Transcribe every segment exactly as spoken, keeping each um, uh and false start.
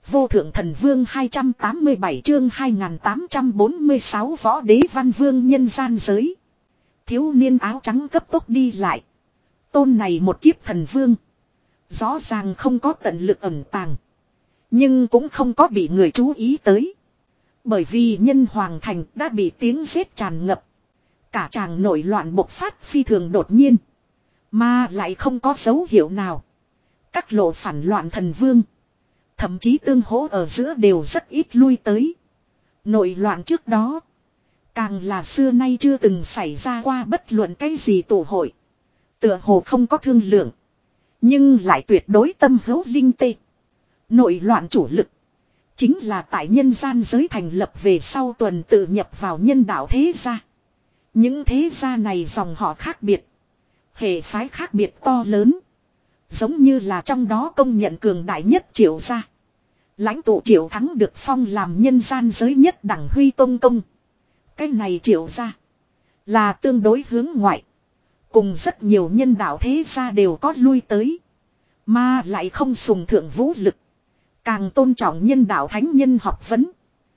Vô thượng thần vương hai trăm tám mươi bảy chương hai nghìn tám trăm bốn mươi sáu võ đế văn vương nhân gian giới. Thiếu niên áo trắng cấp tốc đi lại. Tôn này một kiếp thần vương. Rõ ràng không có tận lực ẩn tàng. Nhưng cũng không có bị người chú ý tới. Bởi vì nhân hoàng thành đã bị tiếng giết tràn ngập. Cả tràng nổi loạn bộc phát phi thường đột nhiên. Mà lại không có dấu hiệu nào. Các lộ phản loạn thần vương. Thậm chí tương hỗ ở giữa đều rất ít lui tới. Nội loạn trước đó. Càng là xưa nay chưa từng xảy ra qua bất luận cái gì tụ hội. Tựa hồ không có thương lượng. Nhưng lại tuyệt đối tâm hữu linh tê. Nội loạn chủ lực. Chính là tại nhân gian giới thành lập về sau tuần tự nhập vào nhân đạo thế gia. Những thế gia này dòng họ khác biệt. Hệ phái khác biệt to lớn. Giống như là trong đó công nhận cường đại nhất Triệu gia. Lãnh tụ Triệu Thắng được phong làm nhân gian giới nhất đẳng huy tôn công. Cái này Triệu gia là tương đối hướng ngoại. Cùng rất nhiều nhân đạo thế gia đều có lui tới. Mà lại không sùng thượng vũ lực. Càng tôn trọng nhân đạo thánh nhân học vấn.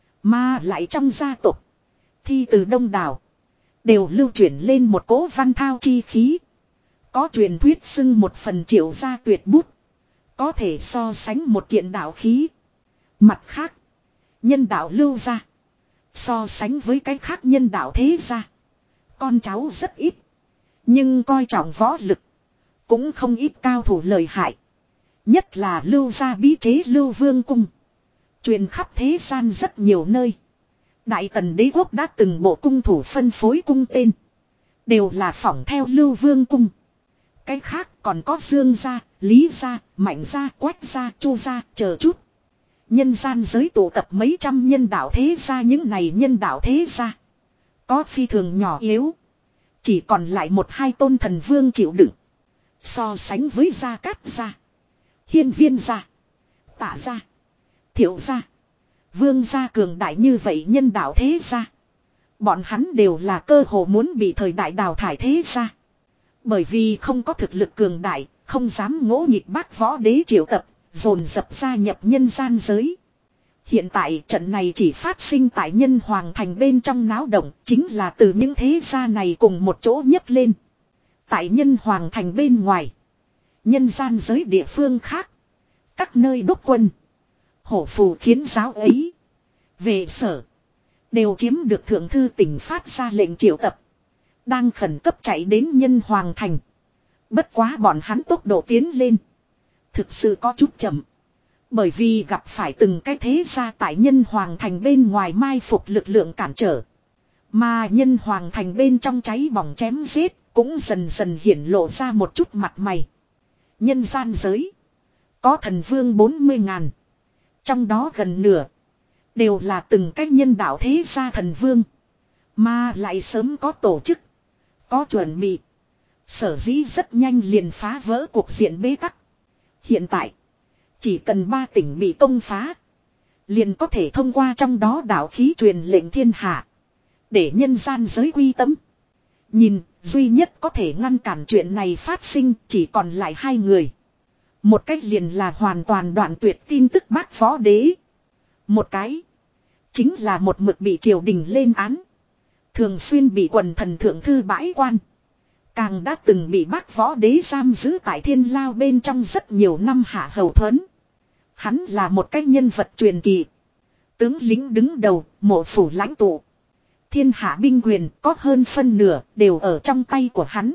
Mà lại trong gia tộc thi từ đông đảo đều lưu chuyển lên một cỗ văn thao chi khí. Có truyền thuyết xưng một phần Triệu gia tuyệt bút. Có thể so sánh một kiện đạo khí. Mặt khác, nhân đạo lưu gia. So sánh với cái khác nhân đạo thế gia. Con cháu rất ít. Nhưng coi trọng võ lực. Cũng không ít cao thủ lợi hại. Nhất là lưu gia bí chế Lưu Vương Cung. Truyền khắp thế gian rất nhiều nơi. Đại Tần đế quốc đã từng bộ cung thủ phân phối cung tên. Đều là phỏng theo Lưu Vương Cung. Cái khác còn có Dương gia, Lý gia, Mạnh gia, Quách gia, Chu gia, chờ chút. Nhân gian giới tụ tập mấy trăm nhân đạo thế gia, những này nhân đạo thế gia. Có phi thường nhỏ yếu. Chỉ còn lại một hai tôn thần vương chịu đựng. So sánh với Gia Cát gia, Hiên Viên gia, Tạ gia, Thiệu gia, Vương gia cường đại như vậy nhân đạo thế gia. Bọn hắn đều là cơ hồ muốn bị thời đại đào thải thế gia. Bởi vì không có thực lực cường đại, không dám ngỗ nghịch bác võ đế triệu tập, dồn dập gia nhập nhân gian giới. Hiện tại trận này chỉ phát sinh tại nhân hoàng thành bên trong náo động, chính là từ những thế gia này cùng một chỗ nhấc lên. Tại nhân hoàng thành bên ngoài, nhân gian giới địa phương khác, các nơi đốc quân, hổ phù khiến giáo ấy, về sở, đều chiếm được thượng thư tỉnh phát ra lệnh triệu tập. Đang khẩn cấp chạy đến nhân hoàng thành. Bất quá bọn hắn tốc độ tiến lên thực sự có chút chậm. Bởi vì gặp phải từng cái thế gia tại nhân hoàng thành bên ngoài mai phục lực lượng cản trở. Mà nhân hoàng thành bên trong cháy bỏng chém giết cũng dần dần hiển lộ ra một chút mặt mày. Nhân gian giới có thần vương bốn mươi ngàn. Trong đó gần nửa đều là từng cái nhân đạo thế gia thần vương. Mà lại sớm có tổ chức, có chuẩn bị. Sở dĩ rất nhanh liền phá vỡ cuộc diện bế tắc. Hiện tại chỉ cần ba tỉnh bị công phá, liền có thể thông qua trong đó đạo khí truyền lệnh thiên hạ, để nhân gian giới quy tâm. Nhìn, duy nhất có thể ngăn cản chuyện này phát sinh chỉ còn lại hai người. Một cách liền là hoàn toàn đoạn tuyệt tin tức bác võ đế. Một cái chính là một mực bị triều đình lên án, thường xuyên bị quần thần thượng thư bãi quan. Càng đã từng bị bác võ đế giam giữ tại thiên lao bên trong rất nhiều năm Hạ Hầu Thuấn. Hắn là một cái nhân vật truyền kỳ. Tướng lính đứng đầu, mộ phủ lãnh tụ. Thiên hạ binh quyền có hơn phân nửa đều ở trong tay của hắn.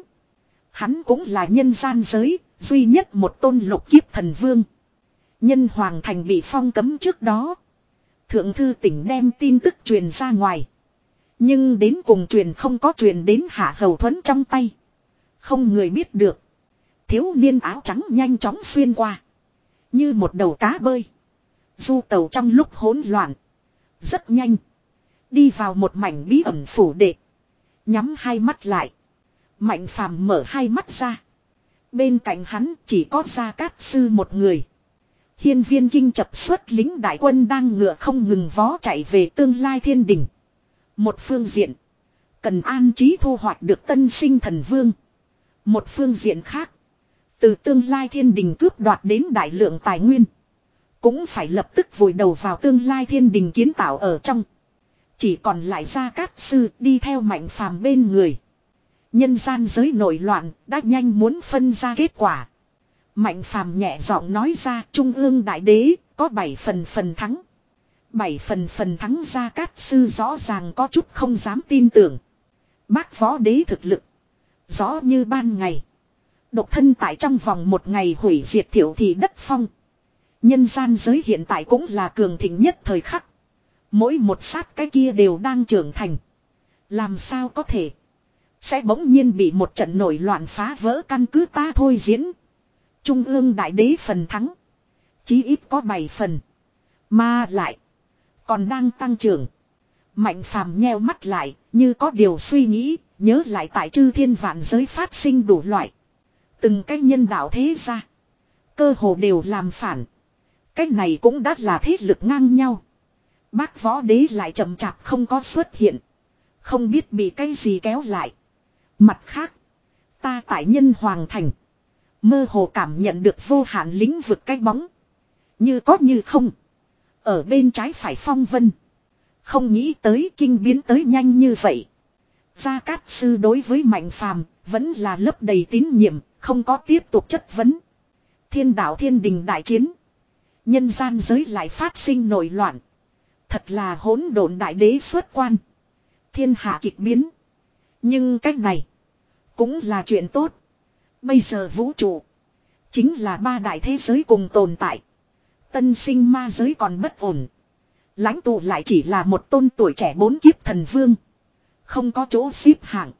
Hắn cũng là nhân gian giới, duy nhất một tôn lục kiếp thần vương. Nhân hoàng thành bị phong cấm trước đó, thượng thư tỉnh đem tin tức truyền ra ngoài. Nhưng đến cùng truyền không có truyền đến Hạ Hầu Thuấn trong tay. Không người biết được. Thiếu niên áo trắng nhanh chóng xuyên qua, như một đầu cá bơi, du tàu trong lúc hỗn loạn. Rất nhanh đi vào một mảnh bí ẩn phủ đệ. Nhắm hai mắt lại, Mạnh Phàm mở hai mắt ra. Bên cạnh hắn chỉ có Gia Cát sư một người. Hiên Viên kinh chập xuất lính đại quân đang ngựa không ngừng vó chạy về tương lai thiên đình. Một phương diện cần an trí thu hoạch được tân sinh thần vương. Một phương diện khác, từ tương lai thiên đình cướp đoạt đến đại lượng tài nguyên, cũng phải lập tức vùi đầu vào tương lai thiên đình kiến tạo ở trong. Chỉ còn lại Gia Cát Sư đi theo Mạnh Phàm bên người. Nhân gian giới nổi loạn đã nhanh muốn phân ra kết quả. Mạnh Phàm nhẹ giọng nói ra, Trung ương đại đế có bảy phần phần thắng. Bảy phần phần thắng. Gia Cát Sư rõ ràng có chút không dám tin tưởng. Bác võ đế thực lực rõ như ban ngày. Độc thân tại trong vòng một ngày hủy diệt Thiệu Thị đất phong. Nhân gian giới hiện tại cũng là cường thịnh nhất thời khắc. Mỗi một sát cái kia đều đang trưởng thành. Làm sao có thể sẽ bỗng nhiên bị một trận nổi loạn phá vỡ căn cứ ta thôi diễn. Trung ương đại đế phần thắng chí ít có bảy phần. Mà lại còn đang tăng trưởng. Mạnh Phàm nheo mắt lại, như có điều suy nghĩ, nhớ lại tại chư thiên vạn giới phát sinh đủ loại. Từng cái nhân đạo thế ra, cơ hồ đều làm phản. Cái này cũng đã là thế lực ngang nhau. Bác võ đế lại chậm chạp không có xuất hiện. Không biết bị cái gì kéo lại. Mặt khác, ta tại nhân hoàng thành, mơ hồ cảm nhận được vô hạn lĩnh vực cái bóng. Như có như không. Ở bên trái phải phong vân. Không nghĩ tới kinh biến tới nhanh như vậy. Gia Cát Sư đối với Mạnh Phàm vẫn là lấp đầy tín nhiệm, không có tiếp tục chất vấn. Thiên đạo thiên đình đại chiến. Nhân gian giới lại phát sinh nổi loạn. Thật là hỗn độn đại đế xuất quan. Thiên hạ kịch biến. Nhưng cách này cũng là chuyện tốt. Bây giờ vũ trụ chính là ba đại thế giới cùng tồn tại. Tân sinh ma giới còn bất ổn. Lãnh tụ lại chỉ là một tôn tuổi trẻ bốn kiếp thần vương. Không có chỗ xếp hạng.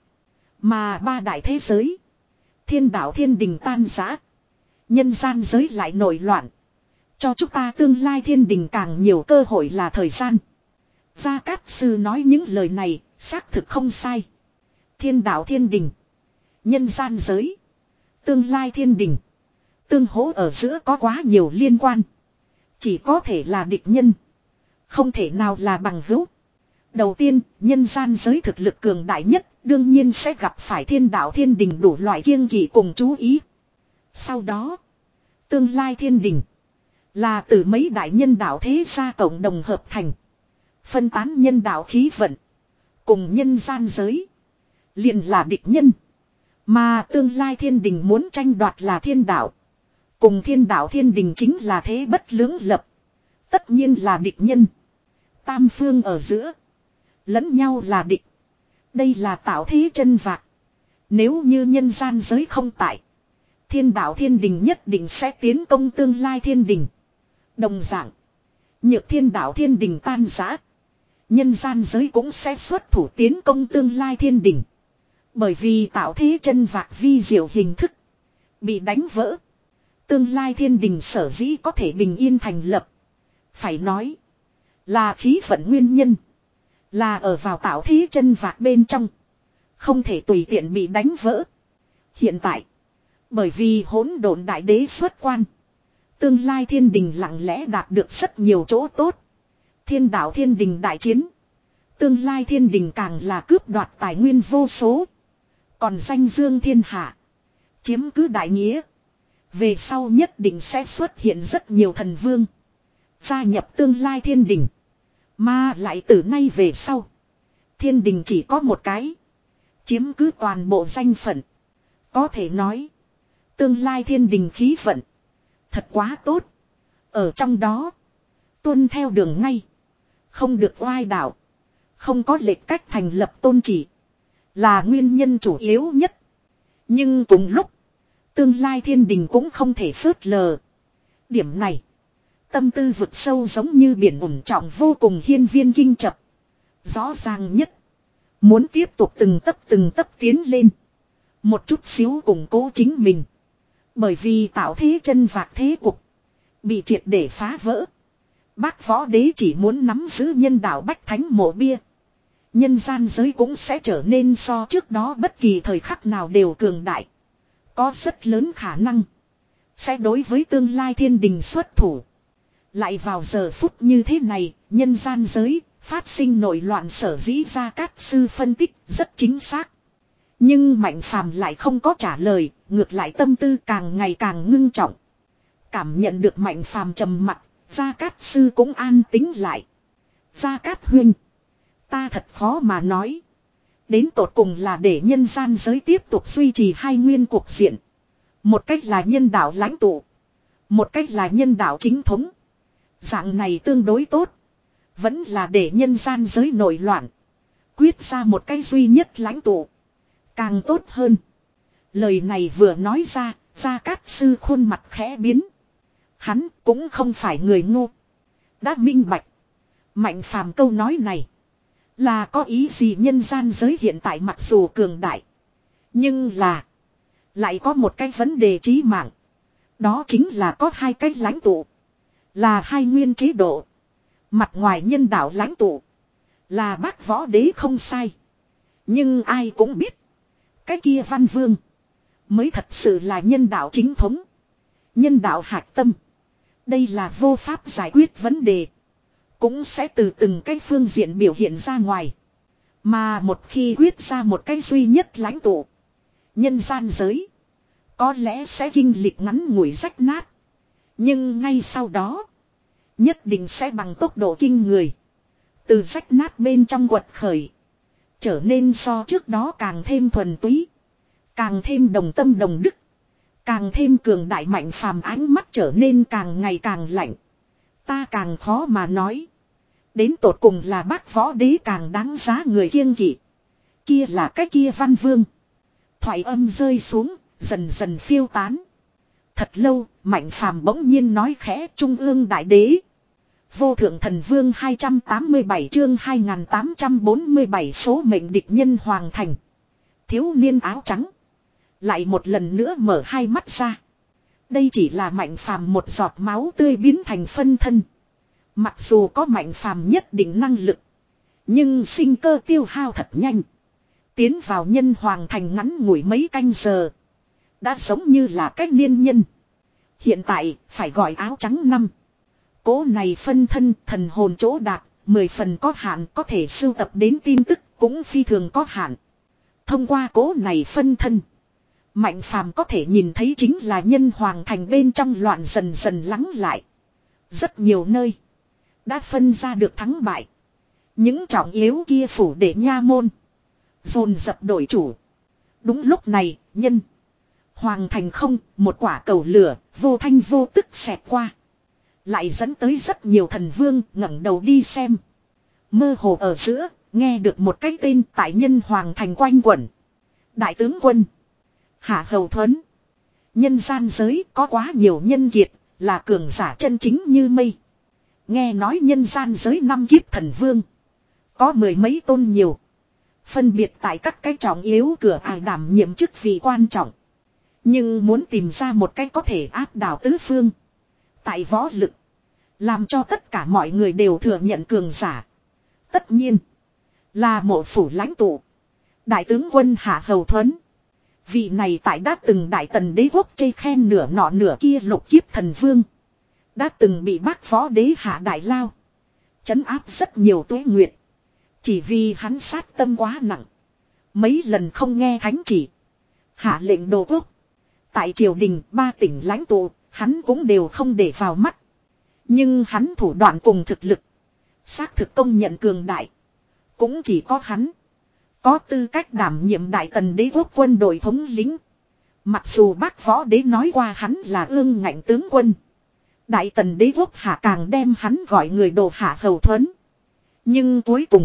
Mà ba đại thế giới, thiên đạo thiên đình tan rã, nhân gian giới lại nổi loạn. Cho chúng ta tương lai thiên đình càng nhiều cơ hội là thời gian. Gia Cát Sư nói những lời này xác thực không sai. Thiên đạo thiên đình, nhân gian giới, tương lai thiên đình, tương hỗ ở giữa có quá nhiều liên quan. Chỉ có thể là địch nhân, không thể nào là bằng hữu. Đầu tiên, nhân gian giới thực lực cường đại nhất, đương nhiên sẽ gặp phải thiên đạo thiên đình đủ loại kiêng kỵ cùng chú ý. Sau đó, tương lai thiên đình là từ mấy đại nhân đạo thế gia cộng đồng hợp thành. Phân tán nhân đạo khí vận. Cùng nhân gian giới liền là địch nhân. Mà tương lai thiên đình muốn tranh đoạt là thiên đạo. Cùng thiên đạo thiên đình chính là thế bất lưỡng lập. Tất nhiên là địch nhân. Tam phương ở giữa lẫn nhau là địch. Đây là tạo thế chân vạc. Nếu như nhân gian giới không tại, thiên đạo thiên đình nhất định sẽ tiến công tương lai thiên đình. Đồng dạng, nhược thiên đạo thiên đình tan rã, nhân gian giới cũng sẽ xuất thủ tiến công tương lai thiên đình. Bởi vì tạo thế chân vạc vi diệu hình thức bị đánh vỡ. Tương lai thiên đình sở dĩ có thể bình yên thành lập, phải nói là khí vận nguyên nhân. Là ở vào tạo thế chân vạc bên trong, không thể tùy tiện bị đánh vỡ. Hiện tại, bởi vì hỗn độn đại đế xuất quan, tương lai thiên đình lặng lẽ đạt được rất nhiều chỗ tốt. Thiên đạo thiên đình đại chiến, tương lai thiên đình càng là cướp đoạt tài nguyên vô số. Còn danh dương thiên hạ, chiếm cứ đại nghĩa. Về sau nhất định sẽ xuất hiện rất nhiều thần vương gia nhập tương lai thiên đình. Mà lại từ nay về sau, thiên đình chỉ có một cái, chiếm cứ toàn bộ danh phận. Có thể nói, tương lai thiên đình khí vận thật quá tốt. Ở trong đó, tuân theo đường ngay, không được oai đạo, không có lệch cách thành lập tôn chỉ, là nguyên nhân chủ yếu nhất. Nhưng cùng lúc, tương lai thiên đình cũng không thể phớt lờ điểm này. Tâm tư vực sâu giống như biển ổn trọng vô cùng hiên viên kinh chập. Rõ ràng nhất, muốn tiếp tục từng tấp từng tấp tiến lên, một chút xíu củng cố chính mình. Bởi vì tạo thế chân vạc thế cục bị triệt để phá vỡ. Bác võ đế chỉ muốn nắm giữ nhân đạo bách thánh mộ bia, nhân gian giới cũng sẽ trở nên so trước đó bất kỳ thời khắc nào đều cường đại. Có rất lớn khả năng sẽ đối với tương lai thiên đình xuất thủ. Lại vào giờ phút như thế này, nhân gian giới phát sinh nổi loạn sở dĩ Gia Cát Sư phân tích rất chính xác. Nhưng Mạnh Phàm lại không có trả lời, ngược lại tâm tư càng ngày càng ngưng trọng. Cảm nhận được Mạnh Phàm trầm mặc, Gia Cát Sư cũng an tính lại. Gia Cát huynh. Ta thật khó mà nói. Đến tột cùng là để nhân gian giới tiếp tục duy trì hai nguyên cuộc diện. Một cách là nhân đạo lãnh tụ. Một cách là nhân đạo chính thống. Dạng này tương đối tốt. Vẫn là để nhân gian giới nổi loạn. Quyết ra một cái duy nhất lãnh tụ. Càng tốt hơn. Lời này vừa nói ra, Gia Cát Sư khuôn mặt khẽ biến. Hắn cũng không phải người ngu. Đã minh bạch. Mạnh phàm câu nói này. Là có ý gì nhân gian giới hiện tại mặc dù cường đại. Nhưng là. Lại có một cái vấn đề chí mạng. Đó chính là có hai cái lãnh tụ. Là hai nguyên chế độ. Mặt ngoài nhân đạo lãnh tụ. Là bác võ đế không sai. Nhưng ai cũng biết. Cái kia văn vương. Mới thật sự là nhân đạo chính thống. Nhân đạo hạch tâm. Đây là vô pháp giải quyết vấn đề. Cũng sẽ từ từng cái phương diện biểu hiện ra ngoài. Mà một khi quyết ra một cái duy nhất lãnh tụ. Nhân gian giới. Có lẽ sẽ kinh lịch ngắn ngủi rách nát. Nhưng ngay sau đó. Nhất định sẽ bằng tốc độ kinh người. Từ rách nát bên trong quật khởi. Trở nên so trước đó càng thêm thuần túy. Càng thêm đồng tâm đồng đức. Càng thêm cường đại mạnh phàm ánh mắt trở nên càng ngày càng lạnh. Ta càng khó mà nói. Đến tột cùng là bác võ đế càng đáng giá người kiêng kỵ. Kia là cái kia văn vương. Thoại âm rơi xuống, dần dần phiêu tán. Thật lâu, mạnh phàm bỗng nhiên nói khẽ trung ương đại đế. Vô thượng thần vương hai trăm tám mươi bảy chương hai nghìn tám trăm bốn mươi bảy số mệnh địch nhân hoàng thành. Thiếu niên áo trắng. Lại một lần nữa mở hai mắt ra. Đây chỉ là mạnh phàm một giọt máu tươi biến thành phân thân. Mặc dù có mạnh phàm nhất định năng lực. Nhưng sinh cơ tiêu hao thật nhanh. Tiến vào nhân hoàng thành ngắn ngủi mấy canh giờ. Đã giống như là cách niên nhân. Hiện tại phải gọi áo trắng năm. Cố này phân thân thần hồn chỗ đạt. Mười phần có hạn có thể sưu tập đến tin tức cũng phi thường có hạn. Thông qua cố này phân thân. Mạnh phàm có thể nhìn thấy chính là nhân hoàng thành bên trong loạn dần dần lắng lại. Rất nhiều nơi. Đã phân ra được thắng bại. Những trọng yếu kia phủ để nha môn. Dồn dập đổi chủ. Đúng lúc này, nhân. Hoàng thành không, một quả cầu lửa, vô thanh vô tức xẹt qua. Lại dẫn tới rất nhiều thần vương ngẩng đầu đi xem. Mơ hồ ở giữa, nghe được một cái tên tại nhân hoàng thành quanh quẩn. Đại tướng quân. Hạ hầu thuấn. Nhân gian giới có quá nhiều nhân kiệt, là cường giả chân chính như mây. Nghe nói nhân gian giới năm kiếp thần vương. Có mười mấy tôn nhiều. Phân biệt tại các cái trọng yếu cửa ải đảm nhiệm chức vị quan trọng. Nhưng muốn tìm ra một cái có thể áp đảo tứ phương. Tại võ lực. Làm cho tất cả mọi người đều thừa nhận cường giả. Tất nhiên. Là mộ phủ lãnh tụ. Đại tướng quân Hạ Hầu Thuấn. Vị này tại đã từng đại tần đế quốc chê khen nửa nọ nửa kia lục kiếp thần vương. Đã từng bị bác võ đế hạ đại lao. Trấn áp rất nhiều tuế nguyệt. Chỉ vì hắn sát tâm quá nặng. Mấy lần không nghe thánh chỉ. Hạ lệnh đồ quốc. Tại triều đình ba tỉnh lãnh tụ. Hắn cũng đều không để vào mắt. Nhưng hắn thủ đoạn cùng thực lực. Xác thực công nhận cường đại. Cũng chỉ có hắn. Có tư cách đảm nhiệm đại tần đế quốc quân đội thống lĩnh. Mặc dù bác võ đế nói qua hắn là ương ngạnh tướng quân. Đại tần đế quốc hạ càng đem hắn gọi người đồ Hạ Hầu Thuấn. Nhưng cuối cùng.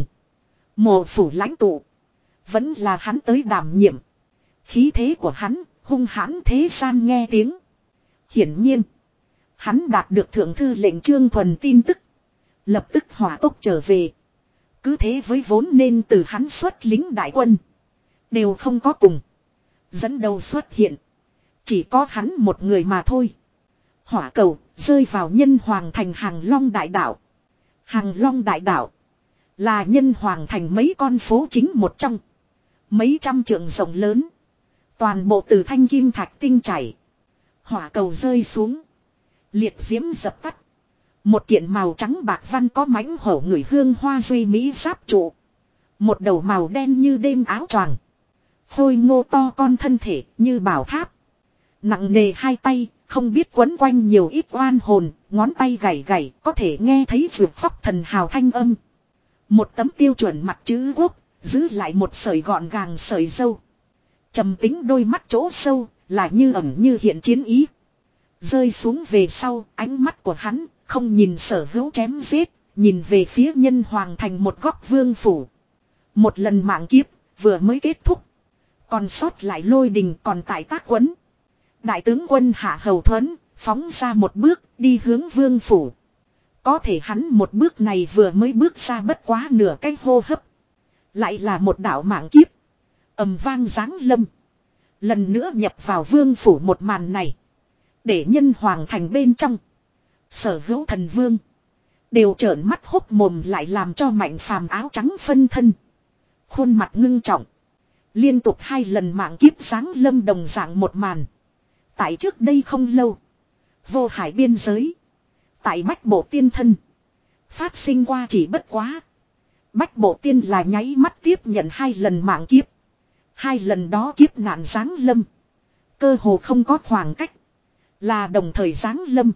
Mộ phủ lãnh tụ. Vẫn là hắn tới đảm nhiệm. Khí thế của hắn hung hãn thế gian nghe tiếng. Hiển nhiên. Hắn đạt được thượng thư lệnh Trương Thuần tin tức. Lập tức hỏa tốc trở về. Cứ thế với vốn nên từ hắn xuất lính đại quân. Đều không có cùng. Dẫn đầu xuất hiện. Chỉ có hắn một người mà thôi. Hỏa cầu rơi vào nhân hoàng thành Hàng Long đại đảo. Hàng Long đại đảo. Là nhân hoàng thành mấy con phố chính một trong. Mấy trăm trượng rộng lớn. Toàn bộ từ thanh kim thạch tinh chảy. Hỏa cầu rơi xuống. Liệt diễm dập tắt. Một kiện màu trắng bạc văn có mãnh hổ người hương hoa duy mỹ giáp trụ. Một đầu màu đen như đêm áo choàng. Khôi ngô to con thân thể như bảo tháp. Nặng nề hai tay, không biết quấn quanh nhiều ít oan hồn, ngón tay gảy gảy, có thể nghe thấy vượt phóc thần hào thanh âm. Một tấm tiêu chuẩn mặt chữ quốc, giữ lại một sợi gọn gàng sợi dâu. Trầm tính đôi mắt chỗ sâu, là như ẩn như hiện chiến ý. Rơi xuống về sau, ánh mắt của hắn, không nhìn sở hữu chém giết, nhìn về phía nhân hoàng thành một góc vương phủ. Một lần mạng kiếp, vừa mới kết thúc. Còn sót lại lôi đình còn tại tác quấn. Đại tướng quân Hạ Hầu Thuấn, phóng ra một bước, đi hướng vương phủ. Có thể hắn một bước này vừa mới bước ra bất quá nửa cái hô hấp. Lại là một đạo mạng kiếp. Ầm vang giáng lâm. Lần nữa nhập vào vương phủ một màn này. Để nhân hoàng thành bên trong. Sở hữu thần vương. Đều trợn mắt hốc mồm lại làm cho Mạnh Phàm áo trắng phân thân. Khuôn mặt ngưng trọng. Liên tục hai lần mạng kiếp giáng lâm đồng dạng một màn. Tại trước đây không lâu. Vô hải biên giới. Tại Bách Bộ Tiên thân. Phát sinh qua chỉ bất quá. Bách Bộ Tiên là nháy mắt tiếp nhận hai lần mạng kiếp. Hai lần đó kiếp nạn giáng lâm. Cơ hồ không có khoảng cách. Là đồng thời giáng lâm.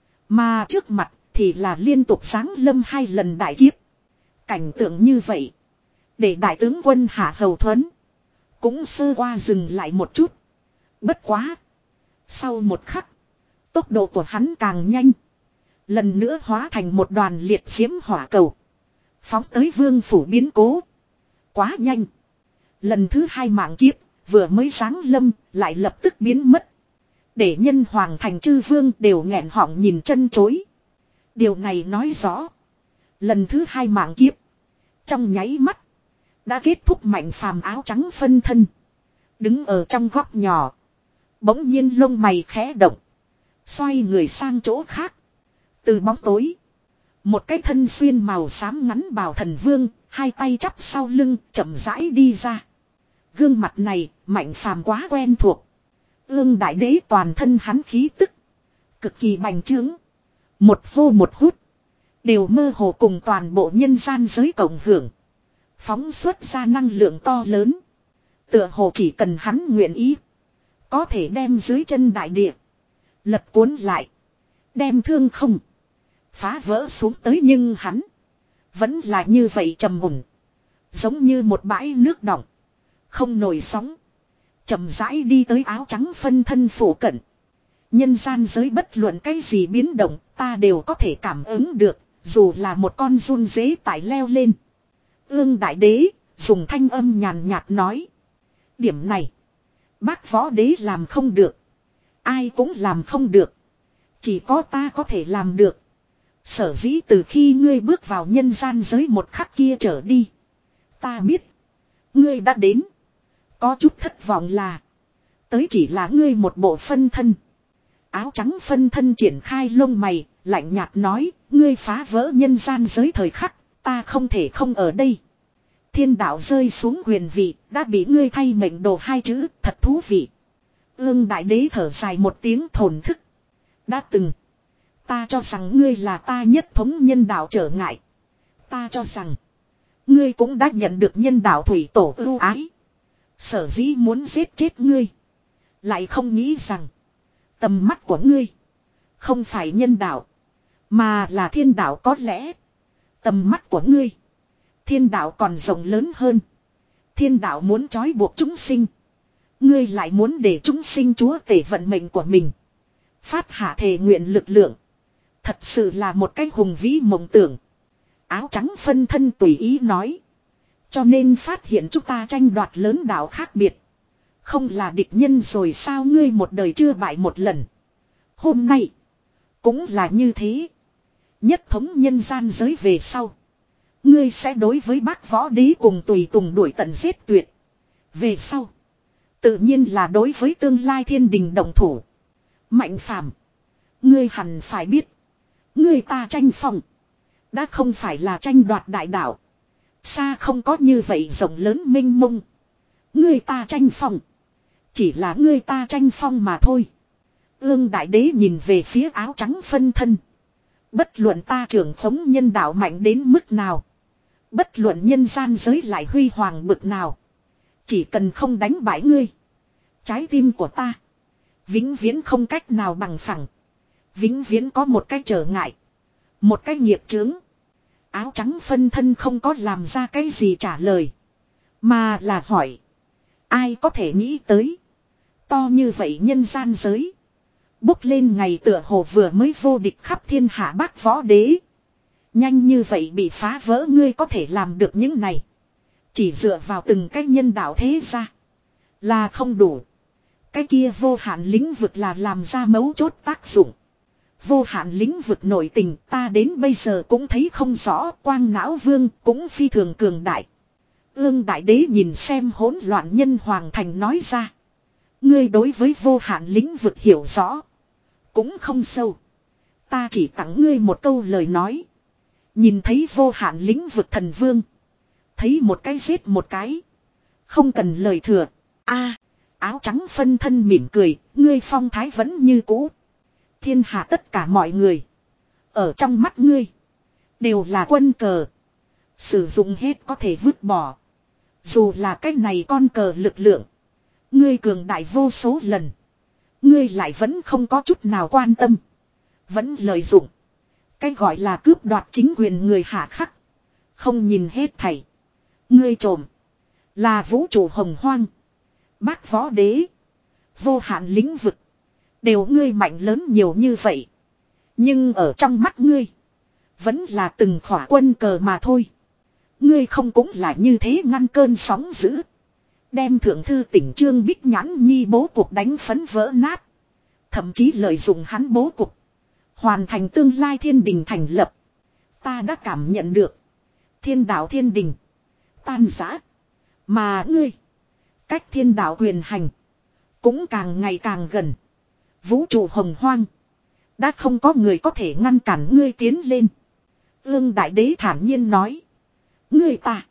Mà trước mặt thì là liên tục giáng lâm hai lần đại kiếp. Cảnh tượng như vậy. Để đại tướng quân Hạ Hầu Thuấn. Cũng sơ qua dừng lại một chút. Bất quá. Sau một khắc. Tốc độ của hắn càng nhanh. Lần nữa hóa thành một đoàn liệt diễm hỏa cầu. Phóng tới vương phủ biến cố. Quá nhanh. Lần thứ hai mạng kiếp. Vừa mới giáng lâm. Lại lập tức biến mất. Để nhân hoàng thành chư vương đều nghẹn họng nhìn chân chối. Điều này nói rõ. Lần thứ hai mạng kiếp. Trong nháy mắt. Đã kết thúc Mạnh Phàm áo trắng phân thân. Đứng ở trong góc nhỏ. Bỗng nhiên lông mày khẽ động. Xoay người sang chỗ khác. Từ bóng tối. Một cái thân xuyên màu xám ngắn bào thần vương. Hai tay chắp sau lưng chậm rãi đi ra. Gương mặt này Mạnh Phàm quá quen thuộc. Ương đại đế toàn thân hắn khí tức. Cực kỳ bành trướng. Một hô một hút. Đều mơ hồ cùng toàn bộ nhân gian giới cộng hưởng. Phóng xuất ra năng lượng to lớn. Tựa hồ chỉ cần hắn nguyện ý. Có thể đem dưới chân đại địa. Lật cuốn lại. Đem thương không. Phá vỡ xuống tới nhưng hắn. Vẫn là như vậy trầm ổn. Giống như một bãi nước đọng. Không nổi sóng. Chậm rãi đi tới áo trắng phân thân phủ cận. Nhân gian giới bất luận cái gì biến động. Ta đều có thể cảm ứng được. Dù là một con run dế tại leo lên. Ương đại đế dùng thanh âm nhàn nhạt nói. Điểm này. Bác võ đế làm không được. Ai cũng làm không được. Chỉ có ta có thể làm được. Sở dĩ từ khi ngươi bước vào nhân gian giới một khắc kia trở đi. Ta biết. Ngươi đã đến. Có chút thất vọng là. Tới chỉ là ngươi một bộ phân thân. Áo trắng phân thân triển khai lông mày. Lạnh nhạt nói. Ngươi phá vỡ nhân gian giới thời khắc. Ta không thể không ở đây. Thiên đạo rơi xuống quyền vị. Đã bị ngươi thay mệnh đồ hai chữ. Thật thú vị. Ương đại đế thở dài một tiếng thổn thức. Đã từng. Ta cho rằng ngươi là ta nhất thống nhân đạo trở ngại. Ta cho rằng. Ngươi cũng đã nhận được nhân đạo thủy tổ ưu ái. Sở dĩ muốn giết chết ngươi. Lại không nghĩ rằng. Tầm mắt của ngươi. Không phải nhân đạo. Mà là thiên đạo có lẽ. Tầm mắt của ngươi. Thiên đạo còn rộng lớn hơn. Thiên đạo muốn trói buộc chúng sinh. Ngươi lại muốn để chúng sinh chúa tể vận mệnh của mình. Phát hạ thề nguyện lực lượng. Thật sự là một cái hùng vĩ mộng tưởng. Áo trắng phân thân tùy ý nói. Cho nên phát hiện chúng ta tranh đoạt lớn đạo khác biệt. Không là địch nhân rồi sao ngươi một đời chưa bại một lần. Hôm nay. Cũng là như thế. Nhất thống nhân gian giới về sau. Ngươi sẽ đối với bác võ đế cùng tùy tùng đuổi tận giết tuyệt. Về sau. Tự nhiên là đối với tương lai thiên đình đồng thủ. Mạnh Phàm, ngươi hẳn phải biết. Ngươi ta tranh phong. Đã không phải là tranh đoạt đại đạo. Xa không có như vậy rộng lớn mênh mông. Ngươi ta tranh phong. Chỉ là ngươi ta tranh phong mà thôi. Ương đại đế nhìn về phía áo trắng phân thân. Bất luận ta trưởng khống nhân đạo mạnh đến mức nào. Bất luận nhân gian giới lại huy hoàng bực nào. Chỉ cần không đánh bại ngươi. Trái tim của ta. Vĩnh viễn không cách nào bằng phẳng. Vĩnh viễn có một cái trở ngại. Một cái nghiệp chướng. Áo trắng phân thân không có làm ra cái gì trả lời. Mà là hỏi. Ai có thể nghĩ tới. To như vậy nhân gian giới. Bốc lên ngày tựa hồ vừa mới vô địch khắp thiên hạ bác võ đế. Nhanh như vậy bị phá vỡ, ngươi có thể làm được những này. Chỉ dựa vào từng cái nhân đạo thế ra. Là không đủ. Cái kia vô hạn lĩnh vực là làm ra mấu chốt tác dụng. Vô hạn lĩnh vực nội tình ta đến bây giờ cũng thấy không rõ. Quang não vương cũng phi thường cường đại. Ương đại đế nhìn xem hỗn loạn nhân hoàng thành nói ra. Ngươi đối với vô hạn lĩnh vực hiểu rõ. Cũng không sâu. Ta chỉ tặng ngươi một câu lời nói. Nhìn thấy vô hạn lĩnh vực thần vương. Thấy một cái giết một cái. Không cần lời thừa. A, áo trắng phân thân mỉm cười. Ngươi phong thái vẫn như cũ. Thiên hạ tất cả mọi người. Ở trong mắt ngươi. Đều là quân cờ. Sử dụng hết có thể vứt bỏ. Dù là cái này con cờ lực lượng. Ngươi cường đại vô số lần. Ngươi lại vẫn không có chút nào quan tâm. Vẫn lợi dụng. Cái gọi là cướp đoạt chính quyền người hạ khắc. Không nhìn hết thảy. Ngươi trộm. Là vũ trụ hồng hoang. Bác võ đế. Vô hạn lĩnh vực. Đều ngươi mạnh lớn nhiều như vậy. Nhưng ở trong mắt ngươi. Vẫn là từng khỏa quân cờ mà thôi. Ngươi không cũng là như thế ngăn cơn sóng dữ. Đem thượng thư tỉnh Trương Bích Nhãn Nhi bố cục đánh phấn vỡ nát. Thậm chí lợi dụng hắn bố cục. Hoàn thành tương lai thiên đình thành lập. Ta đã cảm nhận được. Thiên đạo thiên đình. Tan rã. Mà ngươi. Cách thiên đạo quyền hành. Cũng càng ngày càng gần. Vũ trụ hồng hoang. Đã không có người có thể ngăn cản ngươi tiến lên. Ương đại đế thản nhiên nói. Ngươi ta.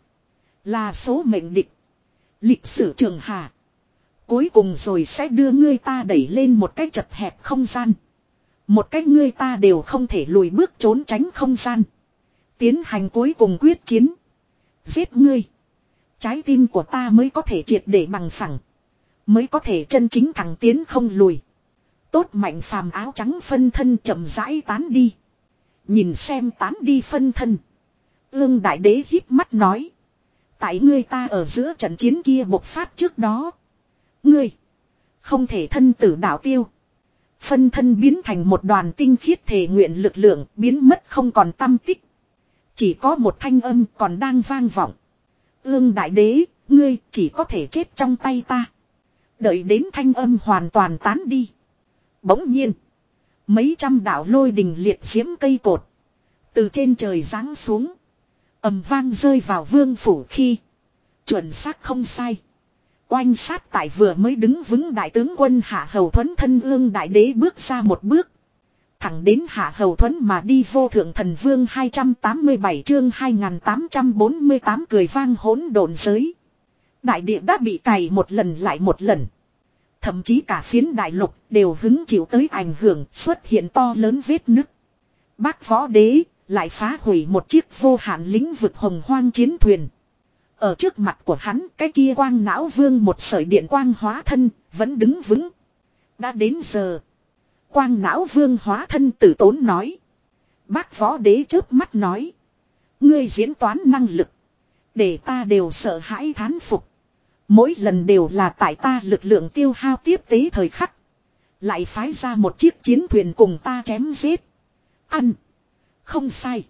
Là số mệnh địch. Lịch sử trường hà. Cuối cùng rồi sẽ đưa ngươi ta đẩy lên một cái chật hẹp không gian. Một cái ngươi ta đều không thể lùi bước trốn tránh không gian. Tiến hành cuối cùng quyết chiến. Giết ngươi. Trái tim của ta mới có thể triệt để bằng phẳng. Mới có thể chân chính thẳng tiến không lùi. Tốt mạnh phàm áo trắng phân thân chậm rãi tán đi. Nhìn xem tán đi phân thân. Ương đại đế híp mắt nói. Tại ngươi ta ở giữa trận chiến kia bộc phát trước đó. Ngươi. Không thể thân tử đạo tiêu. Phân thân biến thành một đoàn tinh khiết thể nguyện lực lượng biến mất không còn tâm tích. Chỉ có một thanh âm còn đang vang vọng. Ương đại đế, ngươi chỉ có thể chết trong tay ta. Đợi đến thanh âm hoàn toàn tán đi. Bỗng nhiên. Mấy trăm đạo lôi đình liệt diễm cây cột. Từ trên trời giáng xuống. Ầm vang rơi vào vương phủ khi. Chuẩn xác không sai. Oanh sát tại vừa mới đứng vững đại tướng quân Hạ Hầu Thuấn thân Ương đại đế bước ra một bước. Thẳng đến Hạ Hầu Thuấn mà đi vô thượng thần vương hai trăm tám mươi bảy chương hai nghìn tám trăm bốn mươi tám cười vang hỗn độn giới. Đại địa đã bị cày một lần lại một lần. Thậm chí cả phiến đại lục đều hứng chịu tới ảnh hưởng xuất hiện to lớn vết nứt. Bác võ đế lại phá hủy một chiếc vô hạn lĩnh vực hồng hoang chiến thuyền. Ở trước mặt của hắn cái kia quang não vương một sợi điện quang hóa thân vẫn đứng vững. Đã đến giờ. Quang não vương hóa thân tử tốn nói. Bác võ đế chớp mắt nói. Ngươi diễn toán năng lực. Để ta đều sợ hãi thán phục. Mỗi lần đều là tại ta lực lượng tiêu hao tiếp tế thời khắc. Lại phái ra một chiếc chiến thuyền cùng ta chém giết. Ăn. Không sai.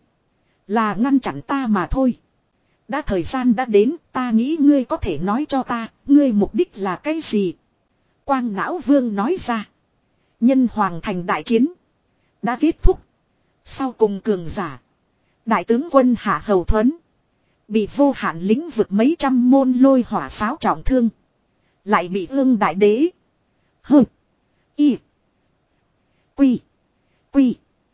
Là ngăn chặn ta mà thôi. Đã thời gian đã đến, ta nghĩ ngươi có thể nói cho ta, ngươi mục đích là cái gì? Quang não vương nói ra. Nhân hoàng thành đại chiến. Đã kết thúc. Sau cùng cường giả. Đại tướng quân Hạ Hầu Thuấn. Bị vô hạn lĩnh vực mấy trăm môn lôi hỏa pháo trọng thương. Lại bị Ương đại đế. Hừ. Y. Quy. Quy.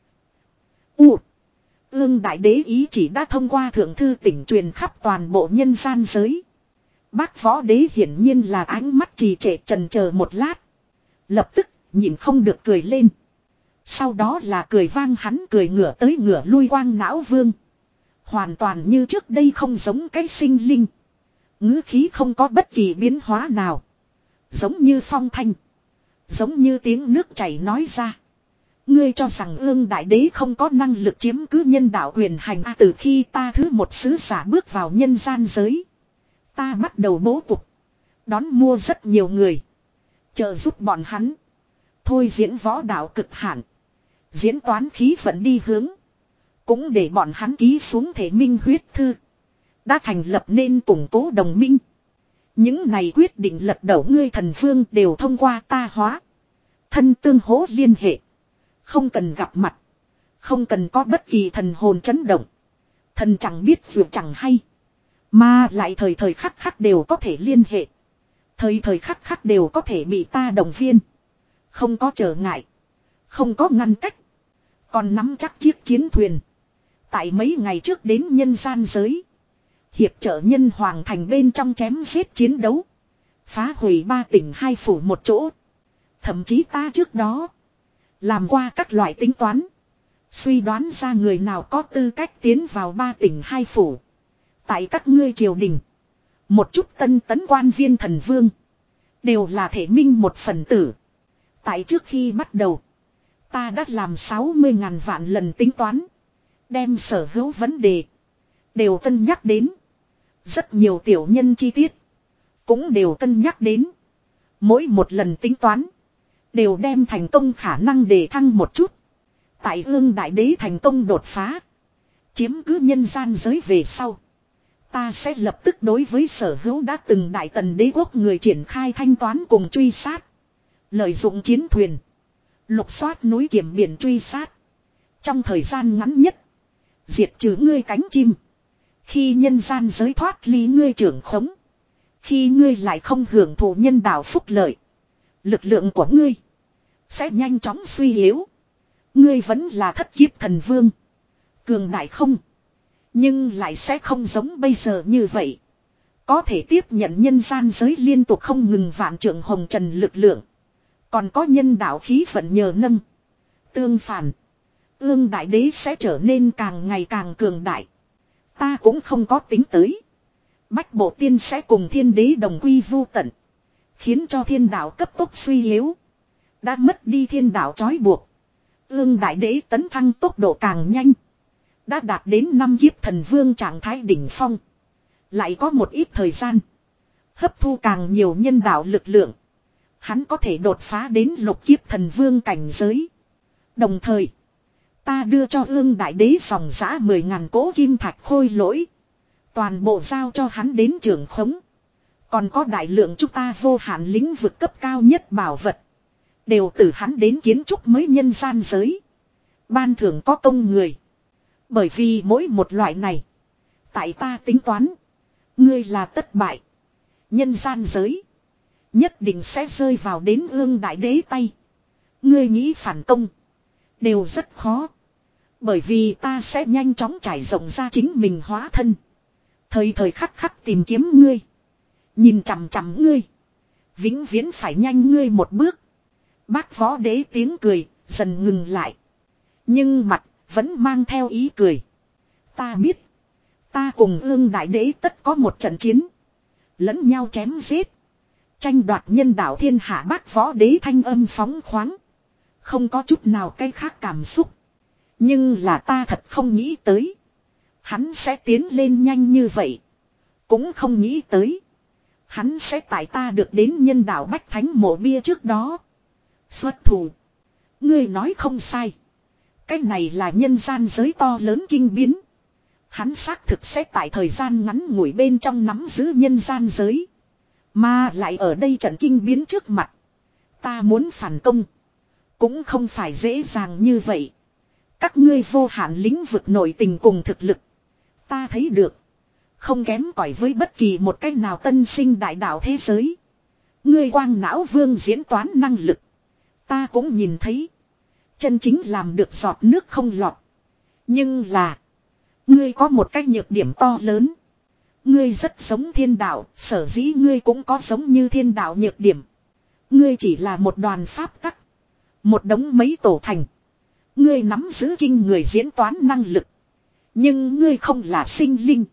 U. Ương đại đế ý chỉ đã thông qua thượng thư tỉnh truyền khắp toàn bộ nhân gian giới. Bác võ đế hiển nhiên là ánh mắt trì trệ trần chờ một lát. Lập tức nhìn không được cười lên. Sau đó là cười vang hắn cười ngửa tới ngửa lui quang não vương. Hoàn toàn như trước đây không giống cái sinh linh. Ngữ khí không có bất kỳ biến hóa nào. Giống như phong thanh. Giống như tiếng nước chảy nói ra. Ngươi cho rằng ương đại đế không có năng lực chiếm cứ nhân đạo quyền hành à, từ khi ta thứ một sứ giả bước vào nhân gian giới. Ta bắt đầu bố cục. Đón mua rất nhiều người. Trợ giúp bọn hắn. Thôi diễn võ đạo cực hạn. Diễn toán khí vận đi hướng. Cũng để bọn hắn ký xuống thể minh huyết thư. Đã thành lập nên củng cố đồng minh. Những này quyết định lật đổ ngươi thần vương đều thông qua ta hóa. Thân tương hỗ liên hệ. Không cần gặp mặt. Không cần có bất kỳ thần hồn chấn động. Thần chẳng biết việc chẳng hay. Mà lại thời thời khắc khắc đều có thể liên hệ. Thời thời khắc khắc đều có thể bị ta động viên. Không có trở ngại. Không có ngăn cách. Còn nắm chắc chiếc chiến thuyền. Tại mấy ngày trước đến nhân gian giới. Hiệp trợ nhân hoàng thành bên trong chém giết chiến đấu. Phá hủy ba tỉnh hai phủ một chỗ. Thậm chí ta trước đó. Làm qua các loại tính toán. Suy đoán ra người nào có tư cách tiến vào ba tỉnh hai phủ. Tại các ngươi triều đình. Một chút tân tấn quan viên thần vương. Đều là thể minh một phần tử. Tại trước khi bắt đầu. Ta đã làm sáu mươi ngàn vạn lần tính toán. Đem sở hữu vấn đề. Đều cân nhắc đến. Rất nhiều tiểu nhân chi tiết. Cũng đều cân nhắc đến. Mỗi một lần tính toán. Đều đem thành công khả năng đề thăng một chút. Tại ương đại đế thành công đột phá. Chiếm cứ nhân gian giới về sau. Ta sẽ lập tức đối với sở hữu đã từng đại tần đế quốc người triển khai thanh toán cùng truy sát. Lợi dụng chiến thuyền. Lục soát núi kiểm biển truy sát. Trong thời gian ngắn nhất. Diệt trừ ngươi cánh chim. Khi nhân gian giới thoát ly ngươi trưởng khống. Khi ngươi lại không hưởng thụ nhân đạo phúc lợi. Lực lượng của ngươi. Sẽ nhanh chóng suy yếu. Ngươi vẫn là thất kiếp thần vương. Cường đại không. Nhưng lại sẽ không giống bây giờ như vậy. Có thể tiếp nhận nhân gian giới liên tục không ngừng vạn trượng hồng trần lực lượng. Còn có nhân đạo khí vận nhờ nâng. Tương phản. Ương đại đế sẽ trở nên càng ngày càng cường đại. Ta cũng không có tính tới. Bách bộ tiên sẽ cùng thiên đế đồng quy vu tận. Khiến cho thiên đạo cấp tốc suy yếu. Đã mất đi thiên đạo trói buộc. Ương đại đế tấn thăng tốc độ càng nhanh. Đã đạt đến năm kiếp thần vương trạng thái đỉnh phong. Lại có một ít thời gian. Hấp thu càng nhiều nhân đạo lực lượng. Hắn có thể đột phá đến lục kiếp thần vương cảnh giới. Đồng thời. Ta đưa cho ương đại đế dòng giã mười ngàn cỗ kim thạch khôi lỗi. Toàn bộ giao cho hắn đến trưởng khống. Còn có đại lượng chúng ta vô hạn lĩnh vực cấp cao nhất bảo vật. Đều từ hắn đến kiến trúc mới nhân gian giới. Ban thưởng có công người. Bởi vì mỗi một loại này. Tại ta tính toán. Ngươi là tất bại. Nhân gian giới. Nhất định sẽ rơi vào đến ương đại đế tay. Ngươi nghĩ phản công. Đều rất khó. Bởi vì ta sẽ nhanh chóng trải rộng ra chính mình hóa thân. Thời thời khắc khắc tìm kiếm ngươi. Nhìn chằm chằm ngươi. Vĩnh viễn phải nhanh ngươi một bước. Bác võ đế tiếng cười. Dần ngừng lại. Nhưng mặt vẫn mang theo ý cười. Ta biết. Ta cùng ương đại đế tất có một trận chiến. Lẫn nhau chém giết. Tranh đoạt nhân đạo thiên hạ bác võ đế thanh âm phóng khoáng. Không có chút nào cái khác cảm xúc. Nhưng là ta thật không nghĩ tới. Hắn sẽ tiến lên nhanh như vậy. Cũng không nghĩ tới. Hắn sẽ tại ta được đến nhân đạo bách thánh mộ bia trước đó. Xuất thủ. Ngươi nói không sai. Cái này là nhân gian giới to lớn kinh biến. Hắn xác thực sẽ tại thời gian ngắn ngủi bên trong nắm giữ nhân gian giới. Mà lại ở đây trận kinh biến trước mặt. Ta muốn phản công. Cũng không phải dễ dàng như vậy. Các ngươi vô hạn lĩnh vực nội tình cùng thực lực. Ta thấy được. Không kém cỏi với bất kỳ một cách nào tân sinh đại đạo thế giới. Ngươi quang não vương diễn toán năng lực. Ta cũng nhìn thấy. Chân chính làm được giọt nước không lọt. Nhưng là. Ngươi có một cái nhược điểm to lớn. Ngươi rất giống thiên đạo. Sở dĩ ngươi cũng có giống như thiên đạo nhược điểm. Ngươi chỉ là một đoàn pháp tắc. Một đống mấy tổ thành. Ngươi nắm giữ kinh người diễn toán năng lực. Nhưng ngươi không là sinh linh.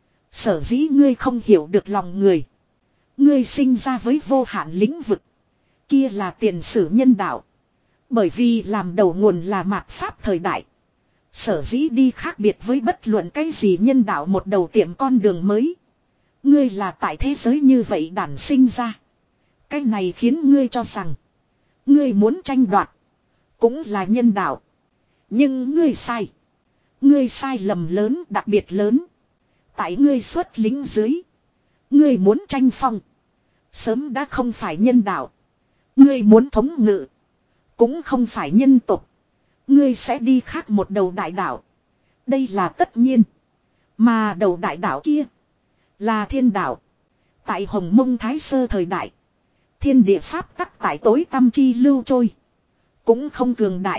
Sở dĩ ngươi không hiểu được lòng người. Ngươi sinh ra với vô hạn lĩnh vực. Kia là tiền sử nhân đạo. Bởi vì làm đầu nguồn là mạt pháp thời đại. Sở dĩ đi khác biệt với bất luận cái gì nhân đạo một đầu tiệm con đường mới. Ngươi là tại thế giới như vậy đản sinh ra. Cái này khiến ngươi cho rằng. Ngươi muốn tranh đoạt. Cũng là nhân đạo. Nhưng ngươi sai. Ngươi sai lầm lớn đặc biệt lớn. Tại ngươi xuất lính dưới. Ngươi muốn tranh phong. Sớm đã không phải nhân đạo. Ngươi muốn thống ngự. Cũng không phải nhân tục. Ngươi sẽ đi khác một đầu đại đạo. Đây là tất nhiên. Mà đầu đại đạo kia. Là thiên đạo. Tại Hồng Mông Thái Sơ thời đại. Thiên địa pháp tắc tại tối tâm chi lưu trôi. Cũng không cường đại.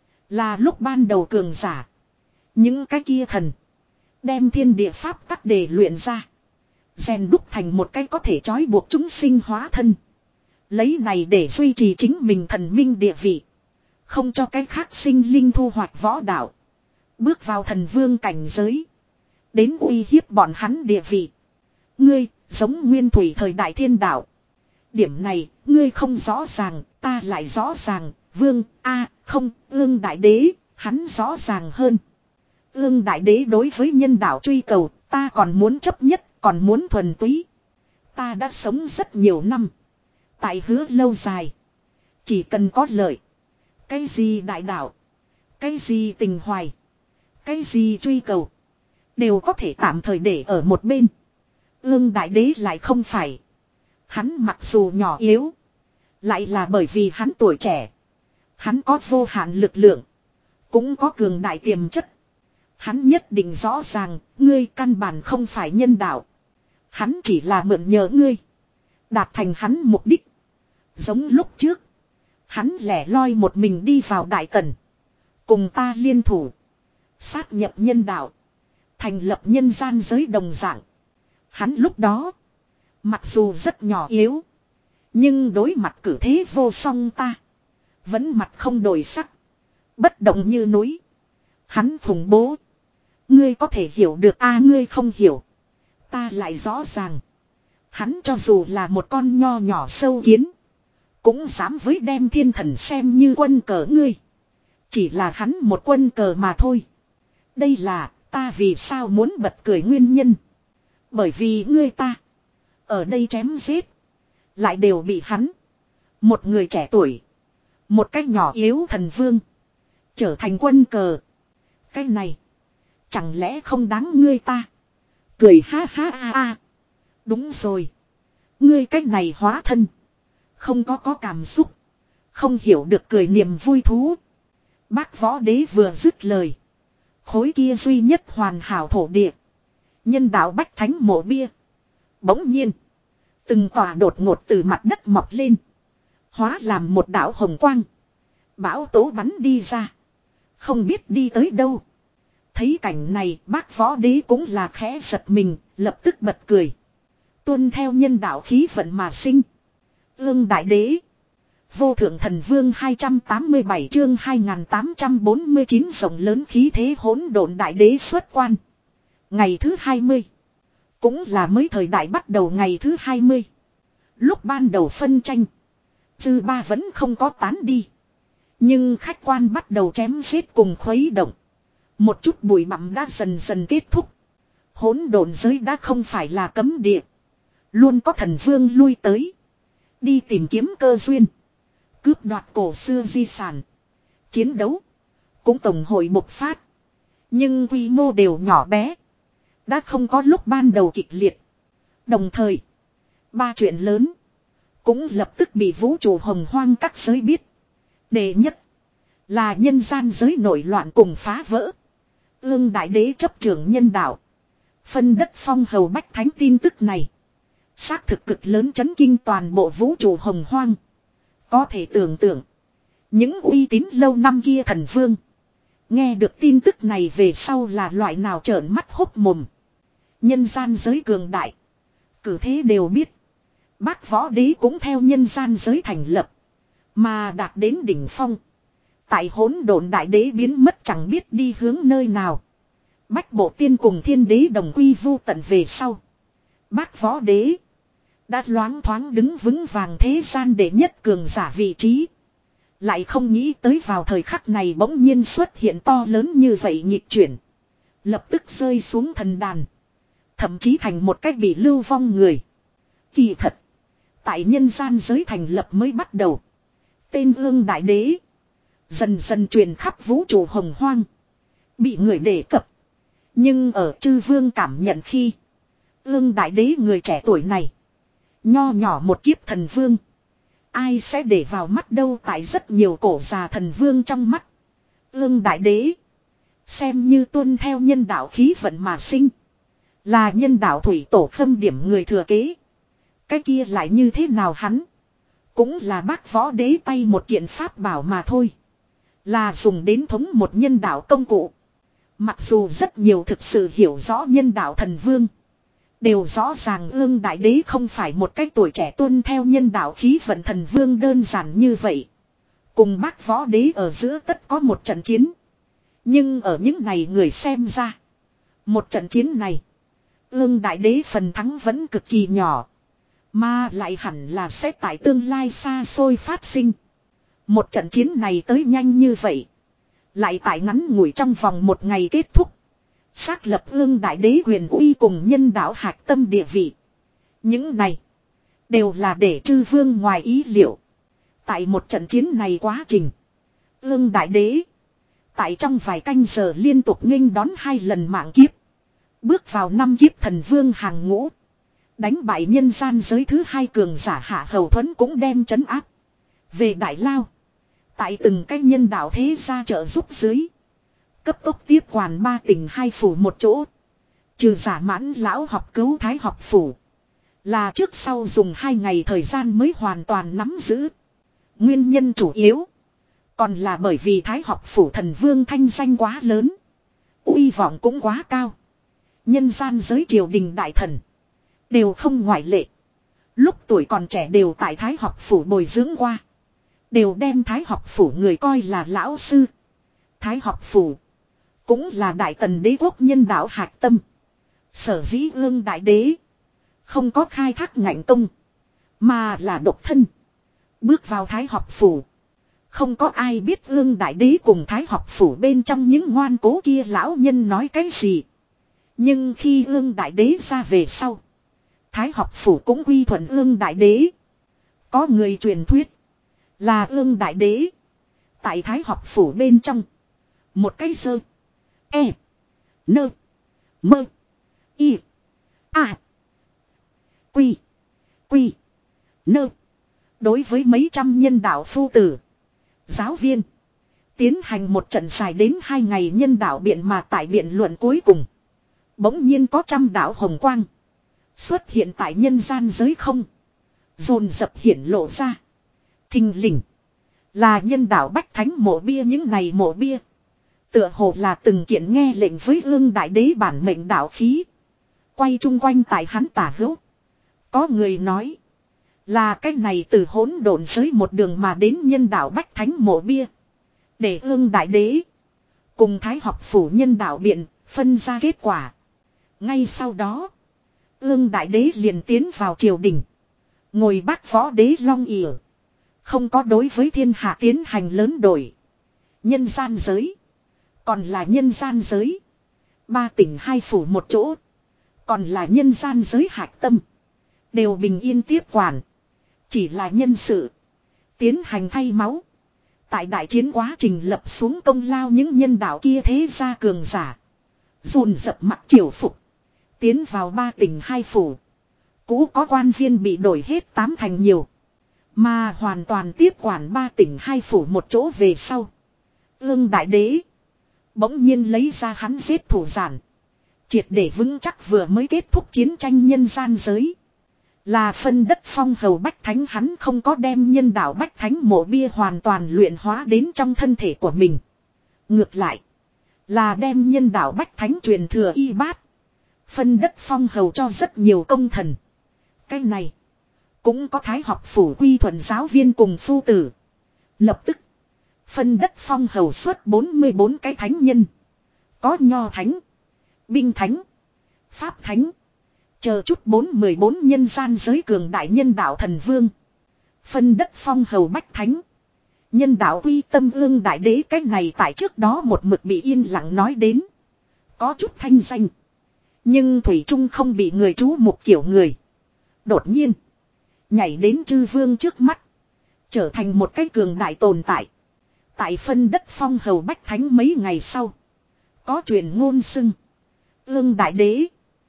Là lúc ban đầu cường giả. Những cái kia thần. Đem thiên địa pháp tắc để luyện ra. Rèn đúc thành một cái có thể trói buộc chúng sinh hóa thân. Lấy này để duy trì chính mình thần minh địa vị. Không cho cái khác sinh linh thu hoạch võ đạo. Bước vào thần vương cảnh giới. Đến uy hiếp bọn hắn địa vị. Ngươi, giống nguyên thủy thời đại thiên đạo. Điểm này, ngươi không rõ ràng, ta lại rõ ràng. Vương, a không, ương đại đế, hắn rõ ràng hơn. Ương đại đế đối với nhân đạo truy cầu, ta còn muốn chấp nhất, còn muốn thuần túy. Ta đã sống rất nhiều năm. Tại hứa lâu dài. Chỉ cần có lợi. Cái gì đại đạo. Cái gì tình hoài. Cái gì truy cầu. Đều có thể tạm thời để ở một bên. Ương đại đế lại không phải. Hắn mặc dù nhỏ yếu. Lại là bởi vì hắn tuổi trẻ. Hắn có vô hạn lực lượng. Cũng có cường đại tiềm chất. Hắn nhất định rõ ràng. Ngươi căn bản không phải nhân đạo. Hắn chỉ là mượn nhờ ngươi. Đạt thành hắn mục đích. Giống lúc trước. Hắn lẻ loi một mình đi vào đại tần. Cùng ta liên thủ. Sát nhập nhân đạo. Thành lập nhân gian giới đồng dạng. Hắn lúc đó. Mặc dù rất nhỏ yếu. Nhưng đối mặt cử thế vô song ta. Vẫn mặt không đổi sắc. Bất động như núi. Hắn khủng bố. Ngươi có thể hiểu được a ngươi không hiểu. Ta lại rõ ràng. Hắn cho dù là một con nho nhỏ sâu kiến. Cũng dám với đem thiên thần xem như quân cờ ngươi. Chỉ là hắn một quân cờ mà thôi. Đây là ta vì sao muốn bật cười nguyên nhân. Bởi vì ngươi ta. Ở đây chém giết. Lại đều bị hắn. Một người trẻ tuổi. Một cách nhỏ yếu thần vương. Trở thành quân cờ. Cái này. Chẳng lẽ không đáng ngươi ta. Cười ha ha a a. Đúng rồi. Ngươi cách này hóa thân. Không có có cảm xúc. Không hiểu được cười niềm vui thú. Bác võ đế vừa dứt lời. Khối kia duy nhất hoàn hảo thổ địa. Nhân đạo bách thánh mộ bia. Bỗng nhiên. Từng tòa đột ngột từ mặt đất mọc lên. Hóa làm một đạo hồng quang. Bão tố bắn đi ra. Không biết đi tới đâu. Thấy cảnh này bác võ đế cũng là khẽ giật mình. Lập tức bật cười. Tuân theo nhân đạo khí vận mà sinh. Ương đại đế. Vô thượng thần vương hai trăm tám mươi bảy chương hai nghìn tám trăm bốn mươi chín rộng lớn khí thế hỗn độn đại đế xuất quan. Ngày thứ hai mươi. Cũng là mới thời đại bắt đầu ngày thứ hai mươi. Lúc ban đầu phân tranh. Dư ba vẫn không có tán đi. Nhưng khách quan bắt đầu chém giết cùng khuấy động. Một chút bụi bặm đã dần dần kết thúc. Hỗn độn giới đã không phải là cấm địa. Luôn có thần vương lui tới. Đi tìm kiếm cơ duyên. Cướp đoạt cổ xưa di sản. Chiến đấu. Cũng tổng hội bộc phát. Nhưng quy mô đều nhỏ bé. Đã không có lúc ban đầu kịch liệt. Đồng thời. Ba chuyện lớn. Cũng lập tức bị vũ trụ hồng hoang các giới biết. Đệ nhất. Là nhân gian giới nổi loạn cùng phá vỡ. Ương đại đế chấp trưởng nhân đạo. Phân đất phong hầu bách thánh tin tức này. Xác thực cực lớn chấn kinh toàn bộ vũ trụ hồng hoang. Có thể tưởng tượng. Những uy tín lâu năm kia thần vương. Nghe được tin tức này về sau là loại nào trợn mắt hốc mồm. Nhân gian giới cường đại. Cử thế đều biết. Bác võ đế cũng theo nhân gian giới thành lập. Mà đạt đến đỉnh phong. Tại hỗn độn đại đế biến mất chẳng biết đi hướng nơi nào. Bách bộ tiên cùng thiên đế đồng quy vu tận về sau. Bác võ đế. Đã loáng thoáng đứng vững vàng thế gian đệ nhất cường giả vị trí. Lại không nghĩ tới vào thời khắc này bỗng nhiên xuất hiện to lớn như vậy nghịch chuyển. Lập tức rơi xuống thần đàn. Thậm chí thành một cách bị lưu vong người. Kỳ thật. Tại nhân gian giới thành lập mới bắt đầu. Tên Ương Đại Đế. Dần dần truyền khắp vũ trụ hồng hoang. Bị người đề cập. Nhưng ở chư vương cảm nhận khi. Ương Đại Đế người trẻ tuổi này. Nho nhỏ một kiếp thần vương. Ai sẽ để vào mắt đâu, tại rất nhiều cổ già thần vương trong mắt. Ương Đại Đế. Xem như tuân theo nhân đạo khí vận mà sinh. Là nhân đạo thủy tổ khâm điểm người thừa kế. Cái kia lại như thế nào hắn. Cũng là bác võ đế tay một kiện pháp bảo mà thôi. Là dùng đến thống một nhân đạo công cụ. Mặc dù rất nhiều thực sự hiểu rõ nhân đạo thần vương. Đều rõ ràng Ương Đại Đế không phải một cái tuổi trẻ tuân theo nhân đạo khí vận thần vương đơn giản như vậy. Cùng bác võ đế ở giữa tất có một trận chiến. Nhưng ở những này người xem ra. Một trận chiến này. Ương Đại Đế phần thắng vẫn cực kỳ nhỏ. Mà lại hẳn là sẽ tại tương lai xa xôi phát sinh. Một trận chiến này tới nhanh như vậy. Lại tại ngắn ngủi trong vòng một ngày kết thúc. Xác lập Ương Đại Đế quyền uy cùng nhân đạo hạch tâm địa vị. Những này. Đều là để chư vương ngoài ý liệu. Tại một trận chiến này quá trình. Ương Đại Đế. Tại trong vài canh giờ liên tục nghênh đón hai lần mạng kiếp. Bước vào năm kiếp thần vương hàng ngũ. Đánh bại nhân gian giới thứ hai cường giả Hạ Hầu Thuấn cũng đem trấn áp. Về Đại Lao. Tại từng cái nhân đạo thế gia trợ giúp dưới. Cấp tốc tiếp quản ba tỉnh hai phủ một chỗ. Trừ giả mãn lão học cứu thái học phủ. Là trước sau dùng hai ngày thời gian mới hoàn toàn nắm giữ. Nguyên nhân chủ yếu. Còn là bởi vì thái học phủ thần vương thanh danh quá lớn. Uy vọng cũng quá cao. Nhân gian giới triều đình đại thần. Đều không ngoại lệ. Lúc tuổi còn trẻ đều tại thái học phủ bồi dưỡng qua. Đều đem thái học phủ người coi là lão sư. Thái học phủ. Cũng là đại tần đế quốc nhân đạo hạch tâm. Sở dĩ Ương Đại Đế. Không có khai thác ngạnh công. Mà là độc thân. Bước vào thái học phủ. Không có ai biết Ương Đại Đế cùng thái học phủ bên trong những ngoan cố kia lão nhân nói cái gì. Nhưng khi Ương Đại Đế ra về sau. Thái học phủ cũng quy thuận Ương Đại Đế. Có người truyền thuyết. Là Ương Đại Đế. Tại thái học phủ bên trong. Một cái sơ. E. Nơ. Mơ. Y. A. Quy. Quy. Nơ. Đối với mấy trăm nhân đạo phu tử. Giáo viên. Tiến hành một trận dài đến hai ngày nhân đạo biện mà tại biện luận cuối cùng. Bỗng nhiên có trăm đạo hồng quang. Xuất hiện tại nhân gian giới không. Dồn dập hiển lộ ra. Thình lình. Là nhân đạo bách thánh mộ bia, những này mộ bia. Tựa hồ là từng kiện nghe lệnh với Ương Đại Đế bản mệnh đạo khí. Quay chung quanh tại hắn tả hữu. Có người nói. Là cái này từ hỗn độn giới một đường mà đến nhân đạo bách thánh mộ bia. Để Ương Đại Đế. Cùng thái học phủ nhân đạo biện. Phân ra kết quả. Ngay sau đó. Ương Đại Đế liền tiến vào triều đình. Ngồi bác võ đế long ỉa. Không có đối với thiên hạ tiến hành lớn đổi. Nhân gian giới. Còn là nhân gian giới. Ba tỉnh hai phủ một chỗ. Còn là nhân gian giới hạch tâm. Đều bình yên tiếp quản. Chỉ là nhân sự. Tiến hành thay máu. Tại đại chiến quá trình lập xuống công lao những nhân đạo kia thế gia cường giả. Dồn dập mặc triều phục. Tiến vào ba tỉnh hai phủ. Cũ có quan viên bị đổi hết tám thành nhiều. Mà hoàn toàn tiếp quản ba tỉnh hai phủ một chỗ về sau. Ương Đại Đế. Bỗng nhiên lấy ra hắn giết thủ giản. Triệt để vững chắc vừa mới kết thúc chiến tranh nhân gian giới. Là phân đất phong hầu bách thánh, hắn không có đem nhân đạo bách thánh mộ bia hoàn toàn luyện hóa đến trong thân thể của mình. Ngược lại. Là đem nhân đạo bách thánh truyền thừa y bát. Phân đất phong hầu cho rất nhiều công thần. Cái này. Cũng có thái học phủ quy thuận giáo viên cùng phu tử. Lập tức. Phân đất phong hầu suốt bốn mươi bốn cái thánh nhân. Có nho thánh. Binh thánh. Pháp thánh. Chờ chút bốn mười bốn nhân gian giới cường đại nhân đạo thần vương. Phân đất phong hầu bách thánh. Nhân đạo quy tâm ương đại đế, cái này tại trước đó một mực bị yên lặng nói đến. Có chút thanh danh. Nhưng thủy trung không bị người chú mục kiểu người. Đột nhiên. Nhảy đến chư vương trước mắt. Trở thành một cái cường đại tồn tại. Tại phân đất phong hầu bách thánh mấy ngày sau. Có truyền ngôn xưng. Ương đại đế.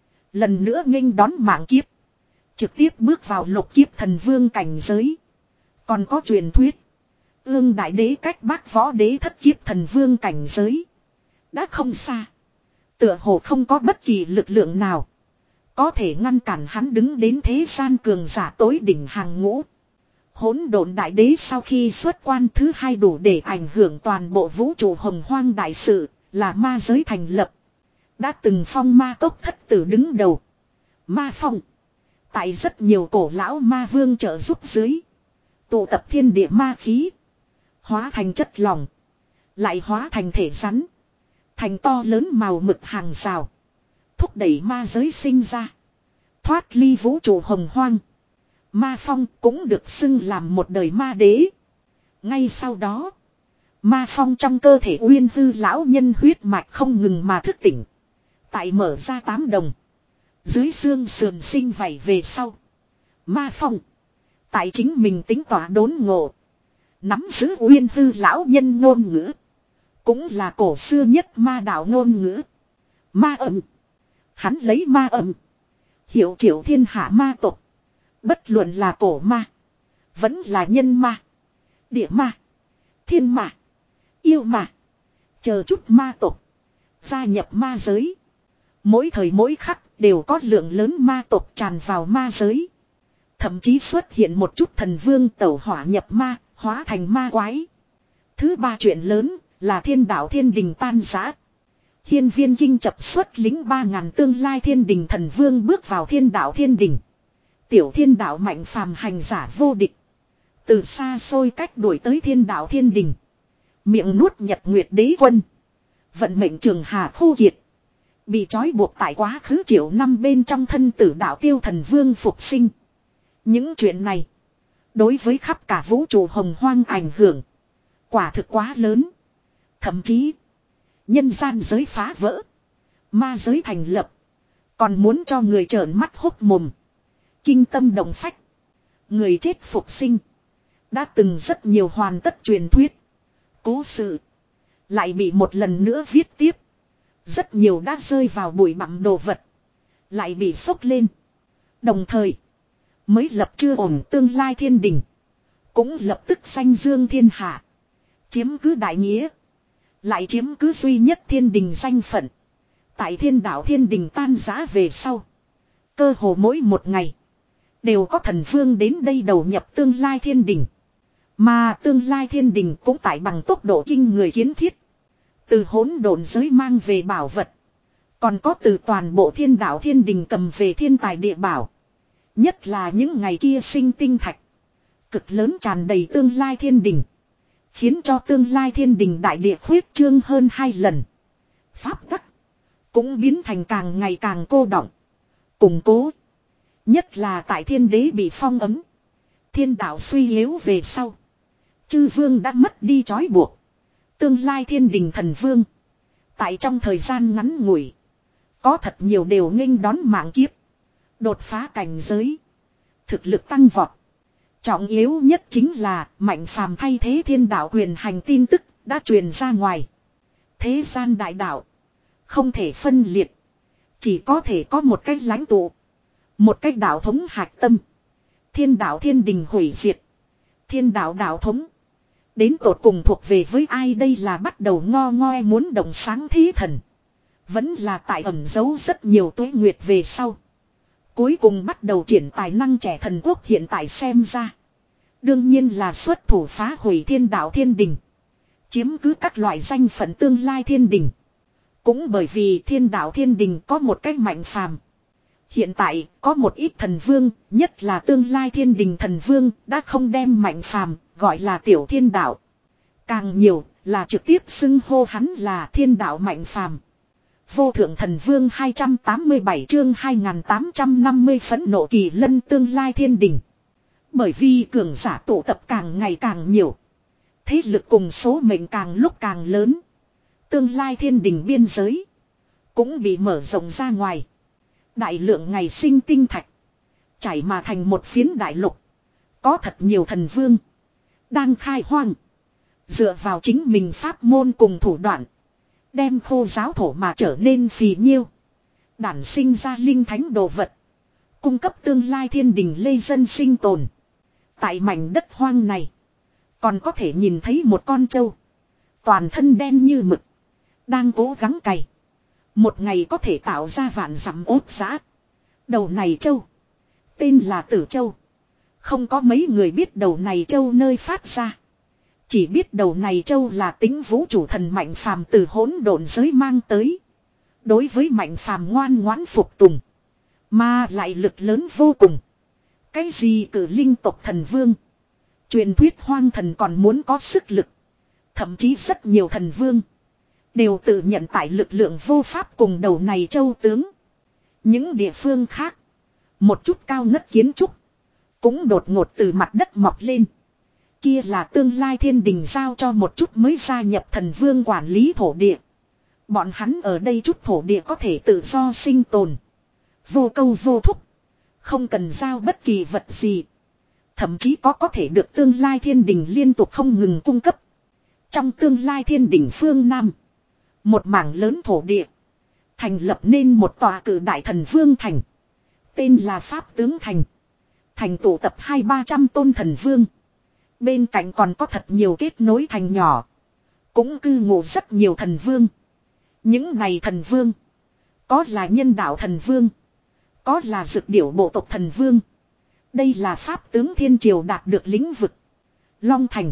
Lần nữa nghênh đón mạng kiếp. Trực tiếp bước vào lục kiếp thần vương cảnh giới. Còn có truyền thuyết. Ương đại đế cách bác võ đế thất kiếp thần vương cảnh giới. Đã không xa. Tựa hồ không có bất kỳ lực lượng nào. Có thể ngăn cản hắn đứng đến thế gian cường giả tối đỉnh hàng ngũ. Hỗn độn đại đế sau khi xuất quan thứ hai đủ để ảnh hưởng toàn bộ vũ trụ hồng hoang đại sự. Là ma giới thành lập. Đã từng phong ma tốc thất tử đứng đầu. Ma phong. Tại rất nhiều cổ lão ma vương trợ giúp dưới. Tụ tập thiên địa ma khí. Hóa thành chất lỏng. Lại hóa thành thể rắn. Thành to lớn màu mực hàng rào. Thúc đẩy ma giới sinh ra. Thoát ly vũ trụ hồng hoang. Ma phong cũng được xưng làm một đời ma đế. Ngay sau đó. Ma phong trong cơ thể uyên hư lão nhân huyết mạch không ngừng mà thức tỉnh. Tại mở ra tám đồng. Dưới xương sườn sinh vảy về sau. Ma phong. Tại chính mình tính tỏa đốn ngộ. Nắm giữ uyên hư lão nhân ngôn ngữ. Cũng là cổ xưa nhất ma đạo ngôn ngữ. Ma ẩm. Hắn lấy ma ẩm. Hiệu triệu thiên hạ ma tộc. Bất luận là cổ ma. Vẫn là nhân ma. Địa ma. Thiên ma. Yêu ma. Chờ chút ma tộc. Gia nhập ma giới. Mỗi thời mỗi khắc đều có lượng lớn ma tộc tràn vào ma giới. Thậm chí xuất hiện một chút thần vương tẩu hỏa nhập ma. Hóa thành ma quái. Thứ ba chuyện lớn là thiên đạo thiên đình tan rã. Hiên viên kinh chập xuất lính ba ngàn tương lai thiên đình thần vương bước vào thiên đạo thiên đình. Tiểu thiên đạo mạnh phàm hành giả vô địch. Từ xa xôi cách đuổi tới thiên đạo thiên đình. Miệng nuốt nhật nguyệt đế quân. Vận mệnh trường hà khô kiệt. Bị trói buộc tại quá khứ triệu năm bên trong thân tử đạo tiêu thần vương phục sinh. Những chuyện này. Đối với khắp cả vũ trụ hồng hoang ảnh hưởng. Quả thực quá lớn. Thậm chí. Nhân gian giới phá vỡ. Ma giới thành lập. Còn muốn cho người trợn mắt hốt mồm. Kinh tâm động phách. Người chết phục sinh. Đã từng rất nhiều hoàn tất truyền thuyết. Cố sự. Lại bị một lần nữa viết tiếp. Rất nhiều đã rơi vào bụi bặm đồ vật. Lại bị sốc lên. Đồng thời. Mới lập chưa ổn tương lai thiên đình. Cũng lập tức danh dương thiên hạ. Chiếm cứ đại nghĩa. Lại chiếm cứ duy nhất thiên đình danh phận. Tại thiên đạo thiên đình tan rã về sau. Cơ hồ mỗi một ngày. Đều có thần vương đến đây đầu nhập tương lai thiên đình. Mà tương lai thiên đình cũng tại bằng tốc độ kinh người kiến thiết. Từ hỗn độn giới mang về bảo vật. Còn có từ toàn bộ thiên đạo thiên đình cầm về thiên tài địa bảo. Nhất là những ngày kia sinh tinh thạch. Cực lớn tràn đầy tương lai thiên đình. Khiến cho tương lai thiên đình đại địa khuyết trương hơn hai lần. Pháp tắc. Cũng biến thành càng ngày càng cô đọng. Củng cố. Nhất là tại thiên đế bị phong ấm. Thiên đạo suy yếu về sau. Chư vương đã mất đi trói buộc. Tương lai thiên đình thần vương. Tại trong thời gian ngắn ngủi. Có thật nhiều đều nghênh đón mạng kiếp. Đột phá cảnh giới. Thực lực tăng vọt. Trọng yếu nhất chính là mạnh phàm thay thế thiên đạo quyền hành tin tức đã truyền ra ngoài. Thế gian đại đạo. Không thể phân liệt. Chỉ có thể có một cách lãnh tụ. Một cách đạo thống hạch tâm. Thiên đạo thiên đình hủy diệt. Thiên đạo đạo thống. Đến tột cùng thuộc về với ai đây là bắt đầu ngo ngoe muốn động sáng thí thần. Vẫn là tại ẩn giấu rất nhiều tuế nguyệt về sau. Cuối cùng bắt đầu triển tài năng trẻ thần quốc hiện tại xem ra. Đương nhiên là xuất thủ phá hủy thiên đạo thiên đình. Chiếm cứ các loại danh phận tương lai thiên đình. Cũng bởi vì thiên đạo thiên đình có một cách mạnh phàm. Hiện tại có một ít thần vương, nhất là tương lai thiên đình thần vương đã không đem mạnh phàm, gọi là tiểu thiên đạo. Càng nhiều là trực tiếp xưng hô hắn là thiên đạo mạnh phàm. Vô thượng thần vương hai trăm tám mươi bảy chương hai nghìn tám trăm năm mươi phẫn nộ kỳ lân tương lai thiên đình. Bởi vì cường giả tụ tập càng ngày càng nhiều. Thế lực cùng số mệnh càng lúc càng lớn. Tương lai thiên đình biên giới cũng bị mở rộng ra ngoài. Đại lượng ngày sinh tinh thạch chảy mà thành một phiến đại lục. Có thật nhiều thần vương đang khai hoang. Dựa vào chính mình pháp môn cùng thủ đoạn. Đem khô giáo thổ mà trở nên phì nhiêu. Đản sinh ra linh thánh đồ vật. Cung cấp tương lai thiên đình lê dân sinh tồn. Tại mảnh đất hoang này. Còn có thể nhìn thấy một con trâu. Toàn thân đen như mực. Đang cố gắng cày. Một ngày có thể tạo ra vạn dặm ốt giã. Đầu này trâu. Tên là Tử Châu. Không có mấy người biết đầu này trâu nơi phát ra. Chỉ biết đầu này trâu là tính vũ trụ thần mạnh phàm từ hỗn độn giới mang tới. Đối với mạnh phàm ngoan ngoãn phục tùng. Mà lại lực lớn vô cùng. Cái gì cử linh tộc thần vương. Truyền thuyết hoang thần còn muốn có sức lực. Thậm chí rất nhiều thần vương. Đều tự nhận tại lực lượng vô pháp cùng đầu này châu tướng. Những địa phương khác. Một chút cao ngất kiến trúc. Cũng đột ngột từ mặt đất mọc lên. Kia là tương lai thiên đình giao cho một chút mới gia nhập thần vương quản lý thổ địa. Bọn hắn ở đây chút thổ địa có thể tự do sinh tồn. Vô câu vô thúc. Không cần giao bất kỳ vật gì. Thậm chí có có thể được tương lai thiên đình liên tục không ngừng cung cấp. Trong tương lai thiên đình phương Nam. Một mảng lớn thổ địa. Thành lập nên một tòa cử đại thần vương thành. Tên là Pháp Tướng Thành. Thành tụ tập hai ba trăm tôn thần vương. Bên cạnh còn có thật nhiều kết nối thành nhỏ. Cũng cư ngụ rất nhiều thần vương. Những này thần vương. Có là nhân đạo thần vương. Có là dược điểu bộ tộc thần vương. Đây là Pháp Tướng Thiên Triều đạt được lĩnh vực. Long Thành.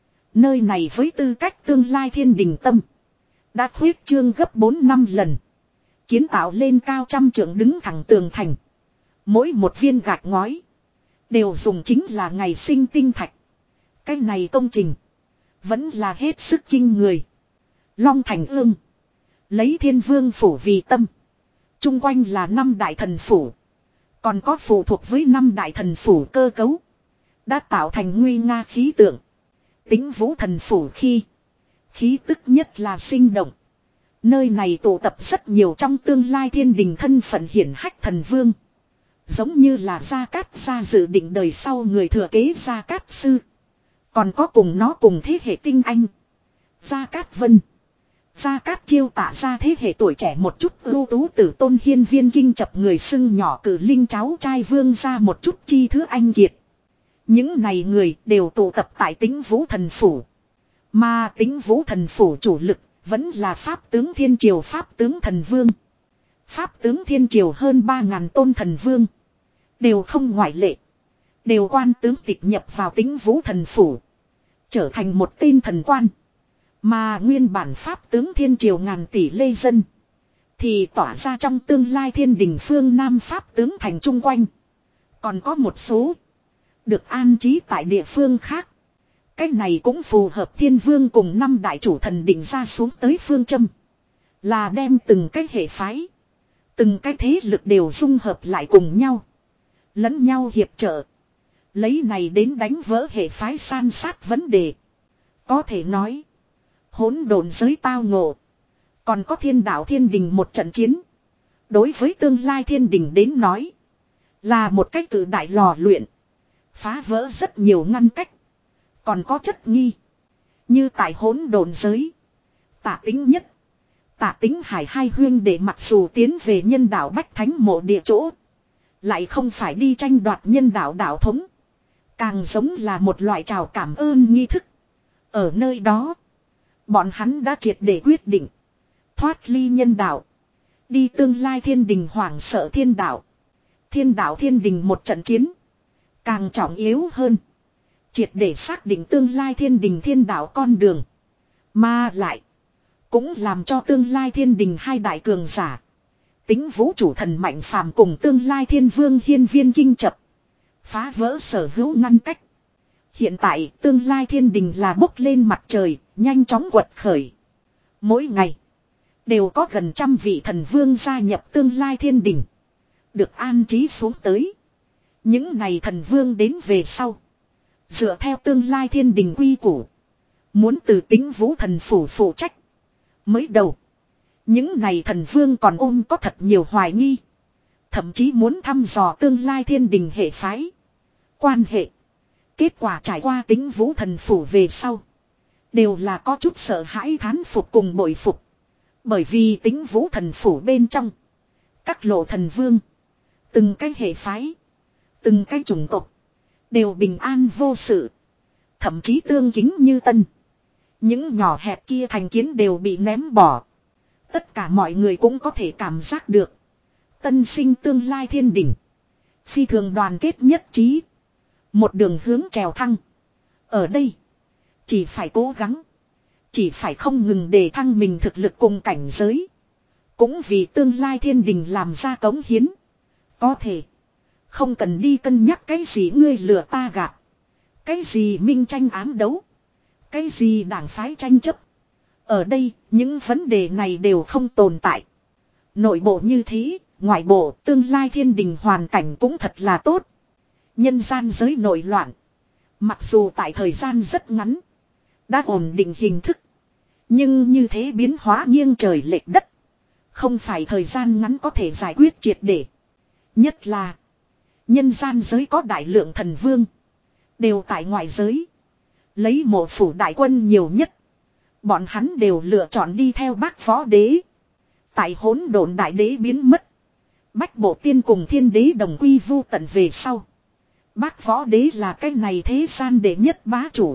Nơi này với tư cách tương lai thiên đình tâm. Đã khuyết trương gấp bốn năm lần. Kiến tạo lên cao trăm trượng đứng thẳng tường thành. Mỗi một viên gạch ngói. Đều dùng chính là ngày sinh tinh thạch. Cái này công trình. Vẫn là hết sức kinh người. Long Thành ương. Lấy thiên vương phủ vì tâm. Trung quanh là năm đại thần phủ. Còn có phụ thuộc với năm đại thần phủ cơ cấu. Đã tạo thành nguy nga khí tượng. Tính vũ thần phủ khi. Khí tức nhất là sinh động. Nơi này tụ tập rất nhiều trong tương lai thiên đình thân phận hiển hách thần vương. Giống như là Gia Cát Gia dự định đời sau người thừa kế Gia Cát Sư. Còn có cùng nó cùng thế hệ tinh anh. Gia Cát Vân. Gia Cát Chiêu tạ ra thế hệ tuổi trẻ một chút ưu tú tử tôn hiên viên kinh chập người xưng nhỏ cử linh cháu trai vương ra một chút chi thứ anh kiệt. Những này người đều tụ tập tại Tính Vũ Thần Phủ. Mà Tính Vũ Thần Phủ chủ lực vẫn là Pháp Tướng Thiên Triều Pháp Tướng Thần Vương. Pháp Tướng Thiên Triều hơn ba ngàn tôn thần vương. Đều không ngoại lệ. Đều quan tướng tịch nhập vào Tính Vũ Thần Phủ. Trở thành một tên thần quan. Mà nguyên bản Pháp Tướng Thiên Triều ngàn tỷ lê dân. Thì tỏa ra trong tương lai thiên đình phương Nam Pháp Tướng Thành chung quanh. Còn có một số. Được an trí tại địa phương khác. Cách này cũng phù hợp thiên vương cùng năm đại chủ thần định ra xuống tới phương châm. Là đem từng cái hệ phái. Từng cái thế lực đều dung hợp lại cùng nhau. Lẫn nhau hiệp trợ. Lấy này đến đánh vỡ hệ phái san sát vấn đề. Có thể nói. Hỗn độn giới tao ngộ. Còn có thiên đạo thiên đình một trận chiến. Đối với tương lai thiên đình đến nói. Là một cách cử đại lò luyện. Phá vỡ rất nhiều ngăn cách. Còn có chất nghi. Như tại hỗn độn giới. Tạ Tính Nhất. Tạ Tính Hải hai huyên để mặc dù tiến về nhân đạo Bách Thánh mộ địa chỗ. Lại không phải đi tranh đoạt nhân đạo đạo thống. Càng giống là một loại chào cảm ơn nghi thức. Ở nơi đó. Bọn hắn đã triệt để quyết định. Thoát ly nhân đạo. Đi tương lai thiên đình hoảng sợ thiên đạo. Thiên đạo thiên đình một trận chiến. Càng trọng yếu hơn. Triệt để xác định tương lai thiên đình thiên đạo con đường. Mà lại. Cũng làm cho tương lai thiên đình hai đại cường giả. Tính vũ chủ thần mạnh phàm cùng tương lai thiên vương hiên viên kinh chập. Phá vỡ sở hữu ngăn cách. Hiện tại tương lai thiên đình là bốc lên mặt trời. Nhanh chóng quật khởi. Mỗi ngày. Đều có gần trăm vị thần vương gia nhập tương lai thiên đình. Được an trí xuống tới. Những này thần vương đến về sau. Dựa theo tương lai thiên đình quy củ. Muốn từ Tĩnh Vũ thần phủ phụ trách. Mới đầu. Những này thần vương còn ôm có thật nhiều hoài nghi. Thậm chí muốn thăm dò tương lai thiên đình hệ phái. Quan hệ. Kết quả trải qua Tĩnh Vũ thần phủ về sau. Đều là có chút sợ hãi thán phục cùng bội phục. Bởi vì Tĩnh Vũ thần phủ bên trong. Các lộ thần vương. Từng cái hệ phái. Từng cái chủng tộc. Đều bình an vô sự. Thậm chí tương kính như tân. Những nhỏ hẹp kia thành kiến đều bị ném bỏ. Tất cả mọi người cũng có thể cảm giác được. Tân sinh tương lai thiên đỉnh. Phi thường đoàn kết nhất trí. Một đường hướng trèo thăng. Ở đây. Chỉ phải cố gắng. Chỉ phải không ngừng đề thăng mình thực lực cùng cảnh giới. Cũng vì tương lai thiên đình làm ra cống hiến. Có thể. Không cần đi cân nhắc cái gì ngươi lừa ta gạt. Cái gì minh tranh ám đấu. Cái gì đảng phái tranh chấp. Ở đây, những vấn đề này đều không tồn tại. Nội bộ như thế, ngoại bộ, tương lai thiên đình hoàn cảnh cũng thật là tốt. Nhân gian giới nội loạn. Mặc dù tại thời gian rất ngắn, đã ổn định hình thức. Nhưng như thế biến hóa nghiêng trời lệch đất. Không phải thời gian ngắn có thể giải quyết triệt để. Nhất là, nhân gian giới có đại lượng thần vương. Đều tại ngoại giới. Lấy mộ phủ đại quân nhiều nhất. Bọn hắn đều lựa chọn đi theo Bác Võ Đế. Tại hỗn độn đại đế biến mất. Bách Bộ Tiên cùng Thiên Đế đồng quy vu tận về sau. Bác Võ Đế là cái này thế gian đệ nhất bá chủ.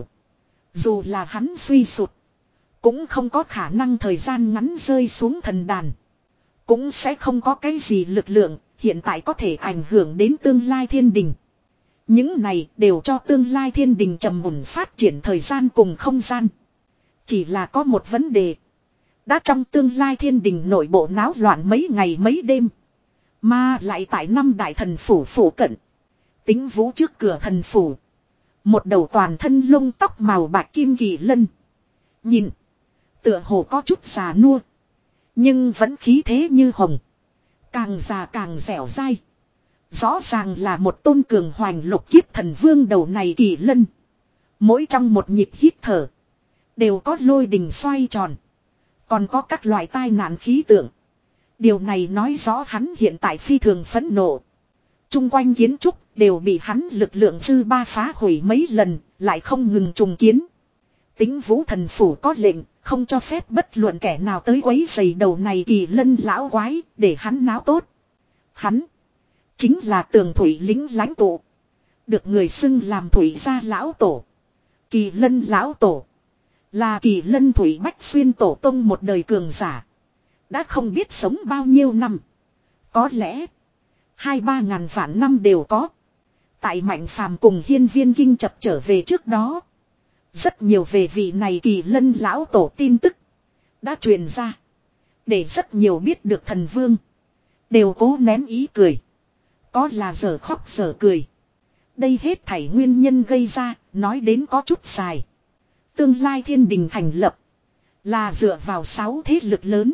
Dù là hắn suy sụt. Cũng không có khả năng thời gian ngắn rơi xuống thần đàn. Cũng sẽ không có cái gì lực lượng hiện tại có thể ảnh hưởng đến tương lai thiên đình. Những này đều cho tương lai thiên đình trầm mùn phát triển thời gian cùng không gian. Chỉ là có một vấn đề. Đã trong tương lai thiên đình nội bộ náo loạn mấy ngày mấy đêm. Mà lại tại năm đại thần phủ phủ cận. Tĩnh Vũ trước cửa thần phủ. Một đầu toàn thân lông tóc màu bạc kim kỳ lân. Nhìn. Tựa hồ có chút già nua. Nhưng vẫn khí thế như hồng. Càng già càng dẻo dai. Rõ ràng là một tôn cường hoành lục kiếp thần vương đầu này kỳ lân. Mỗi trong một nhịp hít thở. Đều có lôi đình xoay tròn. Còn có các loại tai nạn khí tượng. Điều này nói rõ hắn hiện tại phi thường phẫn nộ. Trung quanh kiến trúc đều bị hắn lực lượng dư ba phá hủy mấy lần. Lại không ngừng trùng kiến. Tĩnh Vũ thần phủ có lệnh. Không cho phép bất luận kẻ nào tới quấy rầy đầu này kỳ lân lão quái. Để hắn náo tốt. Hắn. Chính là Tường Thủy lính lãnh tụ. Được người xưng làm Thủy gia lão tổ. Kỳ lân lão tổ. Là Kỳ lân Thủy Bách Xuyên tổ tông một đời cường giả. Đã không biết sống bao nhiêu năm. Có lẽ. Hai ba ngàn vạn năm đều có. Tại Mạnh Phàm cùng Hiên Viên Kinh chập trở về trước đó. Rất nhiều về vị này Kỳ lân lão tổ tin tức. Đã truyền ra. Để rất nhiều biết được thần vương. Đều cố nén ý cười. Có là giờ khóc giờ cười. Đây hết thảy nguyên nhân gây ra, nói đến có chút dài. Tương lai thiên đình thành lập. Là dựa vào sáu thế lực lớn.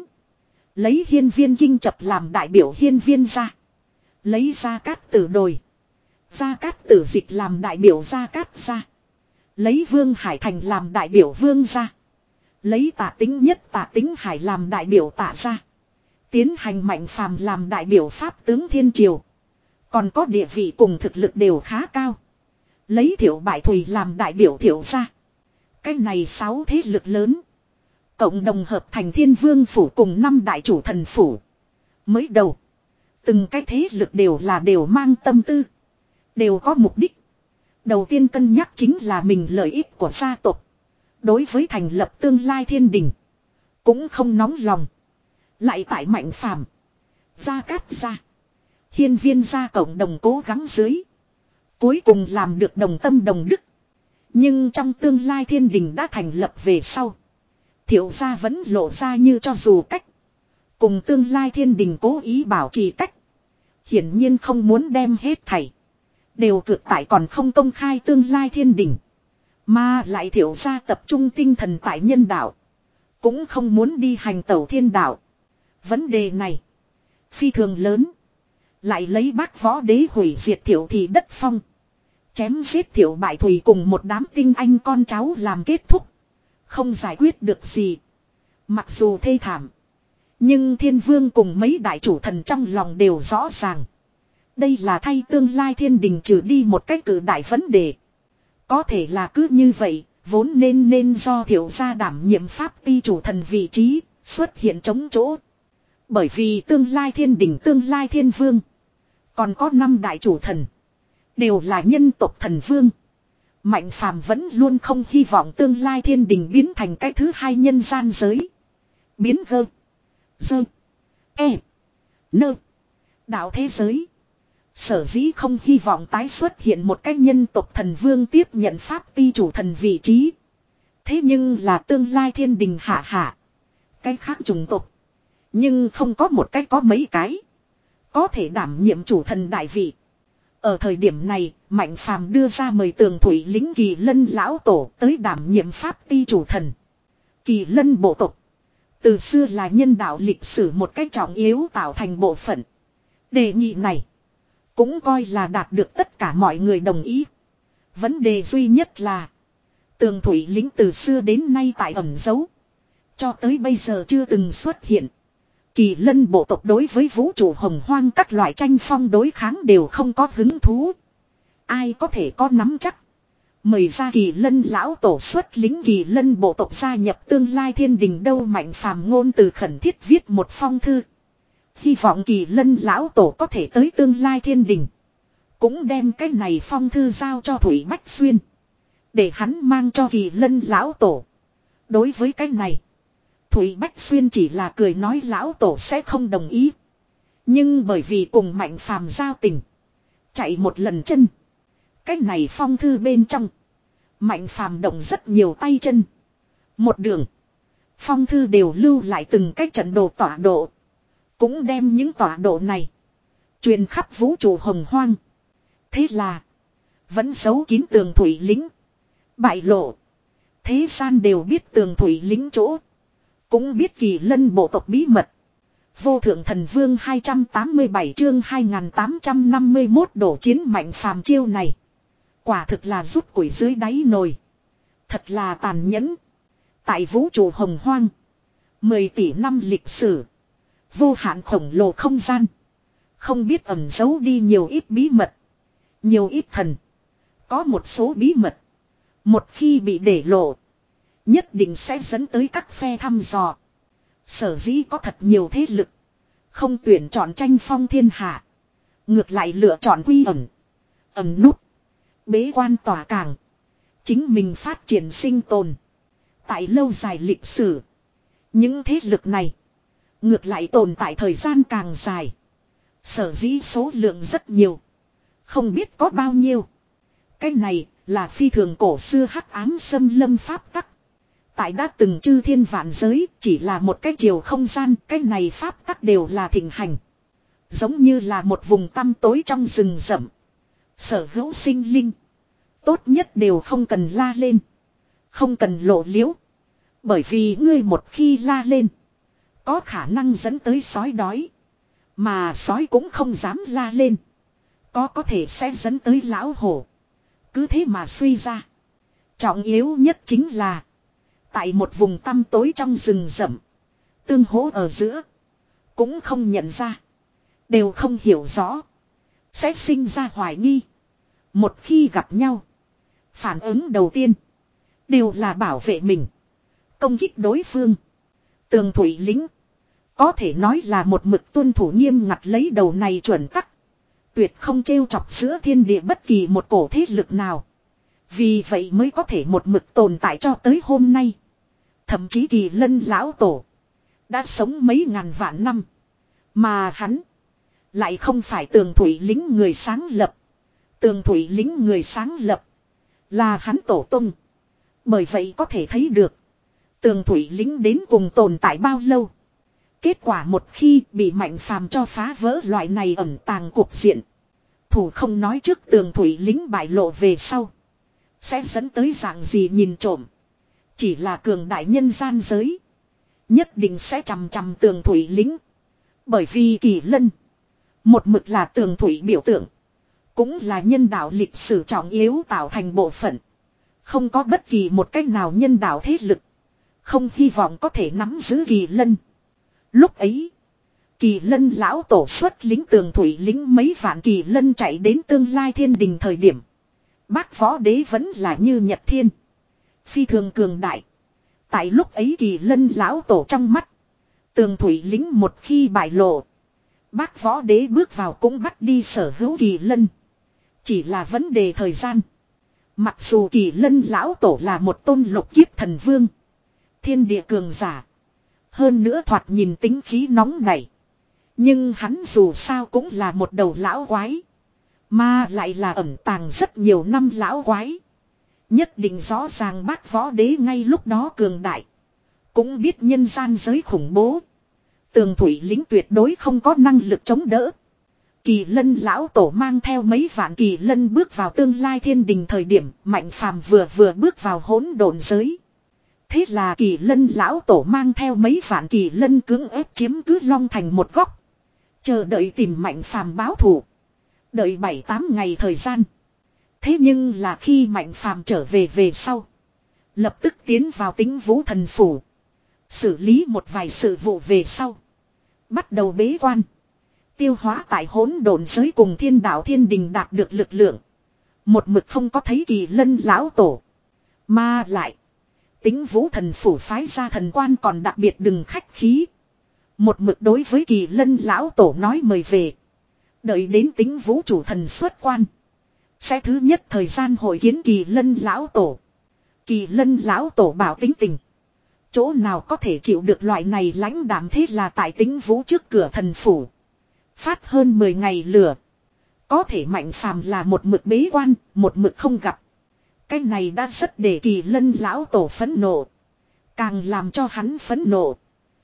Lấy Hiên Viên Kinh chập làm đại biểu hiên viên gia. Lấy Gia Cát Tử đồi. Gia Cát Tử dịch làm đại biểu Gia Cát gia. Lấy Vương Hải Thành làm đại biểu Vương gia. Lấy Tạ Tính Nhất Tạ Tính Hải làm đại biểu Tạ gia. Tiến hành Mạnh Phàm làm đại biểu Pháp tướng Thiên Triều. Còn có địa vị cùng thực lực đều khá cao. Lấy Thiệu Bại Thùy làm đại biểu Thiệu gia. Cái này sáu thế lực lớn. Cộng đồng hợp thành Thiên Vương Phủ cùng năm đại chủ thần phủ. Mới đầu. Từng cái thế lực đều là đều mang tâm tư. Đều có mục đích. Đầu tiên cân nhắc chính là mình lợi ích của gia tộc. Đối với thành lập tương lai thiên đình. Cũng không nóng lòng. Lại tại Mạnh Phàm, Gia Cát gia, Hiên Viên gia cộng đồng cố gắng dưới. Cuối cùng làm được đồng tâm đồng đức. Nhưng trong tương lai thiên đình đã thành lập về sau. Thiệu gia vẫn lộ ra như cho dù cách. Cùng tương lai thiên đình cố ý bảo trì cách. Hiển nhiên không muốn đem hết thảy. Đều cược tại còn không công khai tương lai thiên đình. Mà lại Thiệu gia tập trung tinh thần tại nhân đạo. Cũng không muốn đi hành tẩu thiên đạo. Vấn đề này phi thường lớn. Lại lấy bác võ đế hủy diệt Thiệu Thị đất phong. Chém giết Thiệu Bại Thùy cùng một đám tinh anh con cháu làm kết thúc. Không giải quyết được gì. Mặc dù thê thảm. Nhưng thiên vương cùng mấy đại chủ thần trong lòng đều rõ ràng. Đây là thay tương lai thiên đình trừ đi một cách cử đại vấn đề. Có thể là cứ như vậy, vốn nên nên do Thiệu gia đảm nhiệm pháp ti chủ thần vị trí, xuất hiện trống chỗ. Bởi vì tương lai thiên đình tương lai thiên vương. Còn có năm đại chủ thần. Đều là nhân tộc thần vương. Mạnh phàm vẫn luôn không hy vọng tương lai thiên đình biến thành cái thứ hai nhân gian giới. Biến gơ. Dơ. E. Nơ. Đạo thế giới. Sở dĩ không hy vọng tái xuất hiện một cái nhân tộc thần vương tiếp nhận pháp ti chủ thần vị trí. Thế nhưng là tương lai thiên đình hạ hạ. Cái khác chủng tộc. Nhưng không có một cái có mấy cái. Có thể đảm nhiệm chủ thần đại vị. Ở thời điểm này, Mạnh Phàm đưa ra mời Tường Thủy lính Kỳ Lân lão tổ tới đảm nhiệm pháp ti chủ thần. Kỳ Lân bộ tộc. Từ xưa là nhân đạo lịch sử một cách trọng yếu tạo thành bộ phận. Đề nghị này. Cũng coi là đạt được tất cả mọi người đồng ý. Vấn đề duy nhất là. Tường Thủy lính từ xưa đến nay tại ẩn giấu. Cho tới bây giờ chưa từng xuất hiện. Kỳ Lân bộ tộc đối với vũ trụ hồng hoang các loại tranh phong đối kháng đều không có hứng thú. Ai có thể có nắm chắc. Mời ra Kỳ Lân lão tổ xuất lính Kỳ Lân bộ tộc gia nhập tương lai thiên đình đâu. Mạnh phàm ngôn từ khẩn thiết viết một phong thư. Hy vọng Kỳ Lân lão tổ có thể tới tương lai thiên đình. Cũng đem cái này phong thư giao cho Thủy Bách Xuyên. Để hắn mang cho Kỳ Lân lão tổ. Đối với cái này. Thủy Bách Xuyên chỉ là cười nói lão tổ sẽ không đồng ý. Nhưng bởi vì cùng Mạnh phàm giao tình. Chạy một lần chân. Cái này phong thư bên trong. Mạnh phàm động rất nhiều tay chân. Một đường. Phong thư đều lưu lại từng cái trận đồ tọa độ. Cũng đem những tọa độ này. Truyền khắp vũ trụ hồng hoang. Thế là. Vẫn giấu kín Tường Thủy lính. Bại lộ. Thế gian đều biết Tường Thủy lính chỗ. Cũng biết Kỳ Lân bộ tộc bí mật. Vô thượng thần vương hai trăm tám mươi bảy chương hai nghìn tám trăm năm mươi mốt đổ chiến Mạnh phàm chiêu này. Quả thực là rút củi dưới đáy nồi. Thật là tàn nhẫn. Tại vũ trụ hồng hoang. Mười tỷ năm lịch sử. Vô hạn khổng lồ không gian. Không biết ẩn giấu đi nhiều ít bí mật. Nhiều ít thần. Có một số bí mật. Một khi bị để lộ. Nhất định sẽ dẫn tới các phe thăm dò. Sở dĩ có thật nhiều thế lực. Không tuyển chọn tranh phong thiên hạ. Ngược lại lựa chọn quy ẩn. Ẩn nút. Bế quan tỏa càng. Chính mình phát triển sinh tồn. Tại lâu dài lịch sử. Những thế lực này. Ngược lại tồn tại thời gian càng dài. Sở dĩ số lượng rất nhiều. Không biết có bao nhiêu. Cái này là phi thường cổ xưa hắc ám xâm lâm pháp tắc. Tại đã từng chư thiên vạn giới chỉ là một cái chiều không gian. Cái này pháp tắc đều là thịnh hành. Giống như là một vùng tăm tối trong rừng rậm. Sở hữu sinh linh. Tốt nhất đều không cần la lên. Không cần lộ liễu. Bởi vì ngươi một khi la lên. Có khả năng dẫn tới sói đói. Mà sói cũng không dám la lên. Có có thể sẽ dẫn tới lão hổ. Cứ thế mà suy ra. Trọng yếu nhất chính là. Tại một vùng tăm tối trong rừng rậm. Tương hỗ ở giữa. Cũng không nhận ra. Đều không hiểu rõ. Sẽ sinh ra hoài nghi. Một khi gặp nhau. Phản ứng đầu tiên. Đều là bảo vệ mình. Công kích đối phương. Tường Thủy lính. Có thể nói là một mực tuân thủ nghiêm ngặt lấy đầu này chuẩn tắc. Tuyệt không trêu chọc giữa thiên địa bất kỳ một cổ thế lực nào. Vì vậy mới có thể một mực tồn tại cho tới hôm nay. Thậm chí Kỳ Lân lão tổ. Đã sống mấy ngàn vạn năm. Mà hắn. Lại không phải Tường Thủy lính người sáng lập. Tường Thủy lính người sáng lập. Là hắn tổ tung. Bởi vậy có thể thấy được. Tường Thủy lính đến cùng tồn tại bao lâu. Kết quả một khi bị Mạnh phàm cho phá vỡ loại này ẩn tàng cuộc diện. Thủ không nói trước Tường Thủy lính bại lộ về sau. Sẽ dẫn tới dạng gì nhìn trộm. Chỉ là cường đại nhân gian giới. Nhất định sẽ chằm chằm Tường Thủy lính. Bởi vì Kỳ Lân một mực là tường thủy biểu tượng, cũng là nhân đạo lịch sử trọng yếu tạo thành bộ phận. Không có bất kỳ một cách nào nhân đạo thế lực không hy vọng có thể nắm giữ Kỳ Lân. Lúc ấy, Kỳ Lân lão tổ xuất lính tường thủy lính mấy vạn Kỳ Lân chạy đến tương lai thiên đình thời điểm, Bác Võ Đế vẫn là như Nhật Thiên, phi thường cường đại. Tại lúc ấy Kỳ Lân lão tổ trong mắt, tường thủy lính một khi bại lộ, Bác Võ Đế bước vào cũng bắt đi sở hữu Kỳ Lân. Chỉ là vấn đề thời gian. Mặc dù Kỳ Lân lão tổ là một tôn lục kiếp thần vương, thiên địa cường giả, hơn nữa thoạt nhìn tính khí nóng này, nhưng hắn dù sao cũng là một đầu lão quái, mà lại là ẩn tàng rất nhiều năm lão quái. Nhất định rõ ràng Bác Võ Đế ngay lúc đó cường đại, cũng biết nhân gian giới khủng bố, tường thủy lính tuyệt đối không có năng lực chống đỡ. Kỳ Lân lão tổ mang theo mấy vạn Kỳ Lân bước vào tương lai thiên đình thời điểm, Mạnh Phàm vừa vừa bước vào hỗn độn giới. Thế là Kỳ Lân lão tổ mang theo mấy vạn Kỳ Lân cưỡng ép chiếm cứ Long Thành một góc, chờ đợi tìm Mạnh Phàm báo thù. Đợi bảy tám ngày thời gian. Thế nhưng là khi Mạnh Phàm trở về về sau, lập tức tiến vào Tĩnh Vũ Thần Phủ, xử lý một vài sự vụ về sau, bắt đầu bế quan, tiêu hóa tại hỗn độn giới cùng thiên đạo thiên đình đạt được lực lượng. Một mực không có thấy Kỳ Lân lão tổ. Mà lại, Tĩnh Vũ Thần Phủ phái ra thần quan còn đặc biệt đừng khách khí, một mực đối với Kỳ Lân lão tổ nói mời về. Đợi đến Tĩnh Vũ chủ thần xuất quan, sẽ thứ nhất thời gian hội kiến Kỳ Lân lão tổ. Kỳ Lân lão tổ bảo tính tình, chỗ nào có thể chịu được loại này lãnh đạm. Thế là tại Tĩnh Vũ trước cửa thần phủ phát hơn mười ngày lửa. Có thể Mạnh Phàm là một mực bế quan, một mực không gặp. Cái này đã rất để Kỳ Lân lão tổ phẫn nộ. Càng làm cho hắn phẫn nộ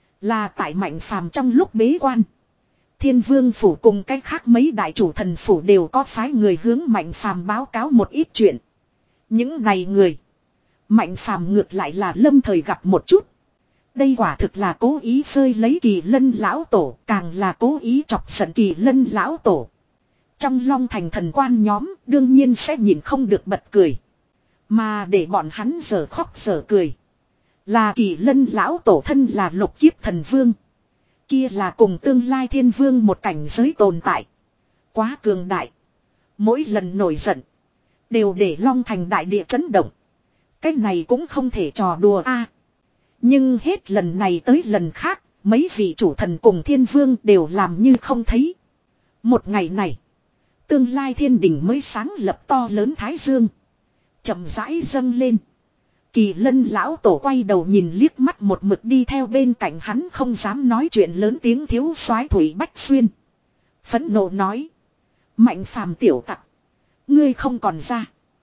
là tại Mạnh Phàm trong lúc bế quan, Thiên Vương phủ cùng cách khác mấy đại chủ thần phủ đều có phái người hướng Mạnh Phàm báo cáo một ít chuyện. Những này người, Mạnh Phàm ngược lại là lâm thời gặp một chút. Đây quả thực là cố ý phơi lấy Kỳ Lân lão tổ, càng là cố ý chọc giận Kỳ Lân lão tổ. Trong Long Thành thần quan nhóm đương nhiên sẽ nhìn không được bật cười, mà để bọn hắn giờ khóc giờ cười là Kỳ Lân lão tổ thân là lục kiếp thần vương, kia là cùng tương lai thiên vương một cảnh giới tồn tại, quá cường đại. Mỗi lần nổi giận đều để Long Thành đại địa chấn động. Cái này cũng không thể trò đùa a. Nhưng hết lần này tới lần khác, mấy vị chủ thần cùng thiên vương đều làm như không thấy. Một ngày này, tương lai thiên đình mới sáng lập to lớn thái dương, chậm rãi dâng lên. Kỳ Lân lão tổ quay đầu nhìn liếc mắt một mực đi theo bên cạnh hắn không dám nói chuyện lớn tiếng thiếu soái Thủy Bách Xuyên, phẫn nộ nói: Mạnh Phàm tiểu tặc, ngươi không còn ra,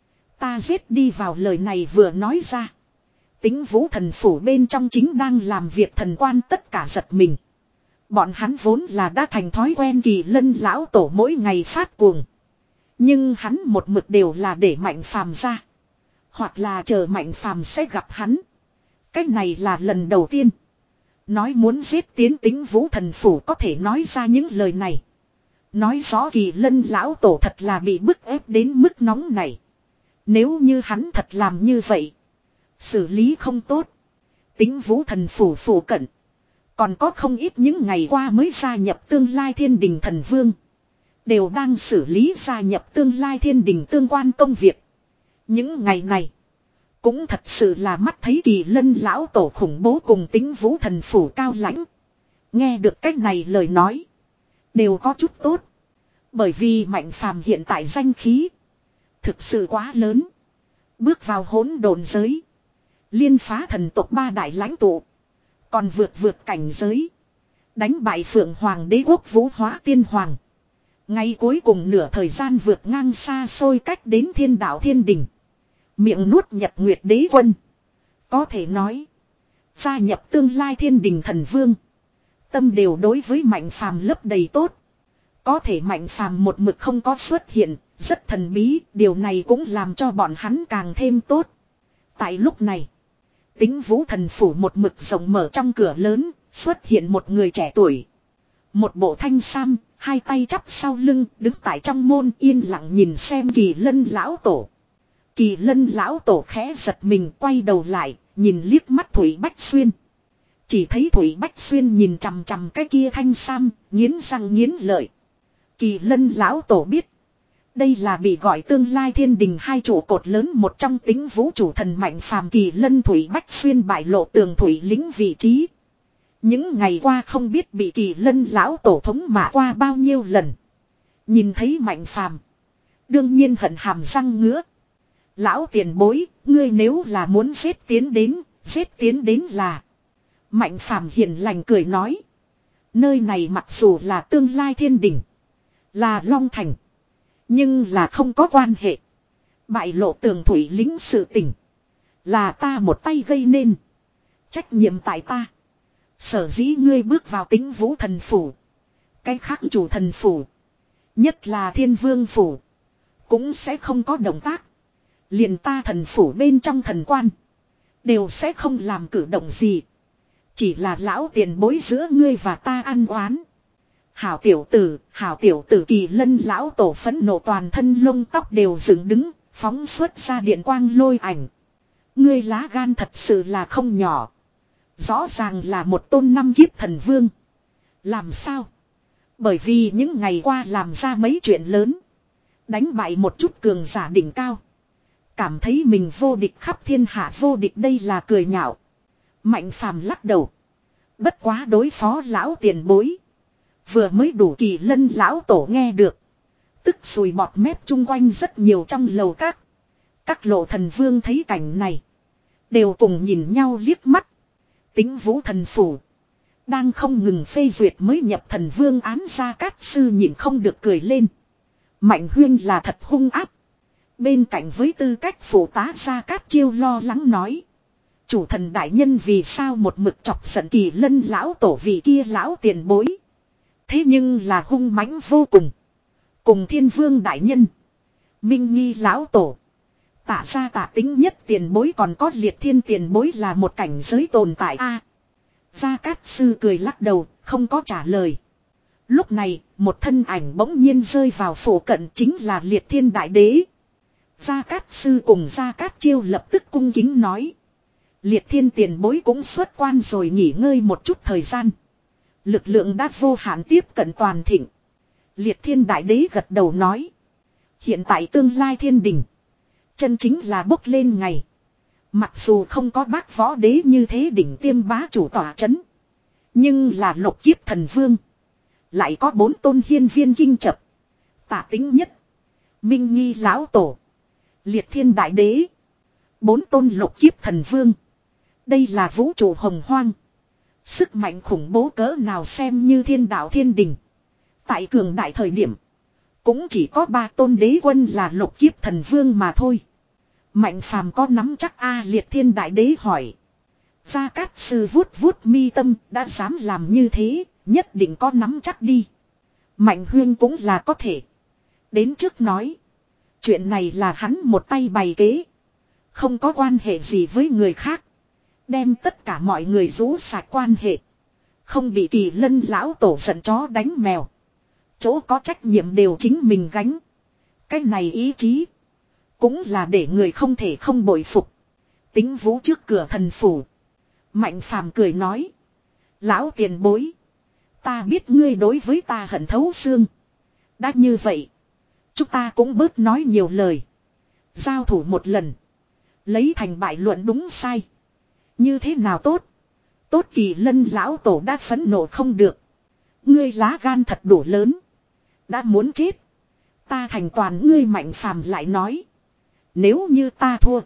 ta giết đi vào. Lời này vừa nói ra, Tĩnh Vũ Thần Phủ bên trong chính đang làm việc thần quan tất cả giật mình. Bọn hắn vốn là đã thành thói quen Kỳ Lân lão tổ mỗi ngày phát cuồng, nhưng hắn một mực đều là để Mạnh Phàm ra, hoặc là chờ Mạnh Phàm sẽ gặp hắn. Cái này là lần đầu tiên nói muốn giết tiến Tĩnh Vũ Thần Phủ có thể nói ra những lời này, nói rõ Kỳ Lân lão tổ thật là bị bức ép đến mức nóng này. Nếu như hắn thật làm như vậy, xử lý không tốt, Tĩnh Vũ Thần Phủ phủ cận còn có không ít những ngày qua mới gia nhập tương lai thiên đình thần vương, đều đang xử lý gia nhập tương lai thiên đình tương quan công việc. Những ngày này cũng thật sự là mắt thấy Kỳ Lân lão tổ khủng bố cùng Tĩnh Vũ Thần Phủ cao lãnh. Nghe được cách này lời nói, đều có chút tốt. Bởi vì Mạnh Phàm hiện tại danh khí thực sự quá lớn. Bước vào hỗn độn giới, liên phá thần tộc ba đại lãnh tụ, còn vượt vượt cảnh giới, đánh bại Phượng Hoàng đế quốc Vũ Hóa Tiên Hoàng. Ngay cuối cùng nửa thời gian vượt ngang xa xôi cách đến thiên đạo thiên đình, miệng nuốt Nhật Nguyệt đế quân. Có thể nói, gia nhập tương lai thiên đình thần vương, tâm đều đối với Mạnh Phàm lấp đầy tốt. Có thể Mạnh Phàm một mực không có xuất hiện, rất thần bí, điều này cũng làm cho bọn hắn càng thêm tốt. Tại lúc này, Tĩnh Vũ Thần Phủ một mực rộng mở trong cửa lớn, xuất hiện một người trẻ tuổi. Một bộ thanh sam, hai tay chắp sau lưng, đứng tại trong môn yên lặng nhìn xem Kỳ Lân lão tổ. Kỳ Lân lão tổ khẽ giật mình quay đầu lại, nhìn liếc mắt Thủy Bách Xuyên. Chỉ thấy Thủy Bách Xuyên nhìn chằm chằm cái kia thanh sam, nghiến răng nghiến lợi. Kỳ Lân lão tổ biết. Đây là bị gọi tương lai thiên đình hai trụ cột lớn một trong tính vũ trụ thần mạnh phàm. Kỳ Lân Thủy Bách Xuyên bại lộ tường thủy lính vị trí. Những ngày qua không biết bị Kỳ Lân lão tổ thống mạ qua bao nhiêu lần. Nhìn thấy mạnh phàm. Đương nhiên hận hàm răng ngứa. Lão tiền bối, ngươi nếu là muốn giết tiến đến, giết tiến đến là. Mạnh phàm hiền lành cười nói. Nơi này mặc dù là tương lai thiên đình. Là Long Thành. Nhưng là không có quan hệ. Bại lộ tường thủy lính sự tình. Là ta một tay gây nên. Trách nhiệm tại ta. Sở dĩ ngươi bước vào tính vũ thần phủ. Cái khác chủ thần phủ. Nhất là thiên vương phủ. Cũng sẽ không có động tác. Liền ta thần phủ bên trong thần quan. Đều sẽ không làm cử động gì. Chỉ là lão tiền bối giữa ngươi và ta ăn oán. Hảo tiểu tử, hảo tiểu tử. Kỳ Lân lão tổ phẫn nộ toàn thân lông tóc đều dựng đứng, phóng xuất ra điện quang lôi ảnh. Ngươi lá gan thật sự là không nhỏ. Rõ ràng là một tôn năm kiếp thần vương. Làm sao? Bởi vì những ngày qua làm ra mấy chuyện lớn. Đánh bại một chút cường giả đỉnh cao. Cảm thấy mình vô địch khắp thiên hạ vô địch đây là cười nhạo. Mạnh phàm lắc đầu. Bất quá đối phó lão tiền bối. Vừa mới đủ. Kỳ Lân lão tổ nghe được. Tức sùi bọt mép chung quanh rất nhiều trong lầu các. Các lộ thần vương thấy cảnh này. Đều cùng nhìn nhau liếc mắt. Tính vũ thần phủ. Đang không ngừng phê duyệt mới nhập thần vương án. Gia Cát Sư nhìn không được cười lên. Mạnh Huyên là thật hung áp. Bên cạnh với tư cách phụ tá Gia Cát Chiêu lo lắng nói. Chủ thần đại nhân vì sao một mực chọc giận Kỳ Lân lão tổ vì kia lão tiền bối. Thế nhưng là hung mãnh vô cùng. Cùng thiên vương đại nhân. Minh Nghi lão tổ. Tạ ra tạ tính nhất tiền bối còn có liệt thiên tiền bối là một cảnh giới tồn tại a. Gia Cát Sư cười lắc đầu, không có trả lời. Lúc này, một thân ảnh bỗng nhiên rơi vào phổ cận chính là liệt thiên đại đế. Gia Cát Sư cùng Gia Cát Chiêu lập tức cung kính nói. Liệt thiên tiền bối cũng xuất quan rồi nghỉ ngơi một chút thời gian. Lực lượng đã vô hạn tiếp cận toàn thịnh. Liệt thiên đại đế gật đầu nói. Hiện tại tương lai thiên đình. Chân chính là bốc lên ngày. Mặc dù không có bác võ đế như thế đỉnh tiêm bá chủ tỏa chấn. Nhưng là lục kiếp thần vương. Lại có bốn tôn hiên viên kinh chập. Tả tính nhất. Minh Nghi lão tổ. Liệt thiên đại đế. Bốn tôn lục kiếp thần vương. Đây là vũ trụ hồng hoang. Sức mạnh khủng bố cỡ nào xem như thiên đạo thiên đình. Tại cường đại thời điểm. Cũng chỉ có ba tôn đế quân là lục kiếp thần vương mà thôi. Mạnh phàm có nắm chắc a? Liệt thiên đại đế hỏi. Gia Cát Sư vuốt vuốt mi tâm đã dám làm như thế. Nhất định có nắm chắc đi. Mạnh Huyên cũng là có thể. Đến trước nói. Chuyện này là hắn một tay bày kế. Không có quan hệ gì với người khác. Đem tất cả mọi người rũ sạch quan hệ. Không bị Kỳ Lân lão tổ giận chó đánh mèo. Chỗ có trách nhiệm đều chính mình gánh. Cái này ý chí. Cũng là để người không thể không bội phục. Tính vũ trước cửa thần phủ. Mạnh phàm cười nói. Lão tiền bối. Ta biết ngươi đối với ta hận thấu xương. Đã như vậy. Chúng ta cũng bớt nói nhiều lời. Giao thủ một lần. Lấy thành bại luận đúng sai. Như thế nào tốt. Tốt. Kỳ Lân lão tổ đã phẫn nộ không được. Ngươi lá gan thật đủ lớn. Đã muốn chết. Ta thành toàn ngươi. Mạnh phàm lại nói. Nếu như ta thua.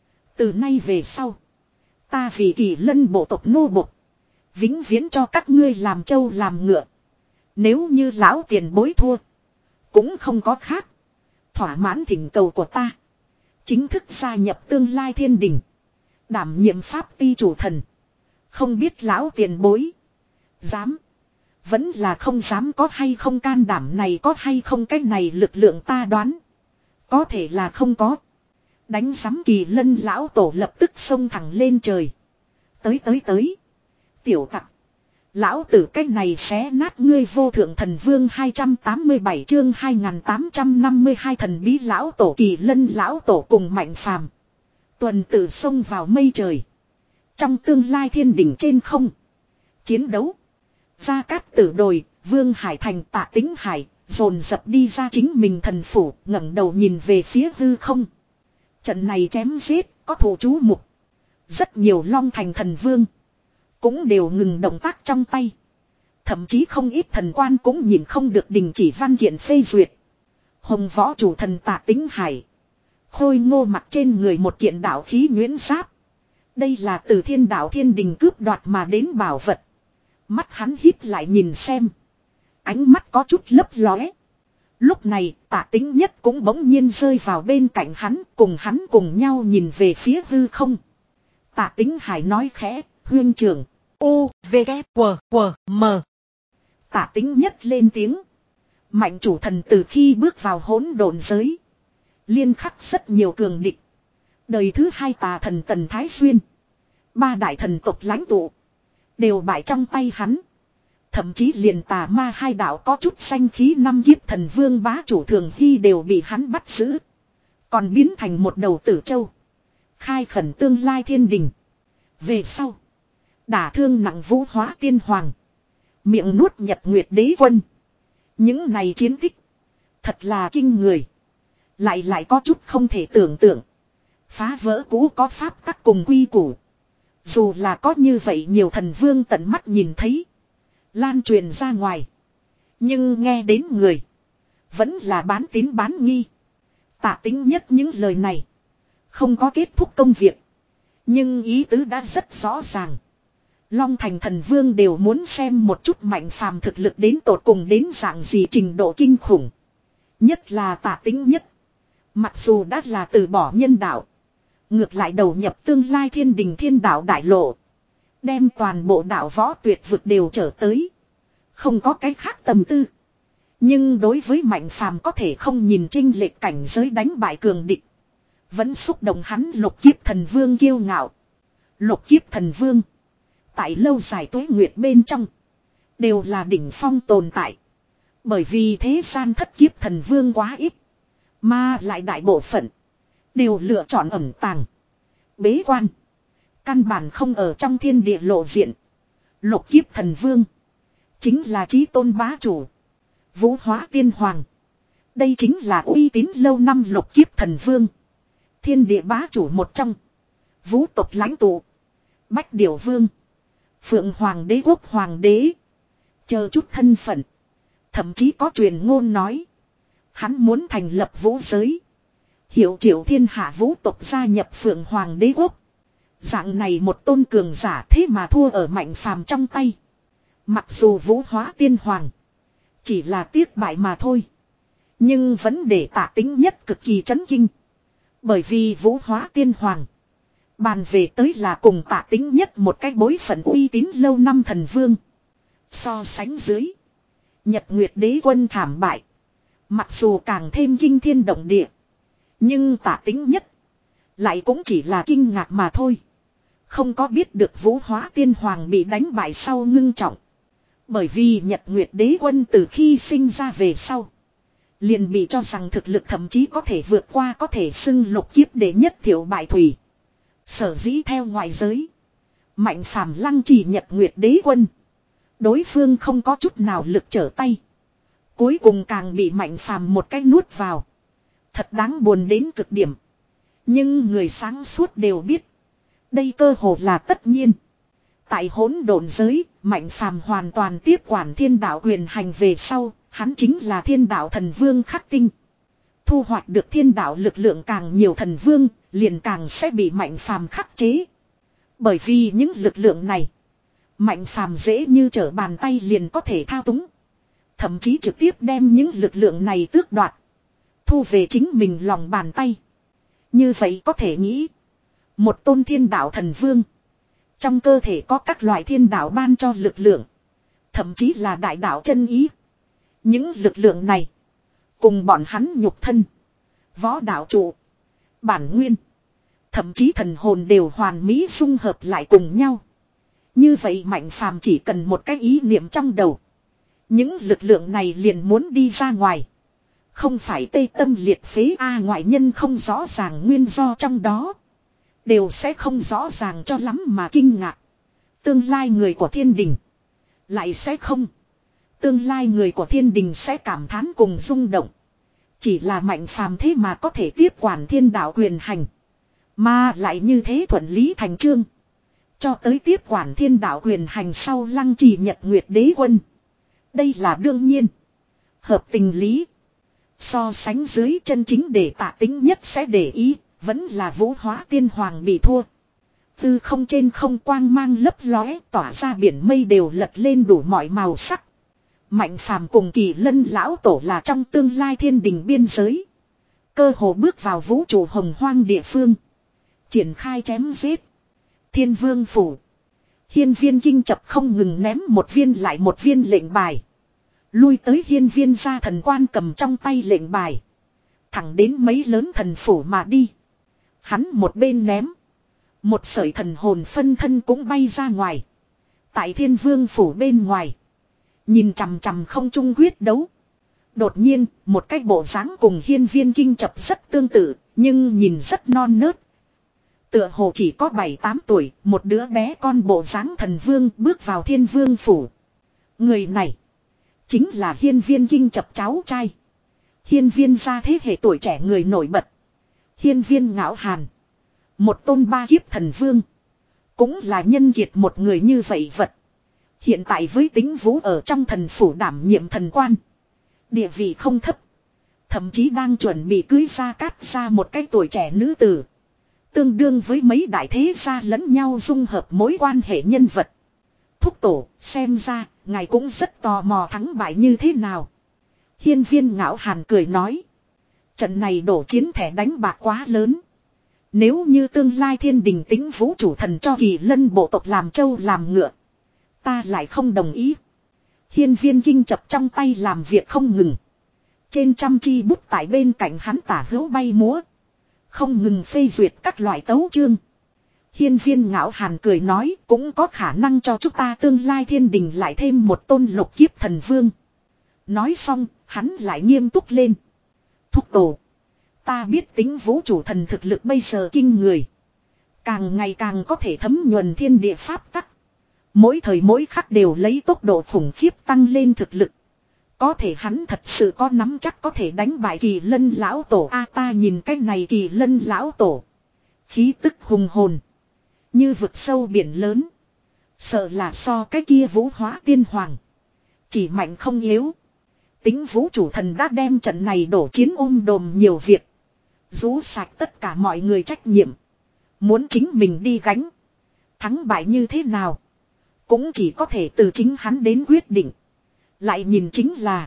Từ nay về sau. Ta vì Kỳ Lân bộ tộc nô bộc. Vĩnh viễn cho các ngươi làm trâu làm ngựa. Nếu như lão tiền bối thua. Cũng không có khác. Thỏa mãn thỉnh cầu của ta. Chính thức gia nhập tương lai thiên đình. Đảm nhiệm pháp ti chủ thần. Không biết lão tiền bối. Dám. Vẫn là không dám có hay không can đảm này có hay không cái này lực lượng ta đoán. Có thể là không có. Đánh sắm Kỳ Lân lão tổ lập tức xông thẳng lên trời. Tới tới tới. Tiểu tặc. Lão tử cách này xé nát ngươi vô thượng thần vương hai trăm tám mươi bảy chương hai nghìn tám trăm năm mươi hai thần bí lão tổ Kỳ Lân lão tổ cùng Mạnh Phàm. Tuần tự xông vào mây trời. Trong tương lai thiên đỉnh trên không. Chiến đấu. Gia Cát Tử đồi, Vương Hải Thành Tạ Tính Hải, dồn dập đi ra chính mình thần phủ, ngẩng đầu nhìn về phía hư không. Trận này chém giết, có thủ chú mục. Rất nhiều Long Thành thần vương. Cũng đều ngừng động tác trong tay. Thậm chí không ít thần quan cũng nhìn không được đình chỉ văn kiện phê duyệt. Hồng võ chủ thần Tạ Tính Hải. Khôi ngô mặt trên người một kiện đạo khí nhuyễn giáp. Đây là từ thiên đạo thiên đình cướp đoạt mà đến bảo vật. Mắt hắn híp lại nhìn xem. Ánh mắt có chút lấp lóe. Lúc này Tạ Tính Nhất cũng bỗng nhiên rơi vào bên cạnh hắn. Cùng hắn cùng nhau nhìn về phía hư không. Tạ Tính Hải nói khẽ. Huyên trưởng. U, V, K, W, W, M. Tạ Tính Nhất lên tiếng. Mạnh chủ thần từ khi bước vào hỗn độn giới. Liên khắc rất nhiều cường địch. Đời thứ hai tà thần Tần Thái Xuyên. Ba đại thần tộc lãnh tụ. Đều bại trong tay hắn. Thậm chí liền tà ma hai đạo có chút xanh khí năm kiếp thần vương bá chủ Thường Hy đều bị hắn bắt giữ. Còn biến thành một đầu tử châu. Khai khẩn tương lai thiên đình. Về sau. Đả thương nặng Vũ Hóa Tiên Hoàng. Miệng nuốt Nhật Nguyệt Đế Quân. Những này chiến tích. Thật là kinh người. Lại lại có chút không thể tưởng tượng. Phá vỡ cũ có pháp tắc cùng quy củ. Dù là có như vậy nhiều thần vương tận mắt nhìn thấy. Lan truyền ra ngoài. Nhưng nghe đến người. Vẫn là bán tín bán nghi. Tạ Tính Nhất những lời này. Không có kết thúc công việc. Nhưng ý tứ đã rất rõ ràng. Long Thành thần vương đều muốn xem một chút Mạnh Phàm thực lực đến tột cùng đến dạng gì trình độ kinh khủng. Nhất là Tạ Tính Nhất. Mặc dù đã là từ bỏ nhân đạo. Ngược lại đầu nhập tương lai thiên đình thiên đạo đại lộ. Đem toàn bộ đạo võ tuyệt vực đều trở tới. Không có cái khác tầm tư. Nhưng đối với Mạnh Phàm có thể không nhìn chênh lệch cảnh giới đánh bại cường địch. Vẫn xúc động hắn lục kiếp thần vương kiêu ngạo. Lục kiếp thần vương. Tại lâu dài tuế nguyệt bên trong. Đều là đỉnh phong tồn tại. Bởi vì thế gian thất kiếp thần vương quá ít. Mà lại đại bộ phận. Đều lựa chọn ẩn tàng. Bế quan. Căn bản không ở trong thiên địa lộ diện. Lục kiếp thần vương. Chính là chí tôn bá chủ. Vũ Hóa Tiên Hoàng. Đây chính là uy tín lâu năm lục kiếp thần vương. Thiên địa bá chủ một trong. Vũ tộc lãnh tụ. Bách Điểu Vương. Phượng Hoàng đế quốc hoàng đế. Chờ chút thân phận. Thậm chí có truyền ngôn nói. Hắn muốn thành lập vũ giới. Hiệu triệu thiên hạ vũ tộc gia nhập Phượng Hoàng đế quốc. Dạng này một tôn cường giả thế mà thua ở Mạnh Phàm trong tay. Mặc dù Vũ Hóa Tiên Hoàng. Chỉ là tiếc bại mà thôi. Nhưng vẫn để Tạ Tính Nhất cực kỳ chấn kinh. Bởi vì Vũ Hóa Tiên Hoàng. Bàn về tới là cùng Tạ Tính Nhất một cái bối phận uy tín lâu năm thần vương. So sánh dưới. Nhật Nguyệt Đế Quân thảm bại. Mặc dù càng thêm kinh thiên động địa. Nhưng Tạ Tính Nhất. Lại cũng chỉ là kinh ngạc mà thôi. Không có biết được Vũ Hóa Tiên Hoàng bị đánh bại sau ngưng trọng. Bởi vì Nhật Nguyệt Đế Quân từ khi sinh ra về sau. Liền bị cho rằng thực lực thậm chí có thể vượt qua có thể xưng lục kiếp đệ nhất thiểu bại thủy. Sở dĩ theo ngoại giới. Mạnh Phàm lăng trì Nhật Nguyệt Đế Quân. Đối phương không có chút nào lực trở tay. Cuối cùng càng bị Mạnh Phàm một cái nuốt vào. Thật đáng buồn đến cực điểm. Nhưng người sáng suốt đều biết. Đây cơ hồ là tất nhiên. Tại hỗn độn giới, Mạnh Phàm hoàn toàn tiếp quản thiên đạo quyền hành về sau, hắn chính là thiên đạo thần vương khắc tinh. Thu hoạch được thiên đạo lực lượng càng nhiều thần vương, liền càng sẽ bị Mạnh Phàm khắc chế. Bởi vì những lực lượng này, Mạnh Phàm dễ như trở bàn tay liền có thể thao túng. Thậm chí trực tiếp đem những lực lượng này tước đoạt. Thu về chính mình lòng bàn tay. Như vậy có thể nghĩ. Một tôn thiên đạo thần vương. Trong cơ thể có các loại thiên đạo ban cho lực lượng. Thậm chí là đại đạo chân ý. Những lực lượng này. Cùng bọn hắn nhục thân. Võ đạo trụ. Bản nguyên. Thậm chí thần hồn đều hoàn mỹ dung hợp lại cùng nhau. Như vậy Mạnh Phàm chỉ cần một cái ý niệm trong đầu. Những lực lượng này liền muốn đi ra ngoài. Không phải tê tâm liệt phế a ngoại nhân không rõ ràng nguyên do trong đó. Đều sẽ không rõ ràng cho lắm mà kinh ngạc. Tương lai người của thiên đình. Lại sẽ không. Tương lai người của thiên đình sẽ cảm thán cùng rung động. Chỉ là Mạnh Phàm thế mà có thể tiếp quản thiên đạo quyền hành. Mà lại như thế thuận lý thành chương. Cho tới tiếp quản thiên đạo quyền hành sau lăng trì nhật nguyệt đế quân. Đây là đương nhiên. Hợp tình lý. So sánh dưới chân chính để Tạ Tĩnh nhất sẽ để ý. Vẫn là Vũ Hóa Tiên Hoàng bị thua. Tư không trên không quang mang lấp lóe tỏa ra biển mây đều lật lên đủ mọi màu sắc. Mạnh Phàm cùng Kỳ Lân lão tổ là trong tương lai thiên đình biên giới. Cơ hồ bước vào vũ trụ hồng hoang địa phương. Triển khai chém giết. Thiên Vương phủ. Hiên Viên Kinh Chập không ngừng ném một viên lại một viên lệnh bài. Lui tới hiên viên gia thần quan cầm trong tay lệnh bài. Thẳng đến mấy lớn thần phủ mà đi. Hắn một bên ném. Một sợi thần hồn phân thân cũng bay ra ngoài. Tại Thiên Vương phủ bên ngoài. Nhìn chằm chằm không trung quyết đấu. Đột nhiên, một cái bộ dáng cùng hiên viên kinh chập rất tương tự, nhưng nhìn rất non nớt. Tựa hồ chỉ có bảy tám tuổi, một đứa bé con bộ dáng thần vương bước vào Thiên Vương phủ. Người này, chính là hiên viên kinh chập cháu trai. Hiên viên gia thế hệ tuổi trẻ người nổi bật. Hiên viên Ngạo Hàn. Một tôn ba kiếp thần vương. Cũng là nhân kiệt một người như vậy vật. Hiện tại với Tính Vũ ở trong thần phủ đảm nhiệm thần quan. Địa vị không thấp. Thậm chí đang chuẩn bị cưới Gia Cát ra một cái tuổi trẻ nữ tử. Tương đương với mấy đại thế gia lẫn nhau dung hợp mối quan hệ nhân vật. Thúc tổ, xem ra, ngài cũng rất tò mò thắng bại như thế nào. Hiên viên Ngạo Hàn cười nói. Trận này đổ chiến thẻ đánh bạc quá lớn. Nếu như tương lai thiên đình Tính Vũ chủ thần cho Kỳ Lân bộ tộc làm trâu làm ngựa. Ta lại không đồng ý. Hiên viên kinh chập trong tay làm việc không ngừng. Trên trăm chi bút tại bên cạnh hắn tả hữu bay múa. Không ngừng phê duyệt các loại tấu chương. Hiên viên Ngạo Hàn cười nói cũng có khả năng cho chúng ta tương lai thiên đình lại thêm một tôn lục kiếp thần vương. Nói xong, hắn lại nghiêm túc lên. Thúc tổ. Ta biết Tính Vũ chủ thần thực lực bây giờ kinh người. Càng ngày càng có thể thấm nhuần thiên địa pháp tắc. Mỗi thời mỗi khắc đều lấy tốc độ khủng khiếp tăng lên thực lực. Có thể hắn thật sự có nắm chắc có thể đánh bại Kỳ Lân lão tổ. A ta nhìn cái này Kỳ Lân lão tổ. Khí tức hùng hồn. Như vực sâu biển lớn. Sợ là so cái kia Vũ Hóa Tiên Hoàng. Chỉ mạnh không yếu. Tính Vũ chủ thần đã đem trận này đổ chiến ôm đồm nhiều việc. Rú sạch tất cả mọi người trách nhiệm. Muốn chính mình đi gánh. Thắng bại như thế nào. Cũng chỉ có thể từ chính hắn đến quyết định. Lại nhìn chính là.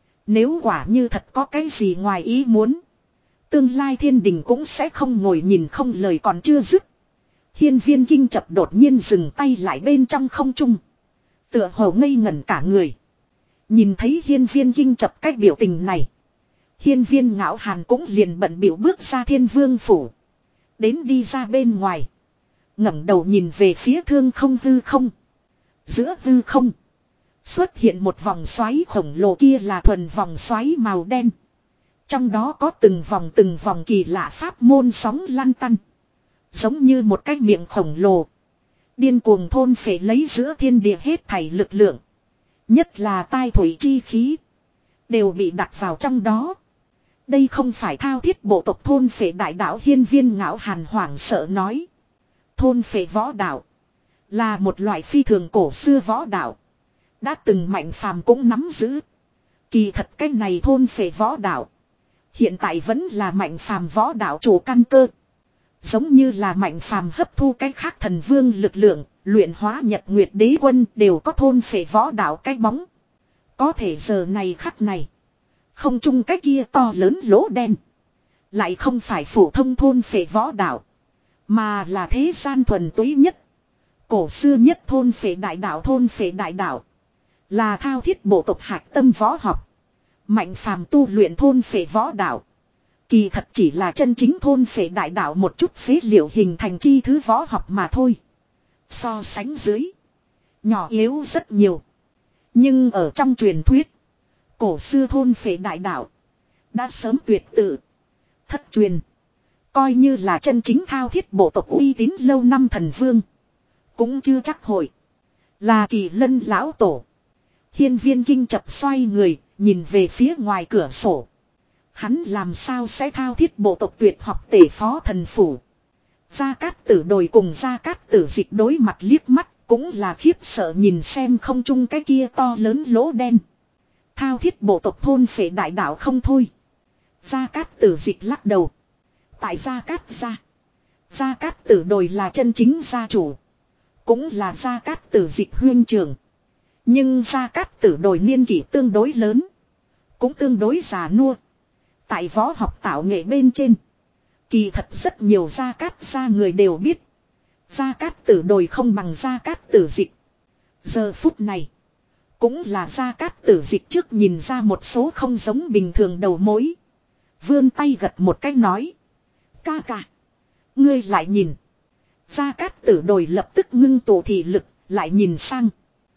Nếu quả như thật có cái gì ngoài ý muốn. Tương lai thiên đình cũng sẽ không ngồi nhìn không lời còn chưa dứt. Hiên viên kinh chập đột nhiên dừng tay lại bên trong không trung. Tựa hồ ngây ngẩn cả người. Nhìn thấy hiên viên kinh chập cách biểu tình này. Hiên viên Ngạo Hàn cũng liền bận biểu bước ra Thiên Vương phủ. Đến đi ra bên ngoài. Ngẩng đầu nhìn về phía thương không hư không. Giữa hư không. Xuất hiện một vòng xoáy khổng lồ kia là thuần vòng xoáy màu đen. Trong đó có từng vòng từng vòng kỳ lạ pháp môn sóng lăn tăn. Giống như một cái miệng khổng lồ. Điên cuồng thôn phệ lấy giữa thiên địa hết thảy lực lượng. Nhất là tai thủy chi khí. Đều bị đặt vào trong đó. Đây không phải thao thiết bộ tộc thôn phệ đại đạo. Hiên viên Ngạo Hàn hoảng sợ nói. Thôn phệ võ đạo. Là một loại phi thường cổ xưa võ đạo. Đã từng Mạnh Phàm cũng nắm giữ. Kỳ thật cái này thôn phệ võ đạo. Hiện tại vẫn là Mạnh Phàm võ đạo chủ căn cơ. Giống như là Mạnh Phàm hấp thu cái khác thần vương lực lượng. Luyện hóa nhật nguyệt đế quân đều có thôn phệ võ đạo cái bóng. Có thể giờ này khắc này. Không chung cái kia to lớn lỗ đen. Lại không phải phổ thông thôn phệ võ đạo. Mà là thế gian thuần túy nhất. Cổ xưa nhất thôn phệ đại đạo. Thôn phệ đại đạo. Là thao thiết bộ tộc hạch tâm võ học. Mạnh Phàm tu luyện thôn phệ võ đạo. Kỳ thật chỉ là chân chính thôn phệ đại đạo một chút phế liệu hình thành chi thứ võ học mà thôi. So sánh dưới. Nhỏ yếu rất nhiều. Nhưng ở trong truyền thuyết. Cổ xưa thôn phệ đại đạo. Đã sớm tuyệt tự. Thất truyền. Coi như là chân chính thao thiết bộ tộc uy tín lâu năm thần vương. Cũng chưa chắc hội. Là Kỳ Lân lão tổ. Hiên Viên Kinh chập xoay người. Nhìn về phía ngoài cửa sổ. Hắn làm sao sẽ thao thiết bộ tộc tuyệt học tể phó thần phủ. Gia Cát Tử đồi cùng Gia Cát Tử dịch đối mặt liếc mắt. Cũng là khiếp sợ nhìn xem không chung cái kia to lớn lỗ đen. Thao thiết bộ tộc thôn phệ đại đạo không thôi. Gia Cát Tử dịch lắc đầu. Tại Gia Cát gia. Gia Cát Tử đồi là chân chính gia chủ. Cũng là Gia Cát Tử dịch huyên trưởng. Nhưng Gia Cát Tử đồi niên kỷ tương đối lớn. Cũng tương đối già nua. Tại võ học tạo nghệ bên trên. Kỳ thật rất nhiều Gia Cát gia người đều biết. Gia Cát Tử đồi không bằng Gia Cát Tử dịch. Giờ phút này. Cũng là Gia Cát Tử dịch trước nhìn ra một số không giống bình thường đầu mối. Vươn tay gật một cái nói. Ca ca. Ngươi lại nhìn. Gia Cát Tử đồi lập tức ngưng tụ thị lực. Lại nhìn sang.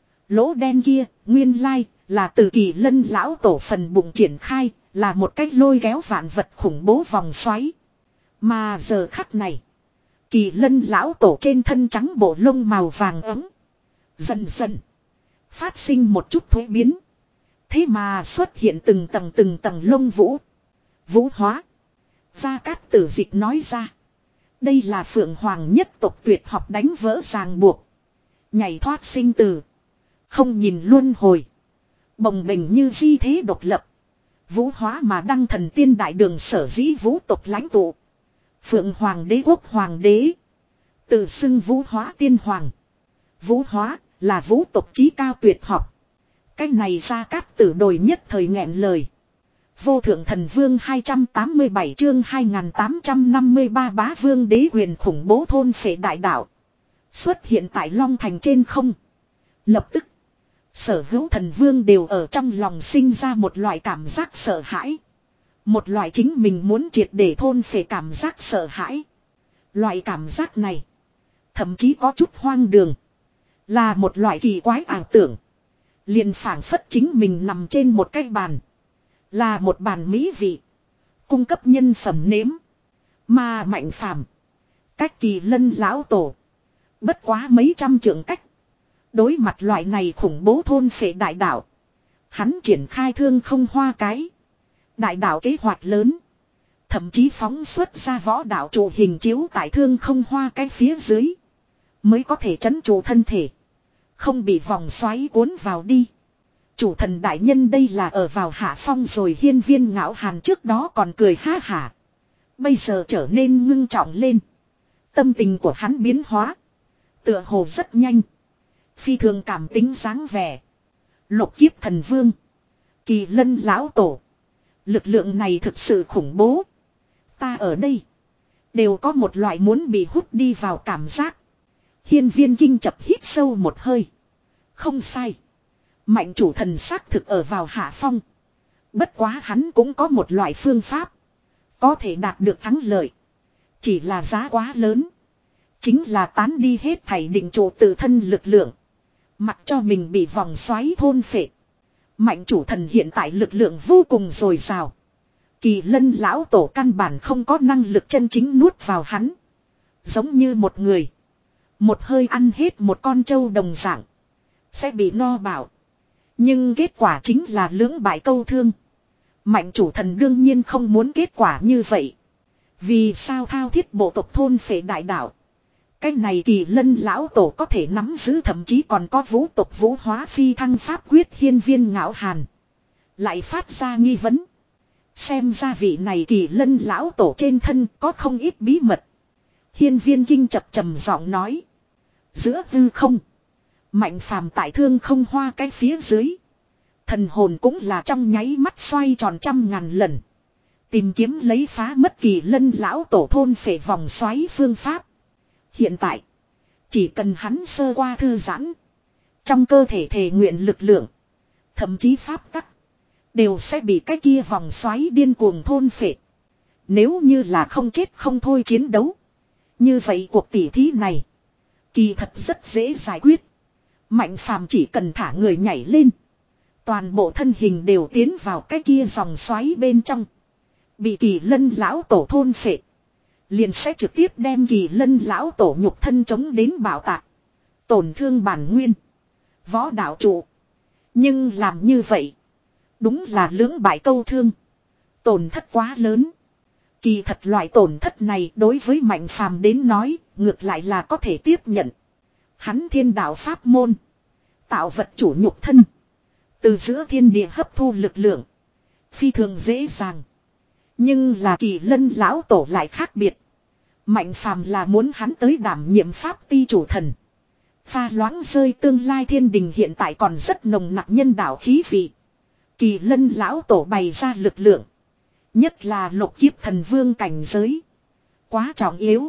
Lỗ đen kia. Nguyên lai. Là từ Kỳ Lân lão tổ phần bụng triển khai. Là một cách lôi kéo vạn vật khủng bố vòng xoáy. Mà giờ khắc này. Kỳ Lân lão tổ trên thân trắng bộ lông màu vàng ấm. Dần dần. Phát sinh một chút thuế biến. Thế mà xuất hiện từng tầng từng tầng lông vũ. Vũ hóa. Gia Cát Tử dịch nói ra. Đây là Phượng Hoàng nhất tộc tuyệt học đánh vỡ ràng buộc. Nhảy thoát sinh tử. Không nhìn luân hồi. Bồng bềnh như di thế độc lập. Vũ hóa mà đăng thần tiên đại đường sở dĩ vũ tộc lãnh tụ. Phượng Hoàng đế quốc hoàng đế. Tự xưng vũ hóa tiên hoàng. Vũ hóa là vũ tộc chí cao tuyệt học. Cái này Gia Cát Tử đồi nhất thời nghẹn lời. Vô thượng thần vương hai trăm tám mươi bảy chương hai nghìn tám trăm năm mươi ba bá vương đế quyền khủng bố thôn phệ đại đạo. Xuất hiện tại Long Thành trên không. Lập tức. Sở hữu thần vương đều ở trong lòng sinh ra một loại cảm giác sợ hãi. Một loại chính mình muốn triệt để thôn phệ cảm giác sợ hãi. Loại cảm giác này. Thậm chí có chút hoang đường. Là một loại kỳ quái ảo tưởng. Liền phảng phất chính mình nằm trên một cái bàn. Là một bàn mỹ vị. Cung cấp nhân phẩm nếm. Mà Mạnh Phàm cách Kỳ Lân lão tổ. Bất quá mấy trăm trượng cách. Đối mặt loại này khủng bố thôn phệ đại đạo. Hắn triển khai thương không hoa cái. Đại đạo kế hoạch lớn. Thậm chí phóng xuất ra võ đạo trụ hình chiếu tại thương không hoa cái phía dưới. Mới có thể trấn trụ thân thể. Không bị vòng xoáy cuốn vào đi. Chủ thần đại nhân đây là ở vào hạ phong rồi. Hiên Viên Ngạo Hàn trước đó còn cười ha hả. Bây giờ trở nên ngưng trọng lên. Tâm tình của hắn biến hóa. Tựa hồ rất nhanh. Phi thường cảm tính dáng vẻ. Lục kiếp thần vương. Kỳ Lân lão tổ. Lực lượng này thực sự khủng bố. Ta ở đây. Đều có một loại muốn bị hút đi vào cảm giác. Hiên Viên Kinh chập hít sâu một hơi. Không sai. Mạnh chủ thần xác thực ở vào hạ phong. Bất quá hắn cũng có một loại phương pháp. Có thể đạt được thắng lợi. Chỉ là giá quá lớn. Chính là tán đi hết thảy định trụ tự thân lực lượng. Mặc cho mình bị vòng xoáy thôn phệ. Mạnh chủ thần hiện tại lực lượng vô cùng dồi dào. Kỳ Lân lão tổ căn bản không có năng lực chân chính nuốt vào hắn. Giống như một người. Một hơi ăn hết một con trâu đồng dạng. Sẽ bị no bảo. Nhưng kết quả chính là lưỡng bại câu thương. Mạnh chủ thần đương nhiên không muốn kết quả như vậy. Vì sao thao thiết bộ tộc thôn phệ đại đạo. Cái này Kỳ Lân lão tổ có thể nắm giữ, thậm chí còn có vũ tộc vũ hóa phi thăng pháp quyết. Hiên Viên Ngạo Hàn lại phát ra nghi vấn. Xem ra vị này Kỳ Lân lão tổ trên thân có không ít bí mật. Hiên Viên Kinh chập trầm giọng nói. Giữa hư không. Mạnh Phàm tại thương không hoa cái phía dưới. Thần hồn cũng là trong nháy mắt xoay tròn trăm ngàn lần. Tìm kiếm lấy phá mất Kỳ Lân lão tổ thôn phệ vòng xoáy phương pháp. Hiện tại. Chỉ cần hắn sơ qua thư giãn. Trong cơ thể thể nguyện lực lượng. Thậm chí pháp tắc. Đều sẽ bị cái kia vòng xoáy điên cuồng thôn phệ. Nếu như là không chết không thôi chiến đấu. Như vậy cuộc tỉ thí này. Kỳ thật rất dễ giải quyết. Mạnh phàm chỉ cần thả người nhảy lên. Toàn bộ thân hình đều tiến vào cái kia dòng xoáy bên trong. Bị Kỳ Lân lão tổ thôn phệ. Liền sẽ trực tiếp đem Kỳ Lân lão tổ nhục thân chống đến bảo tạc. Tổn thương bản nguyên. Võ đạo trụ. Nhưng làm như vậy. Đúng là lưỡng bại câu thương. Tổn thất quá lớn. Kỳ thật loại tổn thất này đối với Mạnh phàm đến nói. Ngược lại là có thể tiếp nhận. Hắn thiên đạo pháp môn. Tạo vật chủ nhục thân. Từ giữa thiên địa hấp thu lực lượng. Phi thường dễ dàng. Nhưng là Kỳ Lân lão tổ lại khác biệt. Mạnh phàm là muốn hắn tới đảm nhiệm pháp ti chủ thần. Pha loãng rơi tương lai thiên đình hiện tại còn rất nồng nặc nhân đạo khí vị. Kỳ Lân lão tổ bày ra lực lượng. Nhất là lục kiếp thần vương cảnh giới. Quá trọng yếu.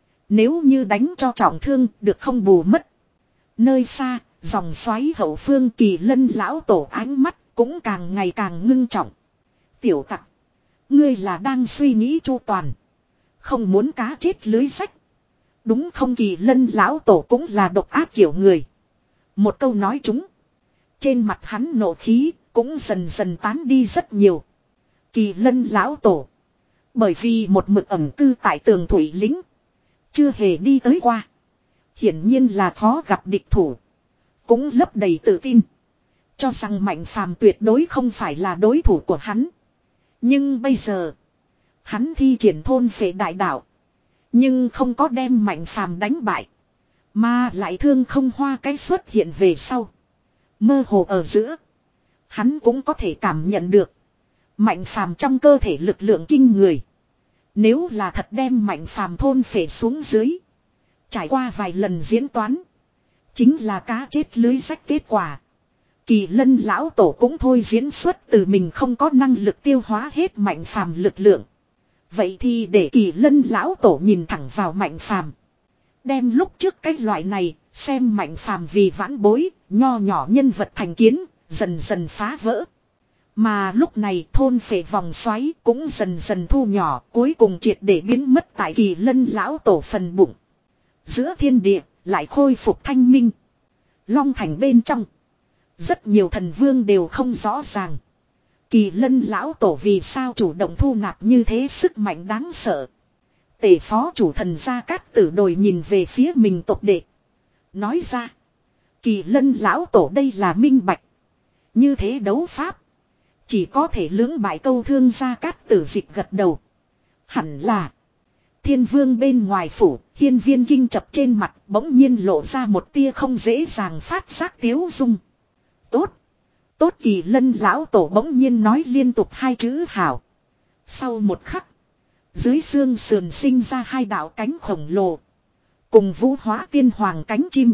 Nếu như đánh cho trọng thương được không bù mất. Nơi xa, dòng xoáy hậu phương Kỳ Lân lão tổ ánh mắt cũng càng ngày càng ngưng trọng. Tiểu tặc. Ngươi là đang suy nghĩ chu toàn. Không muốn cá chết lưới rách. Đúng không? Kỳ Lân lão tổ cũng là độc ác kiểu người. Một câu nói chúng. Trên mặt hắn nộ khí cũng dần dần tán đi rất nhiều. Kỳ Lân lão tổ. Bởi vì một mực ẩn cư tại tường thủy lính. Chưa hề đi tới qua. Hiển nhiên là khó gặp địch thủ. Cũng lấp đầy tự tin. Cho rằng Mạnh phàm tuyệt đối không phải là đối thủ của hắn. Nhưng bây giờ. Hắn thi triển thôn phệ đại đạo. Nhưng không có đem Mạnh phàm đánh bại. Mà lại thương không hoa cái xuất hiện về sau. Mơ hồ ở giữa. Hắn cũng có thể cảm nhận được. Mạnh phàm trong cơ thể lực lượng kinh người. Nếu là thật đem Mạnh phàm thôn phệ xuống dưới. Trải qua vài lần diễn toán. Chính là cá chết lưới rách kết quả. Kỳ Lân lão tổ cũng thôi diễn xuất từ mình không có năng lực tiêu hóa hết Mạnh phàm lực lượng. Vậy thì để Kỳ Lân lão tổ nhìn thẳng vào Mạnh phàm. Đem lúc trước cái loại này xem Mạnh phàm vì vãn bối, nho nhỏ nhân vật thành kiến, dần dần phá vỡ. Mà lúc này thôn phệ vòng xoáy cũng dần dần thu nhỏ, cuối cùng triệt để biến mất tại Kỳ Lân lão tổ phần bụng. Giữa thiên địa lại khôi phục thanh minh. Long thành bên trong. Rất nhiều thần vương đều không rõ ràng. Kỳ Lân lão tổ vì sao chủ động thu nạp như thế sức mạnh đáng sợ. Tể phó chủ thần Gia Cát Tử Đồi nhìn về phía mình tộc đệ. Nói ra. Kỳ Lân lão tổ đây là minh bạch. Như thế đấu pháp. Chỉ có thể lưỡng bại câu thương. Gia Cát Tử Dịch gật đầu. Hẳn là. Thiên vương bên ngoài phủ, hiên viên kinh chập trên mặt bỗng nhiên lộ ra một tia không dễ dàng phát giác tiếu dung. Tốt. Tốt. Kỳ Lân lão tổ bỗng nhiên nói liên tục hai chữ hảo. Sau một khắc. Dưới xương sườn sinh ra hai đạo cánh khổng lồ. Cùng vũ hóa tiên hoàng cánh chim.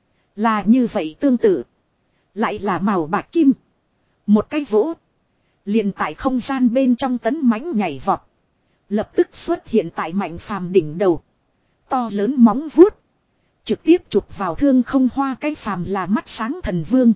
Là như vậy tương tự. Lại là màu bạc kim. Một cái vỗ. Liền tại không gian bên trong tấn mãnh nhảy vọt. Lập tức xuất hiện tại Mạnh phàm đỉnh đầu. To lớn móng vuốt. Trực tiếp chụp vào thương không hoa. Cái phàm là mắt sáng thần vương.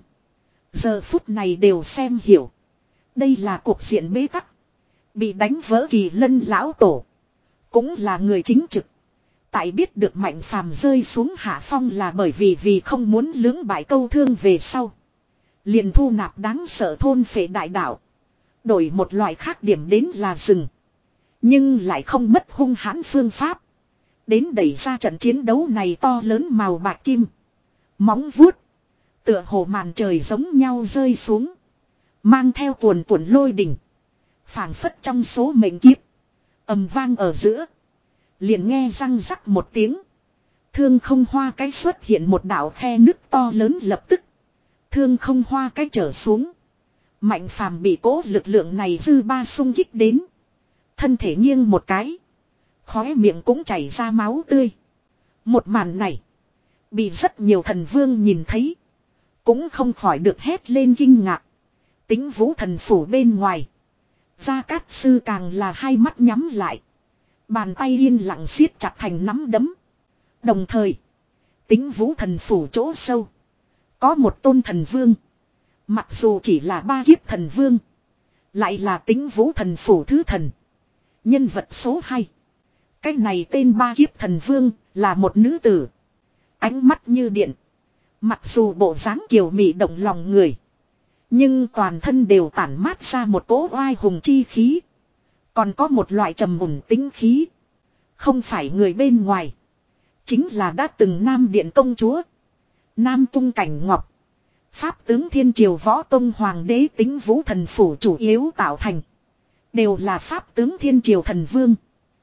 Giờ phút này đều xem hiểu. Đây là cuộc diện bế tắc. Bị đánh vỡ Kỳ Lân lão tổ. Cũng là người chính trực. Tại biết được Mạnh phàm rơi xuống hạ phong là bởi vì vì không muốn lưỡng bại câu thương về sau. Liền thu nạp đáng sợ thôn phệ đại đạo. Đổi một loại khác điểm đến là rừng. Nhưng lại không mất hung hãn phương pháp. Đến đẩy ra trận chiến đấu này to lớn màu bạc kim. Móng vuốt. Tựa hồ màn trời giống nhau rơi xuống. Mang theo cuồn cuộn lôi đỉnh. Phảng phất trong số mệnh kiếp. Ầm vang ở giữa. Liền nghe răng rắc một tiếng. Thương không hoa cái xuất hiện một đạo khe nứt to lớn lập tức. Thương không hoa cái trở xuống. Mạnh phàm bị cố lực lượng này dư ba xung kích đến. Thân thể nghiêng một cái. Khóe miệng cũng chảy ra máu tươi. Một màn này. Bị rất nhiều thần vương nhìn thấy. Cũng không khỏi được hét lên kinh ngạc. Tính vũ thần phủ bên ngoài. Gia Cát Sư càng là hai mắt nhắm lại. Bàn tay yên lặng siết chặt thành nắm đấm. Đồng thời. Tính vũ thần phủ chỗ sâu. Có một tôn thần vương. Mặc dù chỉ là ba kiếp thần vương. Lại là tính vũ thần phủ thứ thần. Nhân vật số hai. Cái này tên ba kiếp thần vương là một nữ tử. Ánh mắt như điện. Mặc dù bộ dáng kiều mị động lòng người. Nhưng toàn thân đều tản mát ra một cỗ oai hùng chi khí. Còn có một loại trầm mùn tính khí. Không phải người bên ngoài. Chính là đã từng Nam Điện công chúa. Nam Cung Cảnh Ngọc. Pháp tướng Thiên Triều Võ Tông Hoàng đế Tính Vũ Thần Phủ chủ yếu tạo thành. Đều là Pháp tướng Thiên Triều Thần Vương.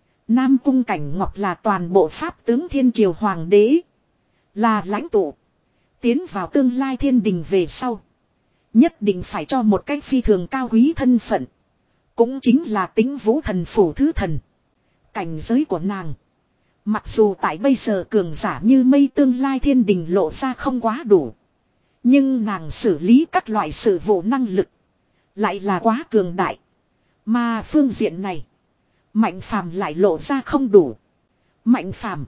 Nam Cung Cảnh Ngọc là toàn bộ Pháp tướng Thiên Triều Hoàng đế. Là lãnh tụ. Tiến vào tương lai thiên đình về sau. Nhất định phải cho một cách phi thường cao quý thân phận. Cũng chính là Tính Vũ Thần Phủ thứ thần. Cảnh giới của nàng. Mặc dù tại bây giờ cường giả như mây tương lai thiên đình lộ ra không quá đủ. Nhưng nàng xử lý các loại sự vụ năng lực. Lại là quá cường đại. Mà phương diện này. Mạnh phàm lại lộ ra không đủ. Mạnh phàm.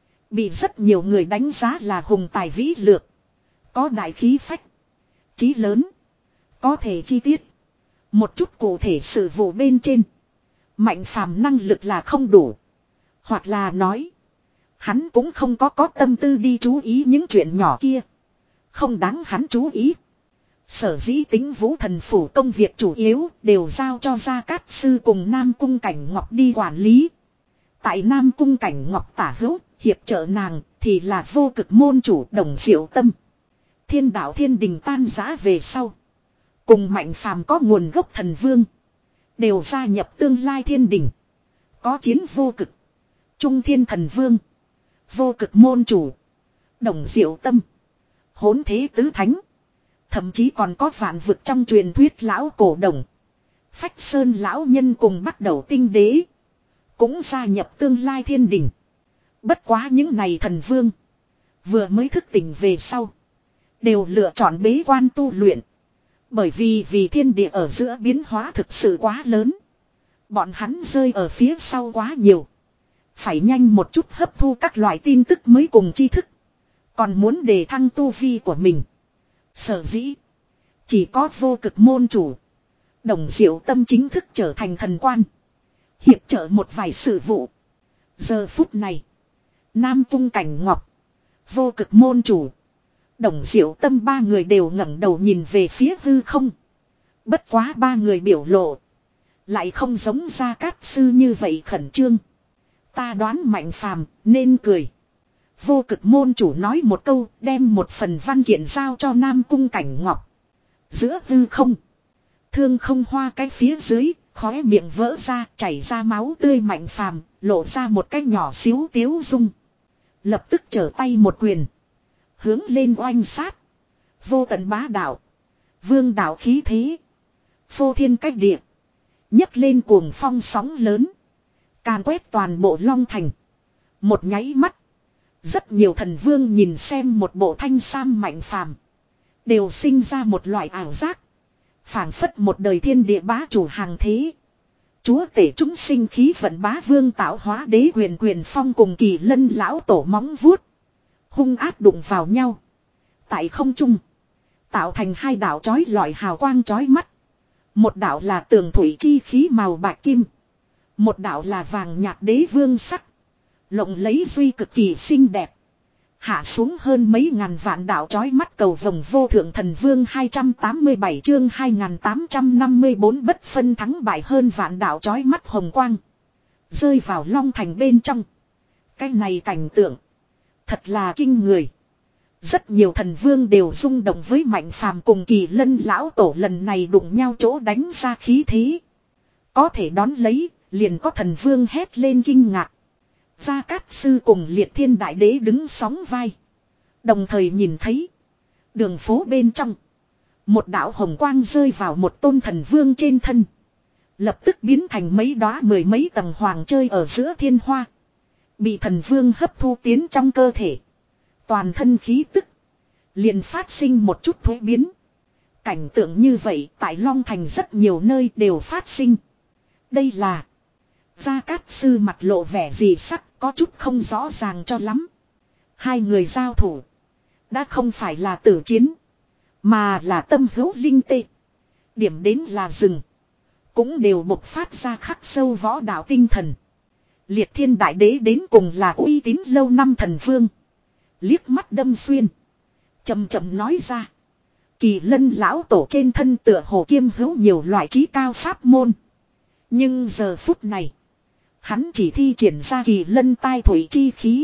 Bị rất nhiều người đánh giá là hùng tài vĩ lược. Có đại khí phách. Chí lớn. Có thể chi tiết. Một chút cụ thể sự vụ bên trên. Mạnh phàm năng lực là không đủ. Hoặc là nói. Hắn cũng không có có tâm tư đi chú ý những chuyện nhỏ kia. Không đáng hắn chú ý. Sở dĩ Tính Vũ Thần Phủ công việc chủ yếu đều giao cho Gia Cát Sư cùng Nam Cung Cảnh Ngọc đi quản lý. Tại Nam Cung Cảnh Ngọc tả hữu, hiệp trợ nàng thì là vô cực môn chủ Đồng Diệu Tâm. Thiên đạo thiên đình tan rã về sau. Cùng Mạnh phàm có nguồn gốc thần vương. Đều gia nhập tương lai thiên đình. Có chiến vô cực. Trung thiên thần vương. Vô cực môn chủ. Đồng Diệu Tâm. Hỗn thế tứ thánh. Thậm chí còn có vạn vực trong truyền thuyết lão cổ đồng. Phách Sơn lão nhân cùng bắt đầu tinh đế. Cũng gia nhập tương lai thiên đình. Bất quá những này thần vương. Vừa mới thức tỉnh về sau. Đều lựa chọn bế quan tu luyện. Bởi vì vì thiên địa ở giữa biến hóa thực sự quá lớn. Bọn hắn rơi ở phía sau quá nhiều. Phải nhanh một chút hấp thu các loại tin tức mới cùng tri thức. Còn muốn đề thăng tu vi của mình. Sở dĩ. Chỉ có vô cực môn chủ. Đồng Diệu Tâm chính thức trở thành thần quan. Hiệp trợ một vài sự vụ. Giờ phút này. Nam Cung Cảnh Ngọc. Vô cực môn chủ. Đồng Diệu Tâm ba người đều ngẩng đầu nhìn về phía hư không. Bất quá ba người biểu lộ. Lại không giống Gia Cát Sư như vậy khẩn trương. Ta đoán Mạnh phàm nên cười. Vô cực môn chủ nói một câu, đem một phần văn kiện giao cho Nam Cung Cảnh Ngọc. Giữa hư không. Thương không hoa cái phía dưới, khóe miệng vỡ ra, chảy ra máu tươi. Mạnh phàm, lộ ra một cái nhỏ xíu tiếu dung. Lập tức trở tay một quyền. Hướng lên oanh sát. Vô tận bá đạo. Vương đạo khí thế. Phô thiên cách địa. Nhấc lên cuồng phong sóng lớn. Càn quét toàn bộ Long Thành. Một nháy mắt. Rất nhiều thần vương nhìn xem một bộ thanh sam Mạnh phàm. Đều sinh ra một loại ảo giác. Phảng phất một đời thiên địa bá chủ hàng thế. Chúa tể chúng sinh khí vận bá vương tạo hóa đế quyền quyền phong cùng Kỳ Lân lão tổ móng vuốt. Hung ác đụng vào nhau. Tại không trung. Tạo thành hai đạo chói lọi hào quang chói mắt. Một đạo là tường thủy chi khí màu bạc kim. Một đạo là vàng nhạt đế vương sắc. Lộng lấy duy cực kỳ xinh đẹp. Hạ xuống hơn mấy ngàn vạn đạo chói mắt cầu vồng vô thượng thần vương hai trăm tám mươi bảy chương hai nghìn tám trăm năm mươi bốn bất phân thắng bại hơn vạn đạo chói mắt hồng quang. Rơi vào Long Thành bên trong. Cái này cảnh tượng. Thật là kinh người. Rất nhiều thần vương đều rung động với Mạnh phàm cùng Kỳ Lân lão tổ lần này đụng nhau chỗ đánh ra khí thế. Có thể đón lấy, liền có thần vương hét lên kinh ngạc. Gia Cát Sư cùng Liệt Thiên Đại Đế đứng sóng vai. Đồng thời nhìn thấy. Đường phố bên trong. Một đạo hồng quang rơi vào một tôn thần vương trên thân. Lập tức biến thành mấy đóa mười mấy tầng hoàng chơi ở giữa thiên hoa. Bị thần vương hấp thu tiến trong cơ thể. Toàn thân khí tức. Liền phát sinh một chút thuế biến. Cảnh tượng như vậy tại Long Thành rất nhiều nơi đều phát sinh. Đây là. Gia Cát Sư mặt lộ vẻ gì sắc. Có chút không rõ ràng cho lắm. Hai người giao thủ. Đã không phải là tử chiến. Mà là tâm hữu linh tê. Điểm đến là rừng. Cũng đều bộc phát ra khắc sâu võ đạo tinh thần. Liệt Thiên Đại Đế đến cùng là uy tín lâu năm thần vương. Liếc mắt đâm xuyên. Chậm chậm nói ra. Kỳ lân lão tổ trên thân tựa hồ kiêm hữu nhiều loại trí cao pháp môn. Nhưng giờ phút này. Hắn chỉ thi triển ra kỳ lân tai thủy chi khí.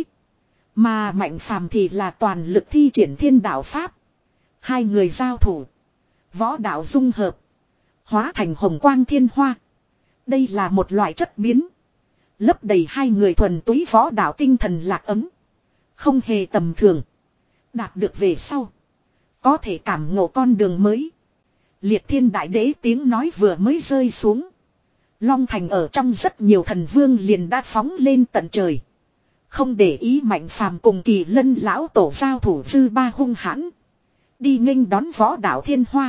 Mà Mạnh Phàm thì là toàn lực thi triển thiên đạo pháp. Hai người giao thủ. Võ đạo dung hợp. Hóa thành hồng quang thiên hoa. Đây là một loại chất biến. Lấp đầy hai người thuần túy võ đạo tinh thần lạc ấm. Không hề tầm thường. Đạt được về sau. Có thể cảm ngộ con đường mới. Liệt thiên đại đế tiếng nói vừa mới rơi xuống. Long Thành ở trong rất nhiều thần vương liền đã phóng lên tận trời. Không để ý Mạnh Phàm cùng Kỳ Lân lão tổ giao thủ dư ba hung hãn. Đi nghênh đón võ đạo thiên hoa.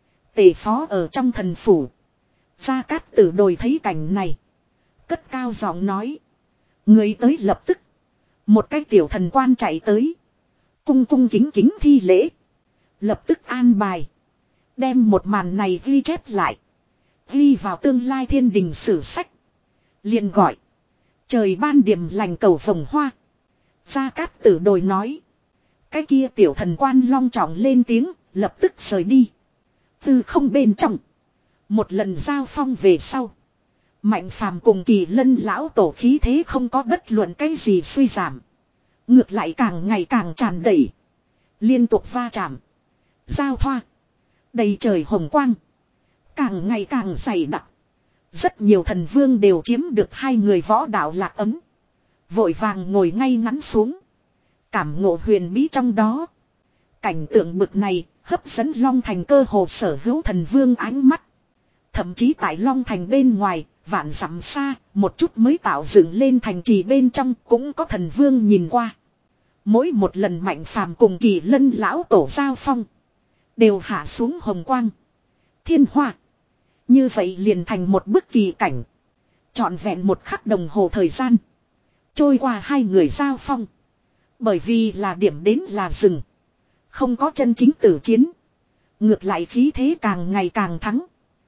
Tề phó ở trong thần phủ. Gia Cát Tử đồi thấy cảnh này. Cất cao giọng nói. Người tới lập tức. Một cái tiểu thần quan chạy tới. Cung cung kính kính thi lễ. Lập tức an bài. Đem một màn này ghi chép lại. Ghi vào tương lai thiên đình sử sách. Liền gọi. Trời ban điểm lành cầu vồng hoa. Gia Cát Tử đồi nói. Cái kia tiểu thần quan long trọng lên tiếng. Lập tức rời đi. Từ không bên trong. Một lần giao phong về sau. Mạnh Phàm cùng Kỳ Lân lão tổ khí thế không có bất luận cái gì suy giảm. Ngược lại càng ngày càng tràn đầy. Liên tục va chạm. Giao thoa. Đầy trời hồng quang. Càng ngày càng dày đặc. Rất nhiều thần vương đều chiếm được hai người võ đạo lạc ấm. Vội vàng ngồi ngay ngắn xuống. Cảm ngộ huyền bí trong đó. Cảnh tượng bực này hấp dẫn Long Thành cơ hồ sở hữu thần vương ánh mắt. Thậm chí tại Long Thành bên ngoài, vạn dặm xa, một chút mới tạo dựng lên thành trì bên trong cũng có thần vương nhìn qua. Mỗi một lần Mạnh Phàm cùng Kỳ Lân lão tổ giao phong. Đều hạ xuống hồng quang. Thiên hoa. Như vậy liền thành một bức kỳ cảnh. Trọn vẹn một khắc đồng hồ thời gian. Trôi qua hai người giao phong. Bởi vì là điểm đến là rừng. Không có chân chính tử chiến. Ngược lại khí thế càng ngày càng thắng.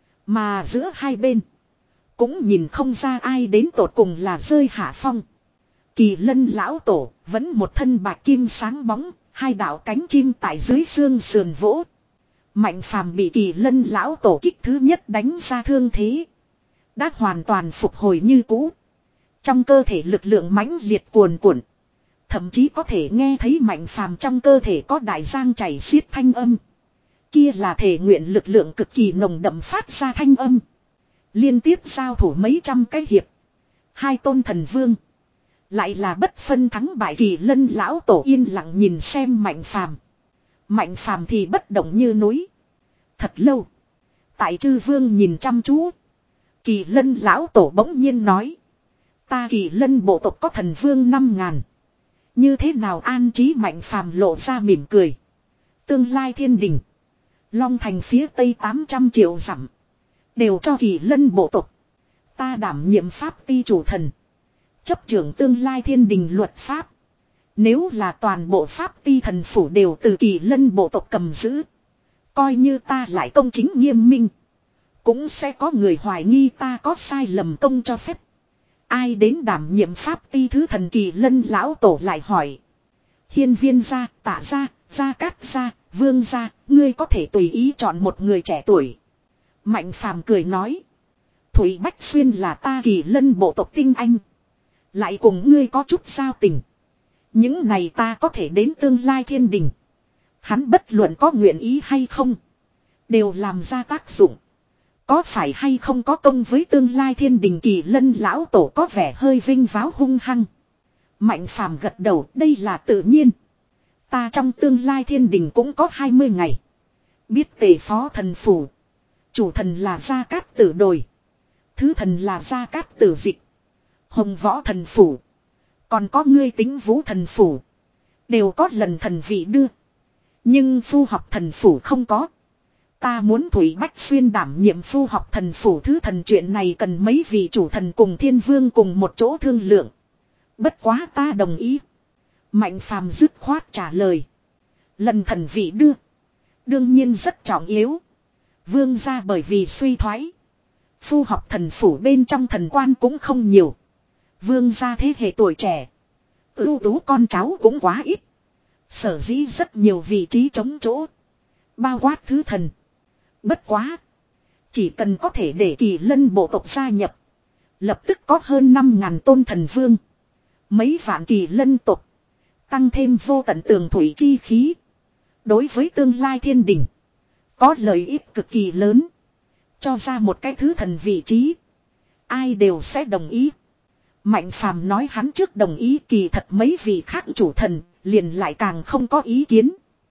Mà giữa hai bên. Cũng nhìn không ra ai đến tột cùng là rơi hạ phong. Kỳ Lân lão tổ vẫn một thân bạc kim sáng bóng. Hai đạo cánh chim tại dưới xương sườn vỗ. Mạnh Phàm bị Kỳ Lân lão tổ kích thứ nhất đánh ra thương thế. Đã hoàn toàn phục hồi như cũ. Trong cơ thể lực lượng mãnh liệt cuồn cuộn. Thậm chí có thể nghe thấy Mạnh Phàm trong cơ thể có đại giang chảy xiết thanh âm. Kia là thể nguyện lực lượng cực kỳ nồng đậm phát ra thanh âm. Liên tiếp giao thủ mấy trăm cái hiệp. Hai tôn thần vương. Lại là bất phân thắng bại. Kỳ Lân lão tổ yên lặng nhìn xem Mạnh Phàm. Mạnh Phàm thì bất động như núi. Thật lâu. Tại chư vương nhìn chăm chú. Kỳ Lân lão tổ bỗng nhiên nói. Ta Kỳ Lân bộ tộc có thần vương năm ngàn. Như thế nào an trí Mạnh Phàm lộ ra mỉm cười. Tương lai thiên đình. Long Thành phía tây tám trăm triệu dặm. Đều cho Kỳ Lân bộ tộc. Ta đảm nhiệm pháp ti chủ thần. Chấp trưởng tương lai thiên đình luật pháp. Nếu là toàn bộ pháp ti thần phủ đều từ Kỳ Lân bộ tộc cầm giữ. Coi như ta lại công chính nghiêm minh. Cũng sẽ có người hoài nghi ta có sai lầm công cho phép. Ai đến đảm nhiệm pháp ti thứ thần Kỳ Lân lão tổ lại hỏi. Hiên Viên gia, Tạ gia, Gia Cát gia, Vương gia, ngươi có thể tùy ý chọn một người trẻ tuổi. Mạnh Phàm cười nói. Thủy Bách Xuyên là ta Kỳ Lân bộ tộc tinh anh. Lại cùng ngươi có chút giao tình. Những này ta có thể đến tương lai thiên đình. Hắn bất luận có nguyện ý hay không. Đều làm ra tác dụng. Có phải hay không có công với tương lai thiên đình. Kỳ Lân lão tổ có vẻ hơi vinh váo hung hăng. Mạnh Phàm gật đầu, đây là tự nhiên. Ta trong tương lai thiên đình cũng có hai mươi ngày. Biết tề phó thần phủ. Chủ thần là Gia Cát Tử đồi. Thứ thần là Gia Cát Tử dịch. Hồng võ thần phủ. Còn có ngươi Tính Vũ thần phủ. Đều có lần thần vị đưa. Nhưng phu học thần phủ không có. Ta muốn Thủy Bách Xuyên đảm nhiệm phu học thần phủ thứ thần, chuyện này cần mấy vị chủ thần cùng thiên vương cùng một chỗ thương lượng. Bất quá ta đồng ý. Mạnh Phàm dứt khoát trả lời. Lần thần vị đưa. Đương nhiên rất trọng yếu. Vương gia bởi vì suy thoái. Phu học thần phủ bên trong thần quan cũng không nhiều. Vương gia thế hệ tuổi trẻ. Ưu tú con cháu cũng quá ít. Sở dĩ rất nhiều vị trí trống chỗ. Bao quát thứ thần. Bất quá. Chỉ cần có thể để Kỳ Lân bộ tộc gia nhập. Lập tức có hơn năm ngàn tôn thần vương. Mấy vạn Kỳ Lân tộc. Tăng thêm vô tận tường thủy chi khí. Đối với tương lai thiên đình. Có lợi ích cực kỳ lớn. Cho ra một cái thứ thần vị trí. Ai đều sẽ đồng ý. Mạnh Phàm nói hắn trước đồng ý, kỳ thật mấy vị khác chủ thần. Liền lại càng không có ý kiến.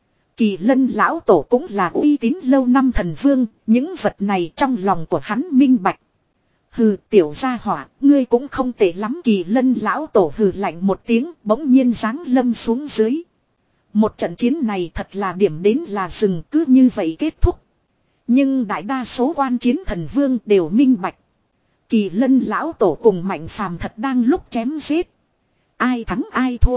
Kỳ Lân lão tổ cũng là uy tín lâu năm thần vương. Những vật này trong lòng của hắn minh bạch. Hừ, tiểu gia hỏa, ngươi cũng không tệ lắm. Kỳ Lân lão tổ hừ lạnh một tiếng, bỗng nhiên giáng lâm xuống dưới. Một trận chiến này thật là điểm đến là dừng, cứ như vậy kết thúc. Nhưng đại đa số quan chiến thần vương đều minh bạch. Kỳ Lân lão tổ cùng Mạnh Phàm thật đang lúc chém giết. Ai thắng ai thua.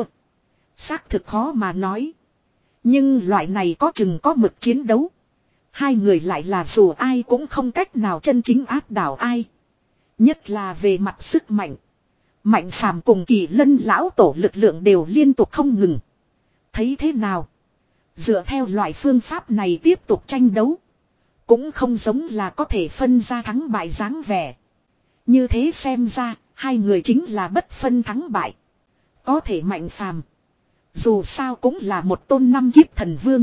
Xác thực khó mà nói. Nhưng loại này có chừng có mực chiến đấu. Hai người lại là dù ai cũng không cách nào chân chính áp đảo ai. Nhất là về mặt sức mạnh. Mạnh Phàm cùng Kỳ Lân lão tổ lực lượng đều liên tục không ngừng. Thấy thế nào? Dựa theo loại phương pháp này tiếp tục tranh đấu. Cũng không giống là có thể phân ra thắng bại dáng vẻ. Như thế xem ra, hai người chính là bất phân thắng bại. Có thể Mạnh Phàm dù sao cũng là một tôn năm kiếp thần vương.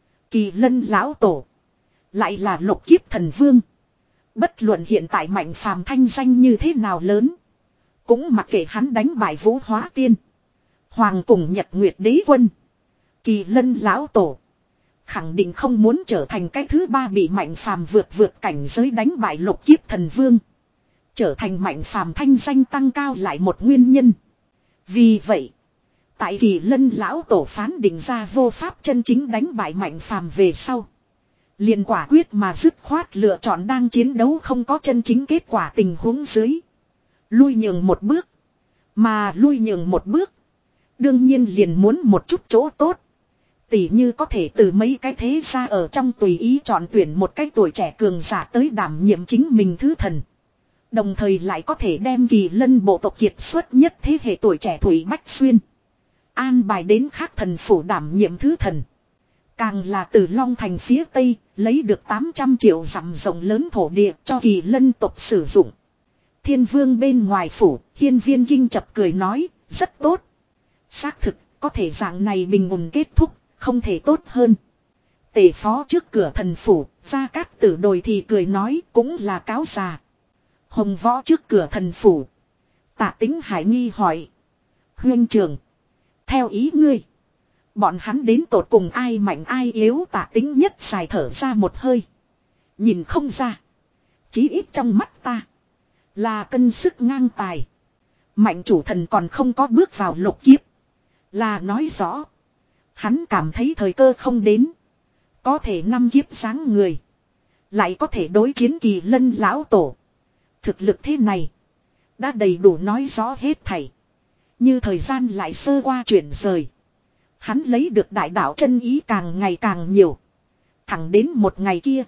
Kỳ Lân lão tổ lại là lục kiếp thần vương. Bất luận hiện tại Mạnh Phàm thanh danh như thế nào lớn. Cũng mặc kệ hắn đánh bại Vũ Hóa Tiên. Hoàng cùng Nhật Nguyệt Đế Quân. Kỳ Lân lão tổ khẳng định không muốn trở thành cái thứ ba bị Mạnh Phàm vượt vượt cảnh giới đánh bại lục kiếp thần vương. Trở thành Mạnh Phàm thanh danh tăng cao lại một nguyên nhân. Vì vậy, tại Kỳ Lân lão tổ phán định ra vô pháp chân chính đánh bại Mạnh Phàm về sau, liền quả quyết mà dứt khoát lựa chọn đang chiến đấu không có chân chính kết quả tình huống dưới. Lui nhường một bước. Mà lui nhường một bước. Đương nhiên liền muốn một chút chỗ tốt. Tỉ như có thể từ mấy cái thế gia ở trong tùy ý chọn tuyển một cái tuổi trẻ cường giả tới đảm nhiệm chính mình thứ thần. Đồng thời lại có thể đem Kỳ Lân bộ tộc kiệt xuất nhất thế hệ tuổi trẻ Thủy Bách Xuyên an bài đến khác thần phủ đảm nhiệm thứ thần. Càng là từ Long Thành phía Tây lấy được tám trăm triệu dặm rộng lớn thổ địa cho Kỳ Lân tộc sử dụng. Thiên Vương bên ngoài phủ, Hiên Viên Kinh chập cười nói, rất tốt. Xác thực, có thể dạng này bình ổn kết thúc, không thể tốt hơn. Tể phó trước cửa thần phủ, Gia Cát Tử Đồi thì cười nói, cũng là cáo già. Hồng Võ trước cửa thần phủ. Tạ Tính Hải nghi hỏi. Huynh trưởng, theo ý ngươi, bọn hắn đến tột cùng ai mạnh ai yếu? Tạ Tính nhất dài thở ra một hơi. Nhìn không ra. Chí ít trong mắt ta là cân sức ngang tài. Mạnh chủ thần còn không có bước vào lục kiếp. Là nói rõ hắn cảm thấy thời cơ không đến. Có thể năm kiếp sáng người. Lại có thể đối chiến Kỳ Lân lão tổ. Thực lực thế này đã đầy đủ nói rõ hết thảy. Như thời gian lại sơ qua chuyển rời. Hắn lấy được đại đạo chân ý càng ngày càng nhiều. Thẳng đến một ngày kia,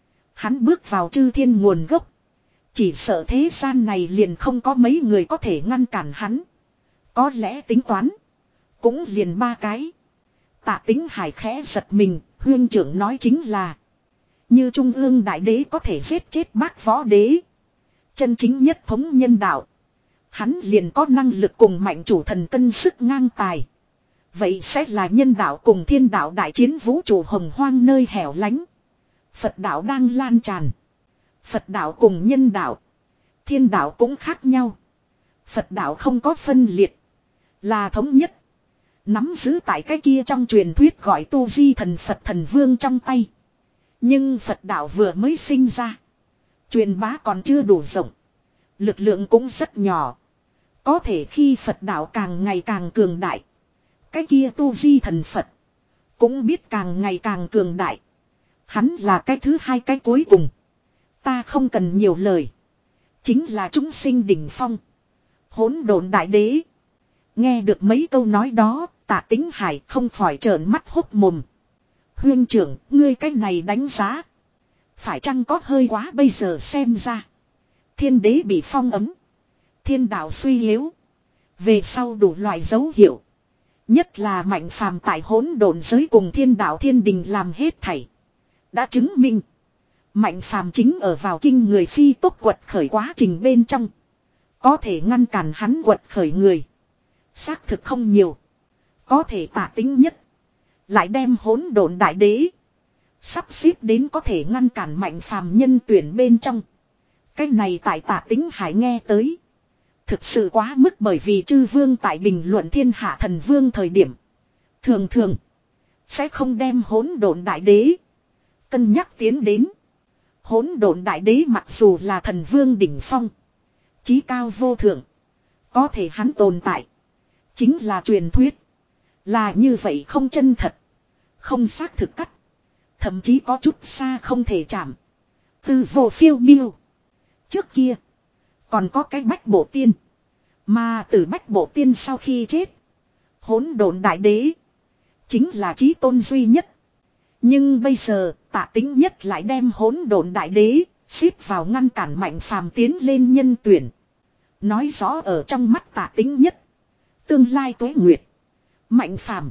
hắn bước vào chư thiên nguồn gốc. Chỉ sợ thế gian này liền không có mấy người có thể ngăn cản hắn. Có lẽ tính toán cũng liền ba cái. Tạ Tính Hải khẽ giật mình. Huyên trưởng nói chính là, như Trung ương đại đế có thể giết chết Bác Võ Đế, chân chính nhất thống nhân đạo, hắn liền có năng lực cùng Mạnh chủ thần cân sức ngang tài. Vậy sẽ là nhân đạo cùng thiên đạo đại chiến vũ trụ hồng hoang nơi hẻo lánh. Phật đạo đang lan tràn. Phật đạo cùng nhân đạo, thiên đạo cũng khác nhau. Phật đạo không có phân liệt, là thống nhất. Nắm giữ tại cái kia trong truyền thuyết gọi tu di thần Phật thần vương trong tay. Nhưng Phật đạo vừa mới sinh ra, truyền bá còn chưa đủ rộng, lực lượng cũng rất nhỏ. Có thể khi Phật đạo càng ngày càng cường đại, cái kia tu di thần Phật cũng biết càng ngày càng cường đại. Hắn là cái thứ hai cái cuối cùng. Ta không cần nhiều lời, chính là chúng sinh đỉnh phong, hỗn độn đại đế. Nghe được mấy câu nói đó, Tạ Tính Hải không khỏi trợn mắt hốt mồm. Huyên trưởng, ngươi cái này đánh giá phải chăng có hơi quá? Bây giờ xem ra, thiên đế bị phong ấm, thiên đạo suy yếu, về sau đủ loại dấu hiệu. Nhất là Mạnh Phàm tại hỗn độn giới cùng thiên đạo thiên đình làm hết thảy. Đã chứng minh. Mạnh Phàm chính ở vào kinh người phi tốc quật khởi quá trình bên trong. Có thể ngăn cản hắn quật khởi người. Xác thực không nhiều. Có thể Tạ Tĩnh Nhất. Lại đem hỗn độn đại đế. Sắp xếp đến có thể ngăn cản Mạnh Phàm nhân tuyển bên trong. Cái này tại Tạ Tĩnh Hải nghe tới. Thực sự quá mức, bởi vì chư vương tại bình luận thiên hạ thần vương thời điểm. Thường thường. Sẽ không đem hỗn độn đại đế. Cân nhắc tiến đến. Hỗn độn đại đế mặc dù là thần vương đỉnh phong. Chí cao vô thượng. Có thể hắn tồn tại. Chính là truyền thuyết. Là như vậy không chân thật. Không xác thực cắt. Thậm chí có chút xa không thể chạm. Từ vô phiêu miêu. Trước kia. Còn có cái bách bộ tiên. Mà từ bách bộ tiên sau khi chết. Hỗn độn đại đế. Chính là chí tôn duy nhất. Nhưng bây giờ Tạ Tĩnh Nhất lại đem hỗn độn đại đế. Xếp vào ngăn cản Mạnh Phàm tiến lên nhân tuyển. Nói rõ ở trong mắt Tạ Tĩnh Nhất. Tương lai Tuế Nguyệt. Mạnh Phàm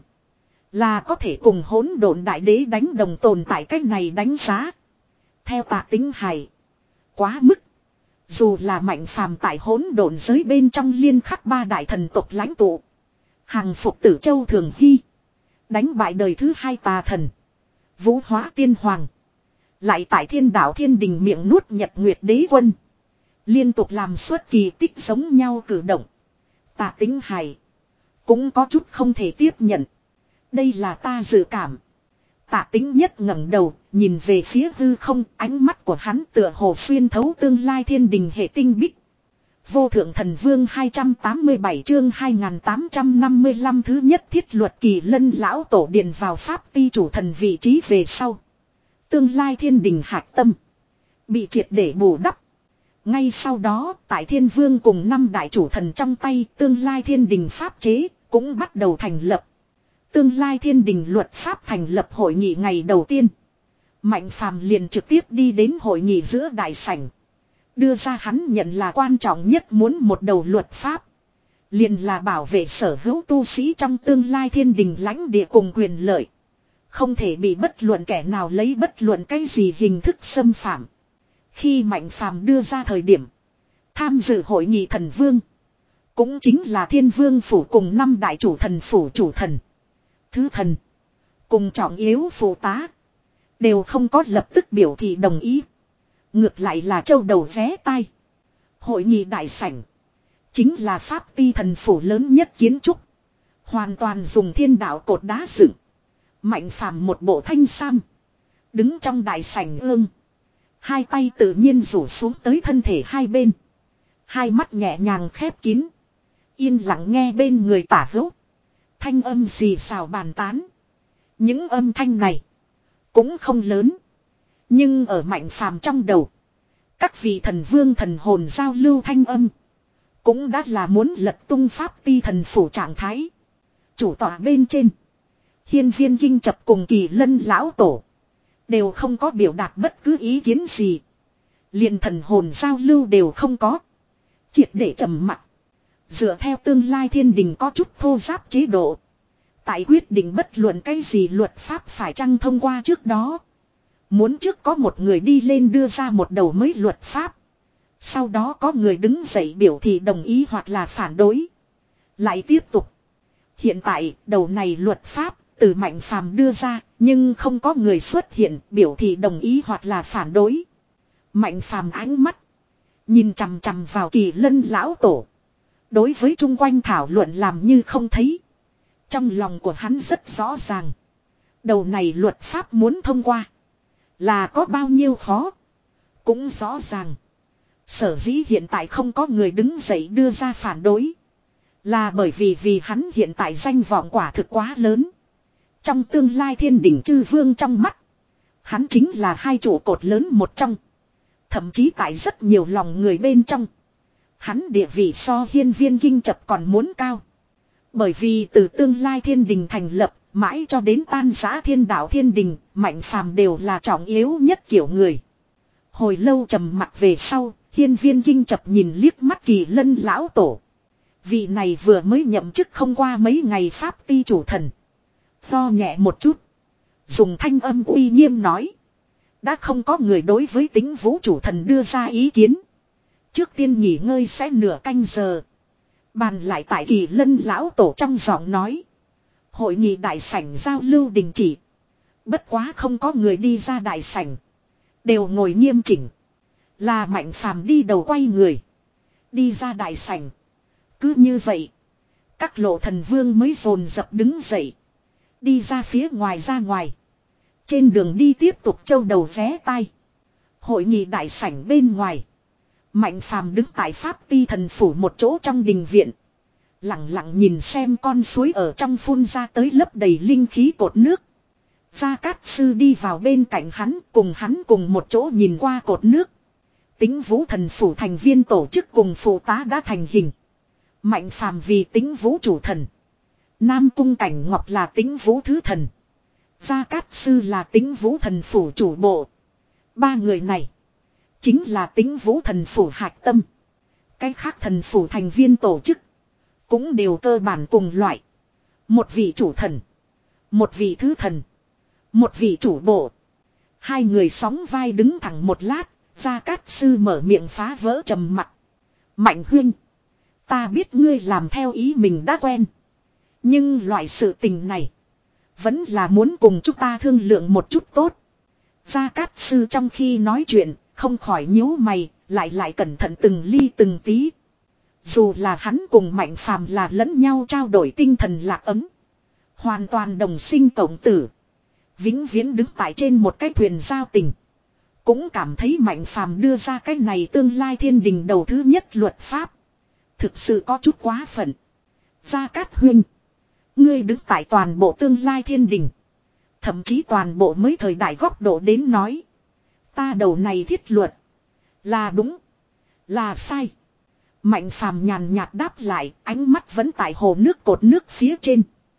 là có thể cùng hỗn độn đại đế đánh đồng tồn tại, cách này đánh giá. Theo Tạ Tĩnh Hải. Quá mức. Dù là Mạnh Phàm tại hỗn độn giới bên trong liên khắc ba đại thần tộc lãnh tụ. Hàng phục Tử Châu Thường Hy. Đánh bại đời thứ hai tà thần. Vũ hóa tiên hoàng. Lại tại thiên đạo thiên đình miệng nuốt Nhật Nguyệt đế quân. Liên tục làm suốt kỳ tích giống nhau cử động. Tạ Tĩnh Hải. Cũng có chút không thể tiếp nhận. Đây là ta dự cảm. Tạ Tĩnh Nhất ngẩng đầu, nhìn về phía hư không, ánh mắt của hắn tựa hồ xuyên thấu tương lai thiên đình hệ tinh bích. Vô thượng thần vương hai trăm tám mươi bảy chương hai nghìn tám trăm năm mươi lăm thứ nhất thiết luật Kỳ Lân lão tổ điền vào pháp ti chủ thần vị trí về sau. Tương lai thiên đình hạch tâm. Bị triệt để bù đắp. Ngay sau đó, tại thiên vương cùng năm đại chủ thần trong tay, tương lai thiên đình pháp chế, cũng bắt đầu thành lập. Tương lai thiên đình luật pháp thành lập hội nghị ngày đầu tiên. Mạnh Phàm liền trực tiếp đi đến hội nghị giữa đại sảnh. Đưa ra hắn nhận là quan trọng nhất muốn một đầu luật pháp. Liền là bảo vệ sở hữu tu sĩ trong tương lai thiên đình lãnh địa cùng quyền lợi. Không thể bị bất luận kẻ nào lấy bất luận cái gì hình thức xâm phạm. Khi Mạnh Phàm đưa ra thời điểm. Tham dự hội nghị thần vương. Cũng chính là thiên vương phủ cùng năm đại chủ thần phủ chủ thần. Thứ thần. Cùng trọng yếu phụ tá. Đều không có lập tức biểu thị đồng ý. Ngược lại là châu đầu vé tai. Hội nghị đại sảnh. Chính là pháp ti thần phủ lớn nhất kiến trúc. Hoàn toàn dùng thiên đạo cột đá dựng. Mạnh Phàm một bộ thanh sam. Đứng trong đại sảnh ương. Hai tay tự nhiên rủ xuống tới thân thể hai bên. Hai mắt nhẹ nhàng khép kín. Yên lặng nghe bên người tả hữu. Thanh âm xì xào bàn tán. Những âm thanh này. Cũng không lớn. Nhưng ở Mạnh Phàm trong đầu. Các vị thần vương thần hồn giao lưu thanh âm. Cũng đã là muốn lật tung pháp ti thần phủ trạng thái. Chủ tọa bên trên. Hiên Viên Kinh Chập cùng Kỳ Lân lão tổ. Đều không có biểu đạt bất cứ ý kiến gì. Liền thần hồn giao lưu đều không có. Triệt để trầm mặc. Dựa theo tương lai thiên đình có chút thô giáp chế độ. Tại quyết định bất luận cái gì luật pháp phải chăng thông qua trước đó. Muốn trước có một người đi lên đưa ra một đầu mới luật pháp. Sau đó có người đứng dậy biểu thị đồng ý hoặc là phản đối. Lại tiếp tục. Hiện tại đầu này luật pháp từ Mạnh Phàm đưa ra. Nhưng không có người xuất hiện biểu thị đồng ý hoặc là phản đối. Mạnh Phàm ánh mắt. Nhìn chằm chằm vào Kỳ Lân lão tổ. Đối với chung quanh thảo luận làm như không thấy. Trong lòng của hắn rất rõ ràng. Đầu này luật pháp muốn thông qua. Là có bao nhiêu khó. Cũng rõ ràng. Sở dĩ hiện tại không có người đứng dậy đưa ra phản đối. Là bởi vì vì hắn hiện tại danh vọng quả thực quá lớn. Trong tương lai thiên đỉnh chư vương trong mắt. Hắn chính là hai trụ cột lớn một trong. Thậm chí tại rất nhiều lòng người bên trong. Hắn địa vị so Hiên Viên Kinh Chập còn muốn cao. Bởi vì từ tương lai thiên đình thành lập, mãi cho đến tan rã thiên đạo thiên đình, Mạnh Phàm đều là trọng yếu nhất kiểu người. Hồi lâu trầm mặc về sau, Hiên Viên Kinh Chập nhìn liếc mắt Kỳ Lân lão tổ. Vị này vừa mới nhậm chức không qua mấy ngày pháp ti chủ thần. Lo nhẹ một chút. Dùng thanh âm uy nghiêm nói. Đã không có người đối với tính vũ chủ thần đưa ra ý kiến. Trước tiên nghỉ ngơi sẽ nửa canh giờ. Bàn lại tại Kỳ Lân lão tổ trong giọng nói. Hội nghị đại sảnh giao lưu đình chỉ. Bất quá không có người đi ra đại sảnh. Đều ngồi nghiêm chỉnh. Là Mạnh Phàm đi đầu quay người. Đi ra đại sảnh. Cứ như vậy. Các lộ thần vương mới dồn dập đứng dậy. Đi ra phía ngoài ra ngoài. Trên đường đi tiếp tục châu đầu vé tai. Hội nghị đại sảnh bên ngoài. Mạnh Phàm đứng tại Pháp Ti thần phủ một chỗ trong đình viện. Lặng lặng nhìn xem con suối ở trong phun ra tới lấp đầy linh khí cột nước. Gia Cát Sư đi vào bên cạnh hắn, cùng hắn cùng một chỗ nhìn qua cột nước. Tính vũ thần phủ thành viên tổ chức cùng phụ tá đã thành hình. Mạnh Phàm vì tính vũ chủ thần. Nam Cung Cảnh Ngọc là tính vũ thứ thần. Gia Cát Sư là tính vũ thần phủ chủ bộ. Ba người này chính là tính vũ thần phủ hạch tâm. Cái khác thần phủ thành viên tổ chức cũng đều cơ bản cùng loại. Một vị chủ thần, một vị thứ thần, một vị chủ bộ. Hai người sóng vai đứng thẳng một lát. Gia Cát Sư mở miệng phá vỡ trầm mặc. Mạnh huynh, ta biết ngươi làm theo ý mình đã quen. Nhưng loại sự tình này vẫn là muốn cùng chúng ta thương lượng một chút tốt. Gia Cát Sư trong khi nói chuyện không khỏi nhíu mày, lại lại cẩn thận từng ly từng tí. Dù là hắn cùng Mạnh Phàm là lẫn nhau trao đổi tinh thần lạc ấm. Hoàn toàn đồng sinh cộng tử. Vĩnh viễn đứng tại trên một cái thuyền giao tình. Cũng cảm thấy Mạnh Phàm đưa ra cái này tương lai thiên đình đầu thứ nhất luật pháp. Thực sự có chút quá phận. Gia Cát huynh, ngươi đứng tại toàn bộ tương lai thiên đình. Thậm chí toàn bộ mới thời đại góc độ đến nói. Ta đầu này thiết luật. Là đúng. Là sai. Mạnh Phàm nhàn nhạt đáp lại, ánh mắt vẫn tại hồ nước cột nước phía trên.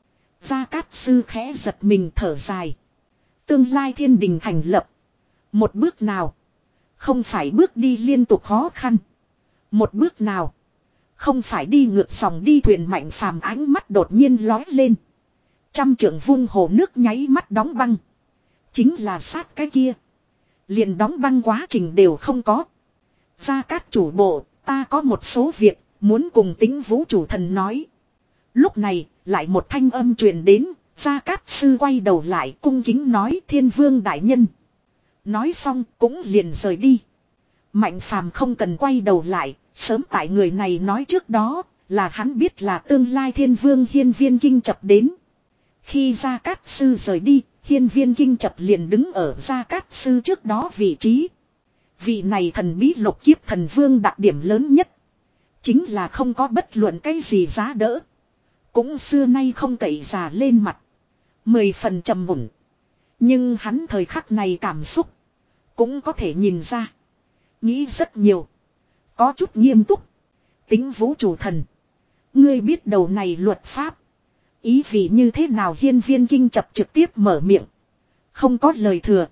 Gia Cát Sư khẽ giật mình thở dài. Tương lai thiên đình thành lập. Một bước nào không phải bước đi liên tục khó khăn. Một bước nào không phải đi ngược dòng đi thuyền. Mạnh Phàm ánh mắt đột nhiên lói lên. Trăm trượng vung hồ nước nháy mắt đóng băng. Chính là sát cái kia. Liền đóng băng quá trình đều không có. Gia Cát chủ bộ, ta có một số việc muốn cùng tính vũ chủ thần nói. Lúc này lại một thanh âm truyền đến. Gia Cát Sư quay đầu lại cung kính nói Thiên Vương đại nhân. Nói xong cũng liền rời đi. Mạnh Phàm không cần quay đầu lại. Sớm tại người này nói trước đó là hắn biết là tương lai Thiên Vương Hiên Viên Kinh Chập đến. Khi Gia Cát Sư rời đi, Hiên Viên Kinh Chập liền đứng ở Gia Cát Sư trước đó vị trí. Vị này thần bí lục kiếp thần vương đặc điểm lớn nhất. Chính là không có bất luận cái gì giá đỡ. Cũng xưa nay không cậy già lên mặt. Mười phần trầm mùn. Nhưng hắn thời khắc này cảm xúc. Cũng có thể nhìn ra. Nghĩ rất nhiều. Có chút nghiêm túc. Tính vũ chủ thần. Ngươi biết đầu này luật pháp. Ý vị như thế nào? Hiên Viên Kinh Chập trực tiếp mở miệng. Không có lời thừa.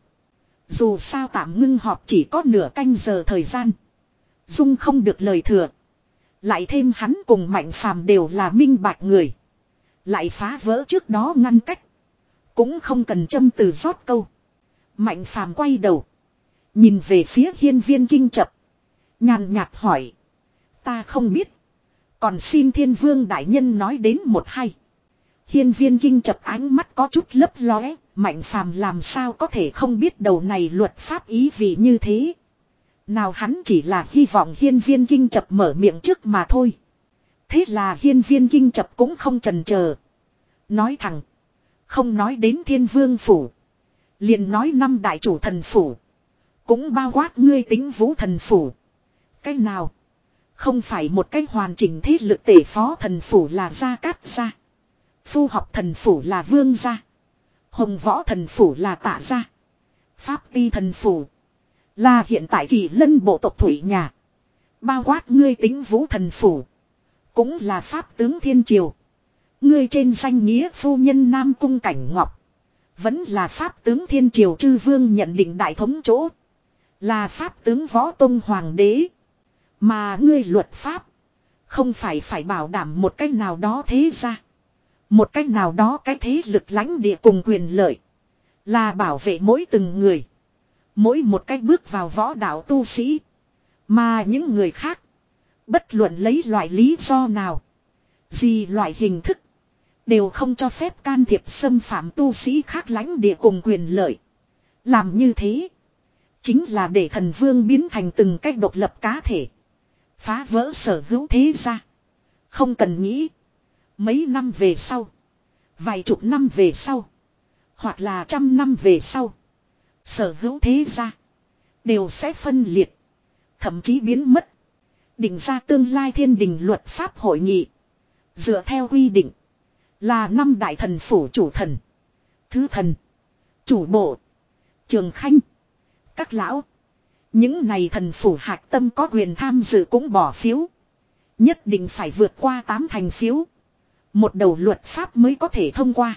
Dù sao tạm ngưng họp chỉ có nửa canh giờ thời gian. Dung không được lời thừa. Lại thêm hắn cùng Mạnh Phàm đều là minh bạch người. Lại phá vỡ trước đó ngăn cách. Cũng không cần châm từ rót câu. Mạnh Phàm quay đầu. Nhìn về phía Hiên Viên Kinh Chập. Nhàn nhạt hỏi. Ta không biết. Còn xin Thiên Vương đại nhân nói đến một hay. Hiên Viên Kinh Chập ánh mắt có chút lấp lóe. Mạnh Phàm làm sao có thể không biết đầu này luật pháp ý vị như thế. Nào hắn chỉ là hy vọng Hiên Viên Kinh Chập mở miệng trước mà thôi. Thế là Hiên Viên Kinh Chập cũng không chần chờ. Nói thẳng. Không nói đến Thiên Vương phủ. Liền nói năm đại chủ thần phủ. Cũng bao quát ngươi tính vũ thần phủ. Cái nào không phải một cái hoàn chỉnh thế lực. Tể phó thần phủ là Gia Cát gia. Phu học thần phủ là Vương gia. Hồng võ thần phủ là Tạ gia. Pháp ti thần phủ là hiện tại Kỳ Lân bộ tộc Thủy nhà. Bao quát ngươi tính vũ thần phủ. Cũng là pháp tướng thiên triều. Ngươi trên danh nghĩa phu nhân Nam Cung Cảnh Ngọc. Vẫn là pháp tướng thiên triều chư vương nhận định đại thống chỗ. Là pháp tướng võ tông hoàng đế. Mà ngươi luật pháp Không phải phải bảo đảm một cách nào đó thế ra. Một cách nào đó cái thế lực lãnh địa cùng quyền lợi. Là bảo vệ mỗi từng người. Mỗi một cách bước vào võ đạo tu sĩ. Mà những người khác. Bất luận lấy loại lý do nào. Gì loại hình thức. Đều không cho phép can thiệp xâm phạm tu sĩ khác lãnh địa cùng quyền lợi. Làm như thế. Chính là để thần vương biến thành từng cách độc lập cá thể. Phá vỡ sở hữu thế gia. Không cần nghĩ. Mấy năm về sau. Vài chục năm về sau. Hoặc là trăm năm về sau. Sở hữu thế gia. Đều sẽ phân liệt. Thậm chí biến mất. Định ra tương lai thiên đình luật pháp hội nghị. Dựa theo quy định. Là năm đại thần phủ chủ thần. Thứ thần. Chủ bộ. Trường khanh. Các lão. Những này thần phủ hạch tâm có quyền tham dự cũng bỏ phiếu. Nhất định phải vượt qua tám thành phiếu. Một đầu luật pháp mới có thể thông qua.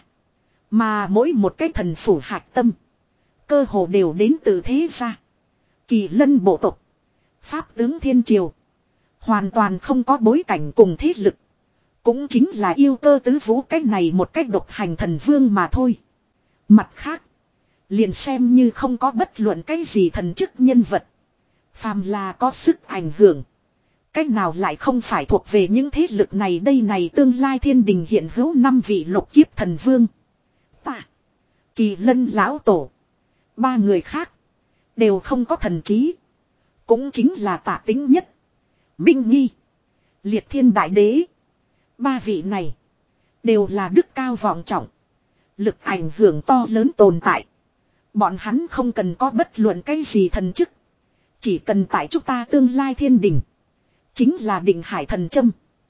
Mà mỗi một cái thần phủ hạch tâm. Cơ hồ đều đến từ thế gia. Kỳ lân bộ tộc. Pháp tướng thiên triều. Hoàn toàn không có bối cảnh cùng thế lực. Cũng chính là yêu cơ tứ vũ cách này một cách độc hành thần vương mà thôi. Mặt khác. Liền xem như không có bất luận cái gì thần chức nhân vật. Phàm là có sức ảnh hưởng. Cách nào lại không phải thuộc về những thế lực này đây này tương lai thiên đình hiện hữu năm vị lục kiếp thần vương. Tạ. Kỳ lân lão tổ. Ba người khác. Đều không có thần trí. Cũng chính là Tạ Tính Nhất. Minh Nghi. Liệt Thiên Đại Đế. Ba vị này. Đều là đức cao vọng trọng. Lực ảnh hưởng to lớn tồn tại. Bọn hắn không cần có bất luận cái gì thần chức. Chỉ cần tại chúng ta tương lai thiên đình. Chính là đỉnh hải thần châm.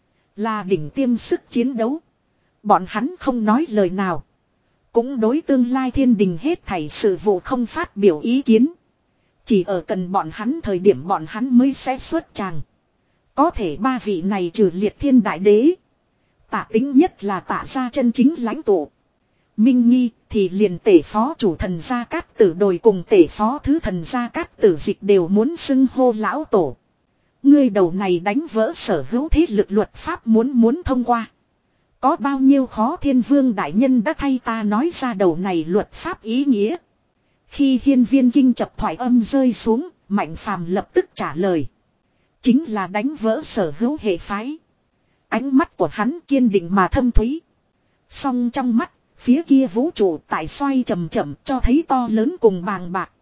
Là đỉnh tiêm sức chiến đấu. Bọn hắn không nói lời nào. Cũng đối tương lai thiên đình hết thảy sự vụ không phát biểu ý kiến. Chỉ ở cần bọn hắn thời điểm bọn hắn mới sẽ xuất tràng. Có thể ba vị này trừ Liệt Thiên Đại Đế. Tạ Tính Nhất là Tạ gia chân chính lãnh tụ. Minh Nghi thì liền tể phó chủ thần Gia Cát Tử Đồi cùng tể phó thứ thần Gia Cát Tử Dịch đều muốn xưng hô lão tổ. Ngươi đầu này đánh vỡ sở hữu thế lực luật pháp muốn muốn thông qua. Có bao nhiêu khó thiên vương đại nhân đã thay ta nói ra đầu này luật pháp ý nghĩa. Khi hiên viên kinh chập thoại âm rơi xuống, Mạnh Phàm lập tức trả lời. Chính là đánh vỡ sở hữu hệ phái. Ánh mắt của hắn kiên định mà thâm thúy. Song trong mắt, phía kia vũ trụ tại xoay chậm chậm cho thấy to lớn cùng bàng bạc.